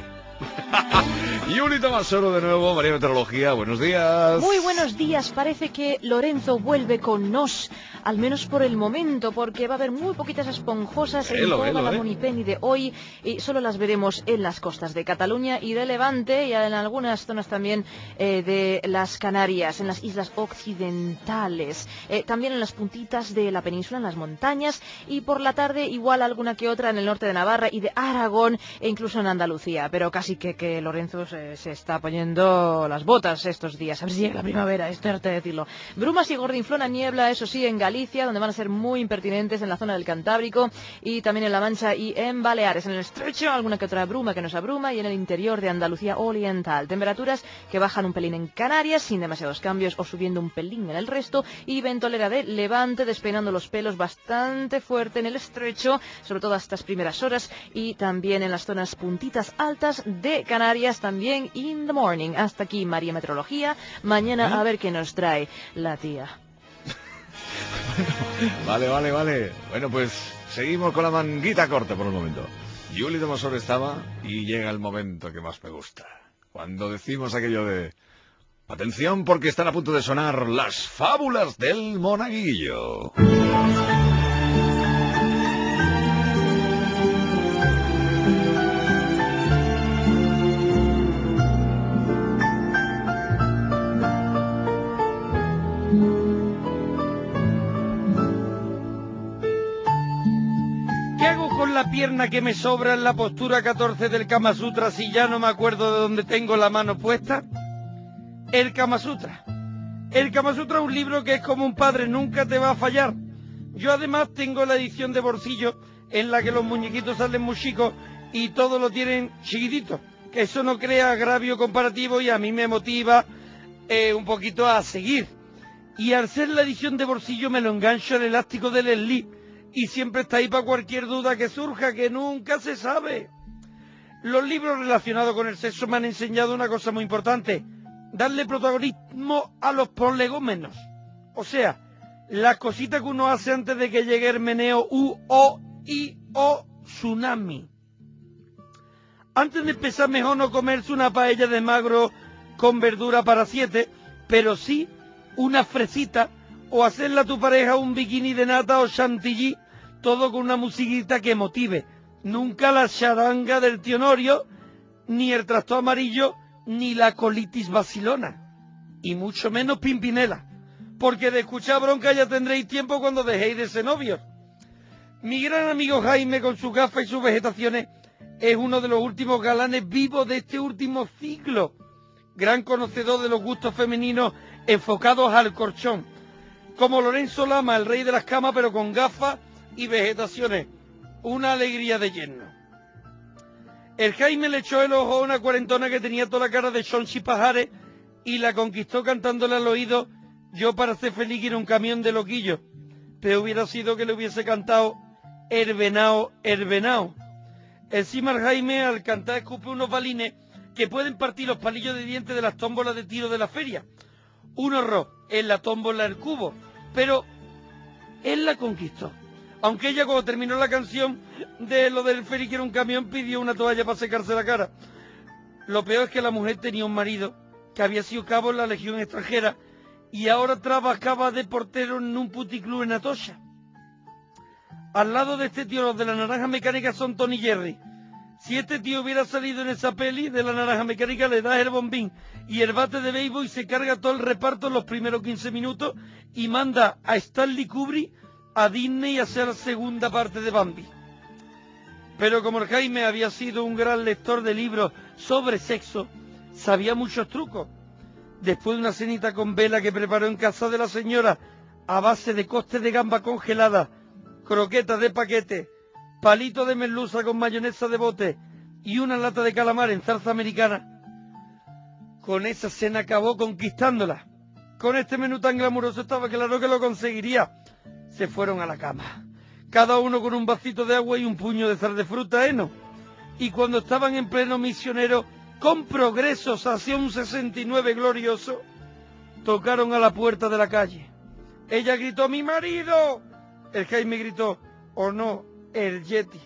Y un Damasoro de nuevo, María Meteorología, buenos días. Muy buenos días, parece que Lorenzo vuelve con nos, al menos por el momento, porque va a haber muy poquitas esponjosas en Velo, toda velo, la eh. Monipeni de hoy y solo las veremos en las costas de Cataluña y de Levante y en algunas zonas también eh, de las Canarias, en las islas occidentales, eh, también en las puntitas de la península, en las montañas y por la tarde igual alguna que otra en el norte de Navarra y de Aragón e incluso en Andalucía, pero casi que, que Lorenzo se, se está poniendo las botas estos días, a ver si llega la primavera, esto es de decirlo. Brumas y gordinflona niebla, eso sí, en Galicia, donde van a ser muy impertinentes en la zona del Cantábrico y también en La Mancha y en Baleares, en el estrecho alguna que otra bruma que nos abruma y en el interior de Andalucía oriental. Temperaturas que bajan un pelín en Canarias sin demasiados cambios o subiendo un pelín en el resto y ventolera de levante despeinando los pelos bastante fuerte en el estrecho, sobre todo a estas primeras horas y también en las zonas puntitas altas de Canarias también in the morning. Hasta aquí María Meteorología. Mañana a ver qué nos trae la tía. Vale, vale, vale. Bueno, pues seguimos con la manguita corta por el momento. Juli Damasoro estaba y llega el momento que más me gusta. Cuando decimos aquello de... Atención porque están a punto de sonar las fábulas del monaguillo. ¿Qué hago con la pierna que me sobra en la postura catorce del Kama Sutra si ya no me acuerdo de dónde tengo la mano puesta? El Kama Sutra. El Kama Sutra es un libro que es como un padre, nunca te va a fallar. Yo además tengo la edición de bolsillo en la que los muñequitos salen muy chicos y todos lo tienen chiquitito. Que eso no crea agravio comparativo y a mí me motiva eh, un poquito a seguir. Y al ser la edición de bolsillo me lo engancho al elástico del slip y siempre está ahí para cualquier duda que surja, que nunca se sabe. Los libros relacionados con el sexo me han enseñado una cosa muy importante: darle protagonismo a los prolegómenos. O sea, las cositas que uno hace antes de que llegue el meneo u, o, i, o, tsunami. Antes de empezar, mejor no comerse una paella de magro con verdura para siete, pero sí una fresita, o hacerle a tu pareja un bikini de nata o chantilly, todo con una musiquita que motive. Nunca la charanga del tío Norio, ni el trastorno amarillo, ni la colitis vacilona. Y mucho menos Pimpinela, porque de escuchar bronca ya tendréis tiempo cuando dejéis de ser novios. Mi gran amigo Jaime, con sus gafas y sus vegetaciones, es uno de los últimos galanes vivos de este último siglo. Gran conocedor de los gustos femeninos enfocados al corchón. Como Lorenzo Lama, el rey de las camas, pero con gafas y vegetaciones. Una alegría de yerno. El Jaime le echó el ojo a una cuarentona que tenía toda la cara de Sonchi Pajares y la conquistó cantándole al oído: yo para ser feliz quiero un camión de loquillo. Pero hubiera sido que le hubiese cantado Herbenao, Herbenao. Encima el Jaime al cantar escupe unos balines que pueden partir los palillos de dientes de las tómbolas de tiro de la feria. Un horror en la tómbola del cubo, pero él la conquistó. Aunque ella cuando terminó la canción de lo del ferry que era un camión pidió una toalla para secarse la cara. Lo peor es que la mujer tenía un marido que había sido cabo en la Legión extranjera y ahora trabajaba de portero en un puticlub en Atocha. Al lado de este tío, los de la naranja mecánica son Tony Jerry. Si este tío hubiera salido en esa peli de la naranja mecánica, le das el bombín y el bate de béisbol y se carga todo el reparto en los primeros quince minutos y manda a Stanley Kubrick a Disney a hacer la segunda parte de Bambi. Pero como el Jaime había sido un gran lector de libros sobre sexo, sabía muchos trucos. Después de una cenita con vela que preparó en casa de la señora a base de costes de gamba congelada, croquetas de paquete, palito de merluza con mayonesa de bote y una lata de calamar en salsa americana, con esa cena acabó conquistándola. Con este menú tan glamuroso estaba claro que lo conseguiría. Se fueron a la cama, cada uno con un vasito de agua y un puño de sal de fruta heno. Y cuando estaban en pleno misionero, con progresos hacia un sesenta y nueve glorioso, tocaron a la puerta de la calle. Ella gritó, ¡mi marido! El Jaime gritó, ¡oh no, el Yeti!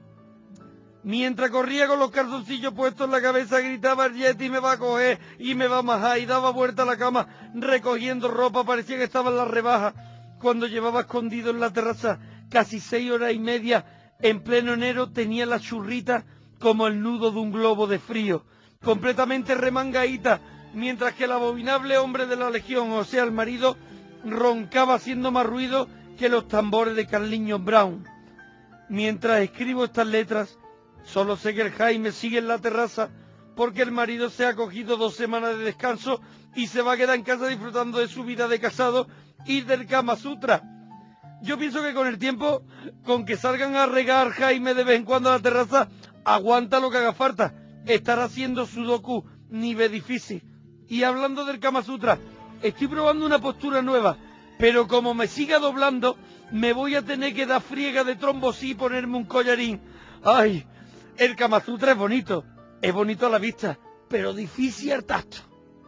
Mientras corría con los calzoncillos puestos en la cabeza, gritaba, el Yeti me va a coger y me va a majar, y daba vuelta a la cama recogiendo ropa, parecía que estaba en la rebaja, cuando llevaba escondido en la terraza casi seis horas y media, en pleno enero, tenía la churrita como el nudo de un globo de frío, completamente remangadita, mientras que el abominable hombre de la Legión, o sea, el marido, roncaba haciendo más ruido que los tambores de Carliños Brown. Mientras escribo estas letras, solo sé que el Jaime sigue en la terraza porque el marido se ha cogido dos semanas de descanso y se va a quedar en casa disfrutando de su vida de casado y del Kama Sutra. Yo pienso que con el tiempo, con que salgan a regar Jaime de vez en cuando a la terraza, aguanta lo que haga falta. Estará haciendo sudoku nivel difícil. Y hablando del Kama Sutra, estoy probando una postura nueva, pero como me siga doblando, me voy a tener que dar friega de trombosí y ponerme un collarín. ¡Ay! El Kama Sutra es bonito, es bonito a la vista, pero difícil al tacto.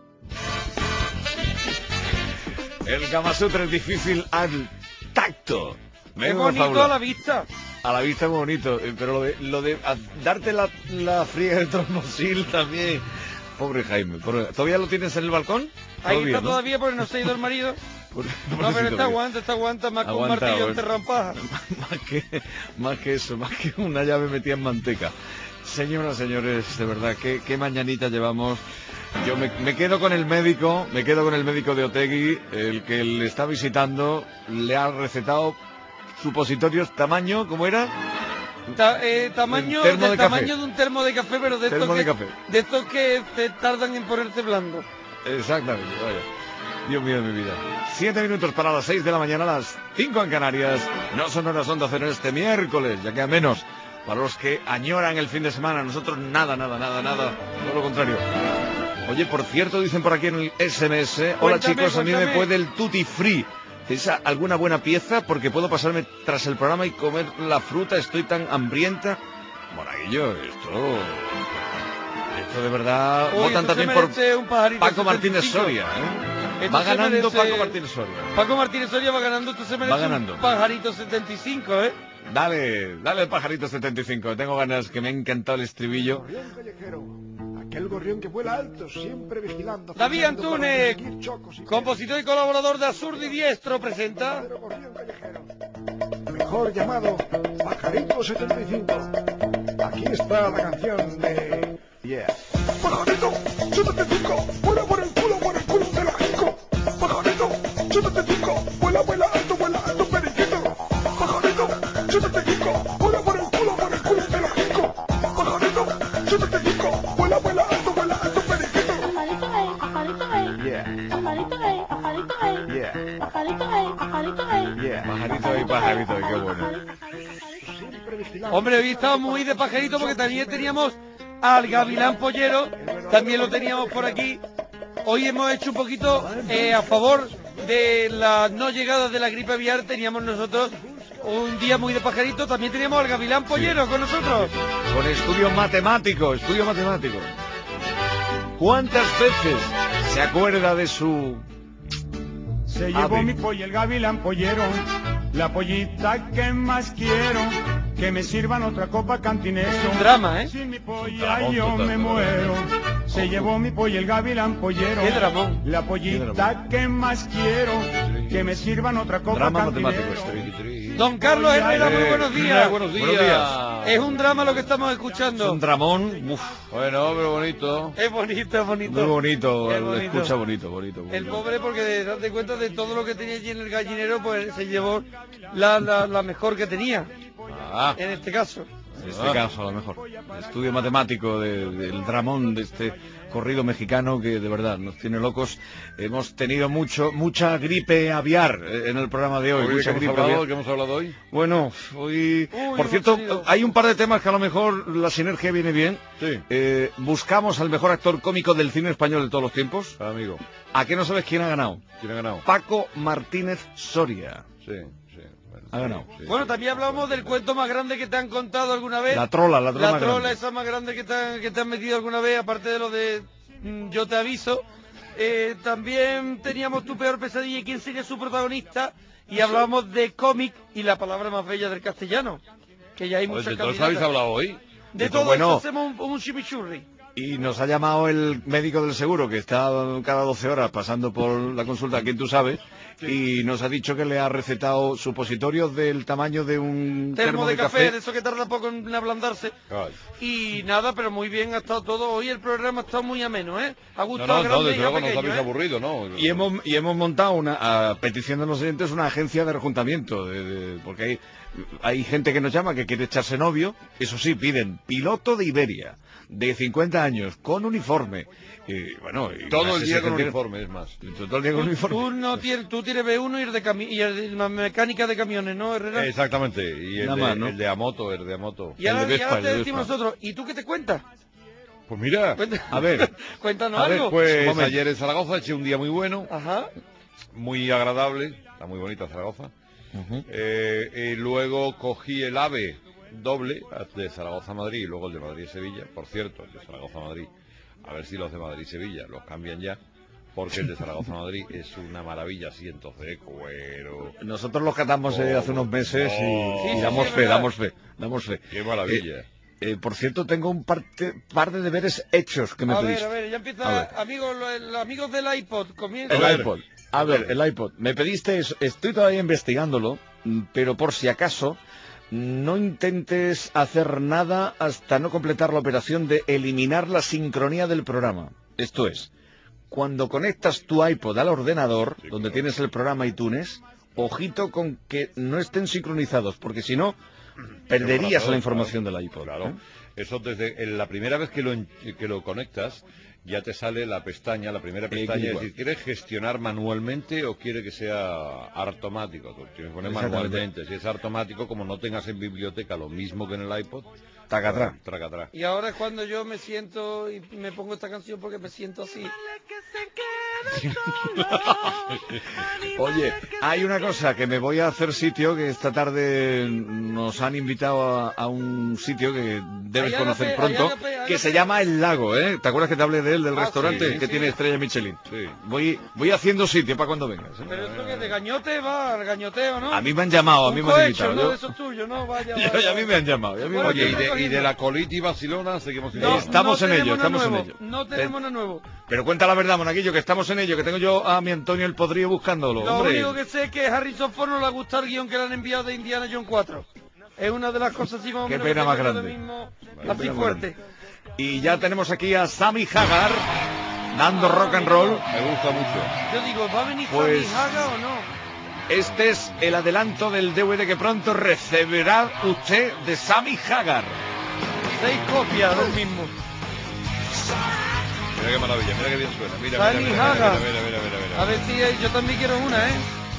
El Kama Sutra es difícil al tacto. Es bonito fábula. a la vista. A la vista es muy bonito, eh, pero lo de, lo de a- darte la, la friega de trombosil también. Pobre Jaime. pobre- ¿Todavía lo tienes en el balcón? Ahí Todavía, está ¿no? todavía porque no se ha ido el marido. Por- No, pero pobrecito este mío. aguanta, este aguanta más con Aguanta, martillo bueno. enterrado en paja. más que más que eso, más que una llave metida en manteca. Señoras, señores, de verdad, qué, qué mañanita llevamos. Yo me, me quedo con el médico, me quedo con el médico de Otegui, el que le está visitando, le ha recetado supositorios tamaño, ¿cómo era? Ta- eh, tamaño, El termo del de café. tamaño de un termo de café, pero de estos, Termo de que, café. de estos que se tardan en ponerse blando. Exactamente, vaya. Dios mío de mi vida. Siete minutos para las seis de la mañana, las cinco en Canarias. No son horas Onda Cero este miércoles, ya queda menos. Para los que añoran el fin de semana, nosotros nada, nada, nada, nada. Todo lo contrario. Oye, por cierto, dicen por aquí en el S M S, hola Cuéntame, chicos, a mí me cuéntame. puede el tutti free. ¿Tenéis a- alguna buena pieza? Porque puedo pasarme tras el programa y comer la fruta, estoy tan hambrienta. Monaguillo, esto... Esto de verdad... Uy, Votan esto se también por merece un pajarito Paco Martínez setenta y cinco. Soria, ¿eh? Esto Va se ganando merece- Paco Martínez Soria. Paco Martínez Soria va ganando, esto se merece ganando. un pajarito setenta y cinco, ¿eh? Dale, dale el pajarito setenta y cinco. Tengo ganas, que me ha encantado el estribillo. Gorrión callejero, aquel gorrión que vuela alto, siempre vigilando. David acechando para Antúnez, conseguir chocos y compositor y colaborador de Azurdo y Diestro, presenta... mejor llamado Pajarito setenta y cinco. Aquí está la canción de... Yeah. Pajarito setenta y cinco, vuela por el culo, por el culo de la jico. Pajarito setenta y cinco, vuela, vuela alto, vuela alto, periquito. Pajarito setenta y cinco, vuela por el culo, por el culo de la jico. Pajarito setenta y cinco, vuela, vuela alto, vuela alto, periquito. Pajarito ahí, pajarito ahí. Yeah. Pajarito ahí, pajarito ahí. Yeah. Pajarito ahí, pajarito ahí. Yeah. Pajarito y pajarito, qué bueno. Hombre, hoy estamos muy de pajarito porque también teníamos al Gavilán Pollero, también lo teníamos por aquí. Hoy hemos hecho un poquito eh, a favor de la no llegada de la gripe aviar, teníamos nosotros un día muy de pajarito, también teníamos al Gavilán Pollero con nosotros. Con estudio matemático, estudio matemático. ¿Cuántas veces se acuerda de su... Se llevó ave? mi pollo el gavilán pollero, La pollita que más quiero, que me sirvan otra copa cantinero. Un drama, ¿eh? Sin mi polla Dramón yo total, me total. muero. Se llevó mi polla el gavilán pollero. Qué dramón. La pollita que más quiero, que me sirvan otra copa Drama cantinero. matemático este. Don Carlos Herrera, muy buenos días. Eh, buenos días. Es un drama lo que estamos escuchando. Un dramón, uf, bueno, pero bonito. Es bonito, es bonito. Muy bonito, Es lo bonito. escucha bonito, bonito. El bonito. pobre, porque date cuenta de todo lo que tenía allí en el gallinero, pues se llevó la, la, la mejor que tenía. Ah. En este caso. En este caso, a lo mejor. El estudio matemático de- del dramón de este corrido mexicano que de verdad nos tiene locos. Hemos tenido mucho mucha gripe aviar eh, en el programa de hoy. Oye, mucha ¿qué hemos gripe hablado? aviar. ¿Qué hemos hablado hoy? Bueno, hoy... Uy, por hemos cierto, tenido- hay un par de temas que a lo mejor la sinergia viene bien. Sí. Eh, buscamos al mejor actor cómico del cine español de todos los tiempos. Amigo. ¿A qué no sabes quién ha ganado? ¿Quién ha ganado? Paco Martínez Soria. Sí, sí. Bueno, Ha ganado. sí, Bueno, sí. también hablamos del cuento más grande que te han contado alguna vez. La trola, la trola La más trola grande. esa más grande que te, han, que te han metido alguna vez, aparte de lo de mm, Yo te aviso. Eh, también teníamos Tu peor pesadilla y quién sería su protagonista. Y hablábamos de cómic y la palabra más bella del castellano. Que ya hay Oye, muchas ¿de todos candidatas. habéis hablado hoy? De Esto, todo bueno. eso hacemos un, un chimichurri. Y nos ha llamado el médico del seguro, que está cada doce horas pasando por la consulta, quien tú sabes, y nos ha dicho que le ha recetado supositorios del tamaño de un Termo de café, de eso que tarda poco en ablandarse. Ay. Y nada, pero muy bien ha estado todo. Hoy el programa ha estado muy ameno, ¿eh? Ha No, gustado no, a no, grandes desde y a luego nos pequeños, habéis ¿eh? aburrido, ¿no? Y hemos, y hemos montado, una, a petición de los oyentes, una agencia de rejuntamiento, de- de- porque hay, hay gente que nos llama que quiere echarse novio, eso sí, piden piloto de Iberia, de cincuenta años, con uniforme, y bueno... y Todo las el día con exigencias- uniforme, es más. Todo el día con Tú, uniforme. tú no tienes, tú tienes B uno y el de cami y el de la mecánica de camiones, ¿no, Herrera? Exactamente, y el Nada de, más, ¿no? el de Amoto, el de Amoto. Y ahora, el de y ahora Vespa, te el de decimos Vespa. nosotros, ¿y tú qué te cuentas? Pues mira, Cuenta- A ver, Cuéntanos a ver, algo. pues Un momento. ayer en Zaragoza eché un día muy bueno, Ajá. muy agradable, está muy bonita Zaragoza. Eh, y luego cogí el AVE doble de Zaragoza a Madrid y luego el de Madrid a Sevilla. Por cierto, el de Zaragoza a Madrid, a ver si los de Madrid y Sevilla los cambian ya, porque el de Zaragoza a Madrid es una maravilla, asientos de cuero. nosotros los catamos eh, hace unos meses y, No. y Sí, sí, damos sí, es fe, verdad. damos fe, damos fe. Qué maravilla. Eh, eh, por cierto, tengo un parte- par de deberes hechos que me A pediste. ver, a ver, ya A empieza, ver. amigos, lo- los amigos del iPod, comienza. El A ver. iPod. A ver, el iPod. Me pediste eso. Estoy todavía investigándolo, mm, pero por si acaso, no intentes hacer nada hasta no completar la operación de eliminar la sincronía del programa. Esto es, cuando conectas tu iPod al ordenador, Sí, donde claro. tienes el programa iTunes, ojito con que no estén sincronizados, porque si no, perderías razón, la información claro. del iPod. Claro, ¿eh? eso desde en la primera vez que lo, en- que lo conectas, ya te sale la pestaña, la primera pestaña, es igual. decir, ¿quieres gestionar manualmente o quiere que sea automático? Tú tienes que poner Exactamente. manualmente. Si es automático, como no tengas en biblioteca lo mismo que en el iPod, Tacatrá. tracatrá. Y ahora es cuando yo me siento y me pongo esta canción porque me siento así. Oye, hay una cosa que me voy a hacer sitio, que esta tarde nos han invitado a, a un sitio que debes Ay, conocer hágate, pronto, ay, hágate, hágate. que se llama El Lago, ¿eh? ¿Te acuerdas que te hablé de él, del Ah, restaurante sí, que sí. tiene estrella Michelin? Sí. Voy, voy haciendo sitio para cuando vengas. ¿eh? Pero esto que de gañote va, al gañoteo, ¿no? A mí me han llamado, a mí Un me han cohecho, invitado. ¿no? yo- De esos tuyos, ¿no? Vaya, yo- vaya. y a mí me han llamado. y a mí me han Bueno, Oye, y llamado. de, y de la colita y Barcelona seguimos sin No, nada. Estamos no en ello, tenemos nada estamos en nuevo, ello. No tenemos nada nuevo. Pero cuenta la verdad, Monaguillo, que estamos en ello, que tengo yo a mi Antonio el Podrío buscándolo, Lo hombre. único que sé es que a Harrison Ford no le ha gustado el guión que le han enviado de Indiana Jones cuatro. Es una de las cosas así más o Qué menos pena que más tengo yo grande. ahora mismo Qué así pena más fuerte. Y ya tenemos aquí a Sammy Hagar dando rock and roll. Me gusta mucho. Yo digo, ¿va a venir Pues- Sammy Haga o no? Este es el adelanto del D V D que pronto recibirá usted de Sammy Hagar. Seis copias del mismo. Mira qué maravilla, mira qué bien suena. Mira, mira, Sammy mira, mira, Haga. mira, mira, mira, mira, mira. A ver si eh, yo también quiero una, ¿eh?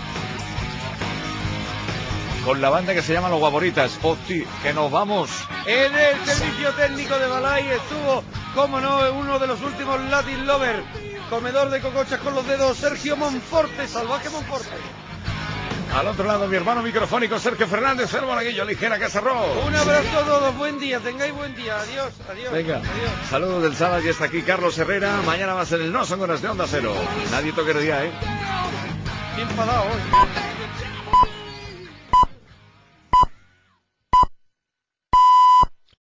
Con la banda que se llama Los Guaporitas. Hostia, que nos vamos. En el servicio técnico de Balay estuvo, como no, uno de los últimos Latin Lover, comedor de cocochas con los dedos, Sergio Monforte, salvaje Monforte. Al otro lado, mi hermano microfónico, Sergio Fernández, el Monaguillo, Ligera Casarro. Un abrazo a todos, buen día, tengáis buen día, adiós, adiós. Venga, adiós. saludos del sábado y está aquí Carlos Herrera. Mañana va a ser el No Son Horas de Onda Cero. Nadie toque el día, ¿eh? Bien enfadado hoy.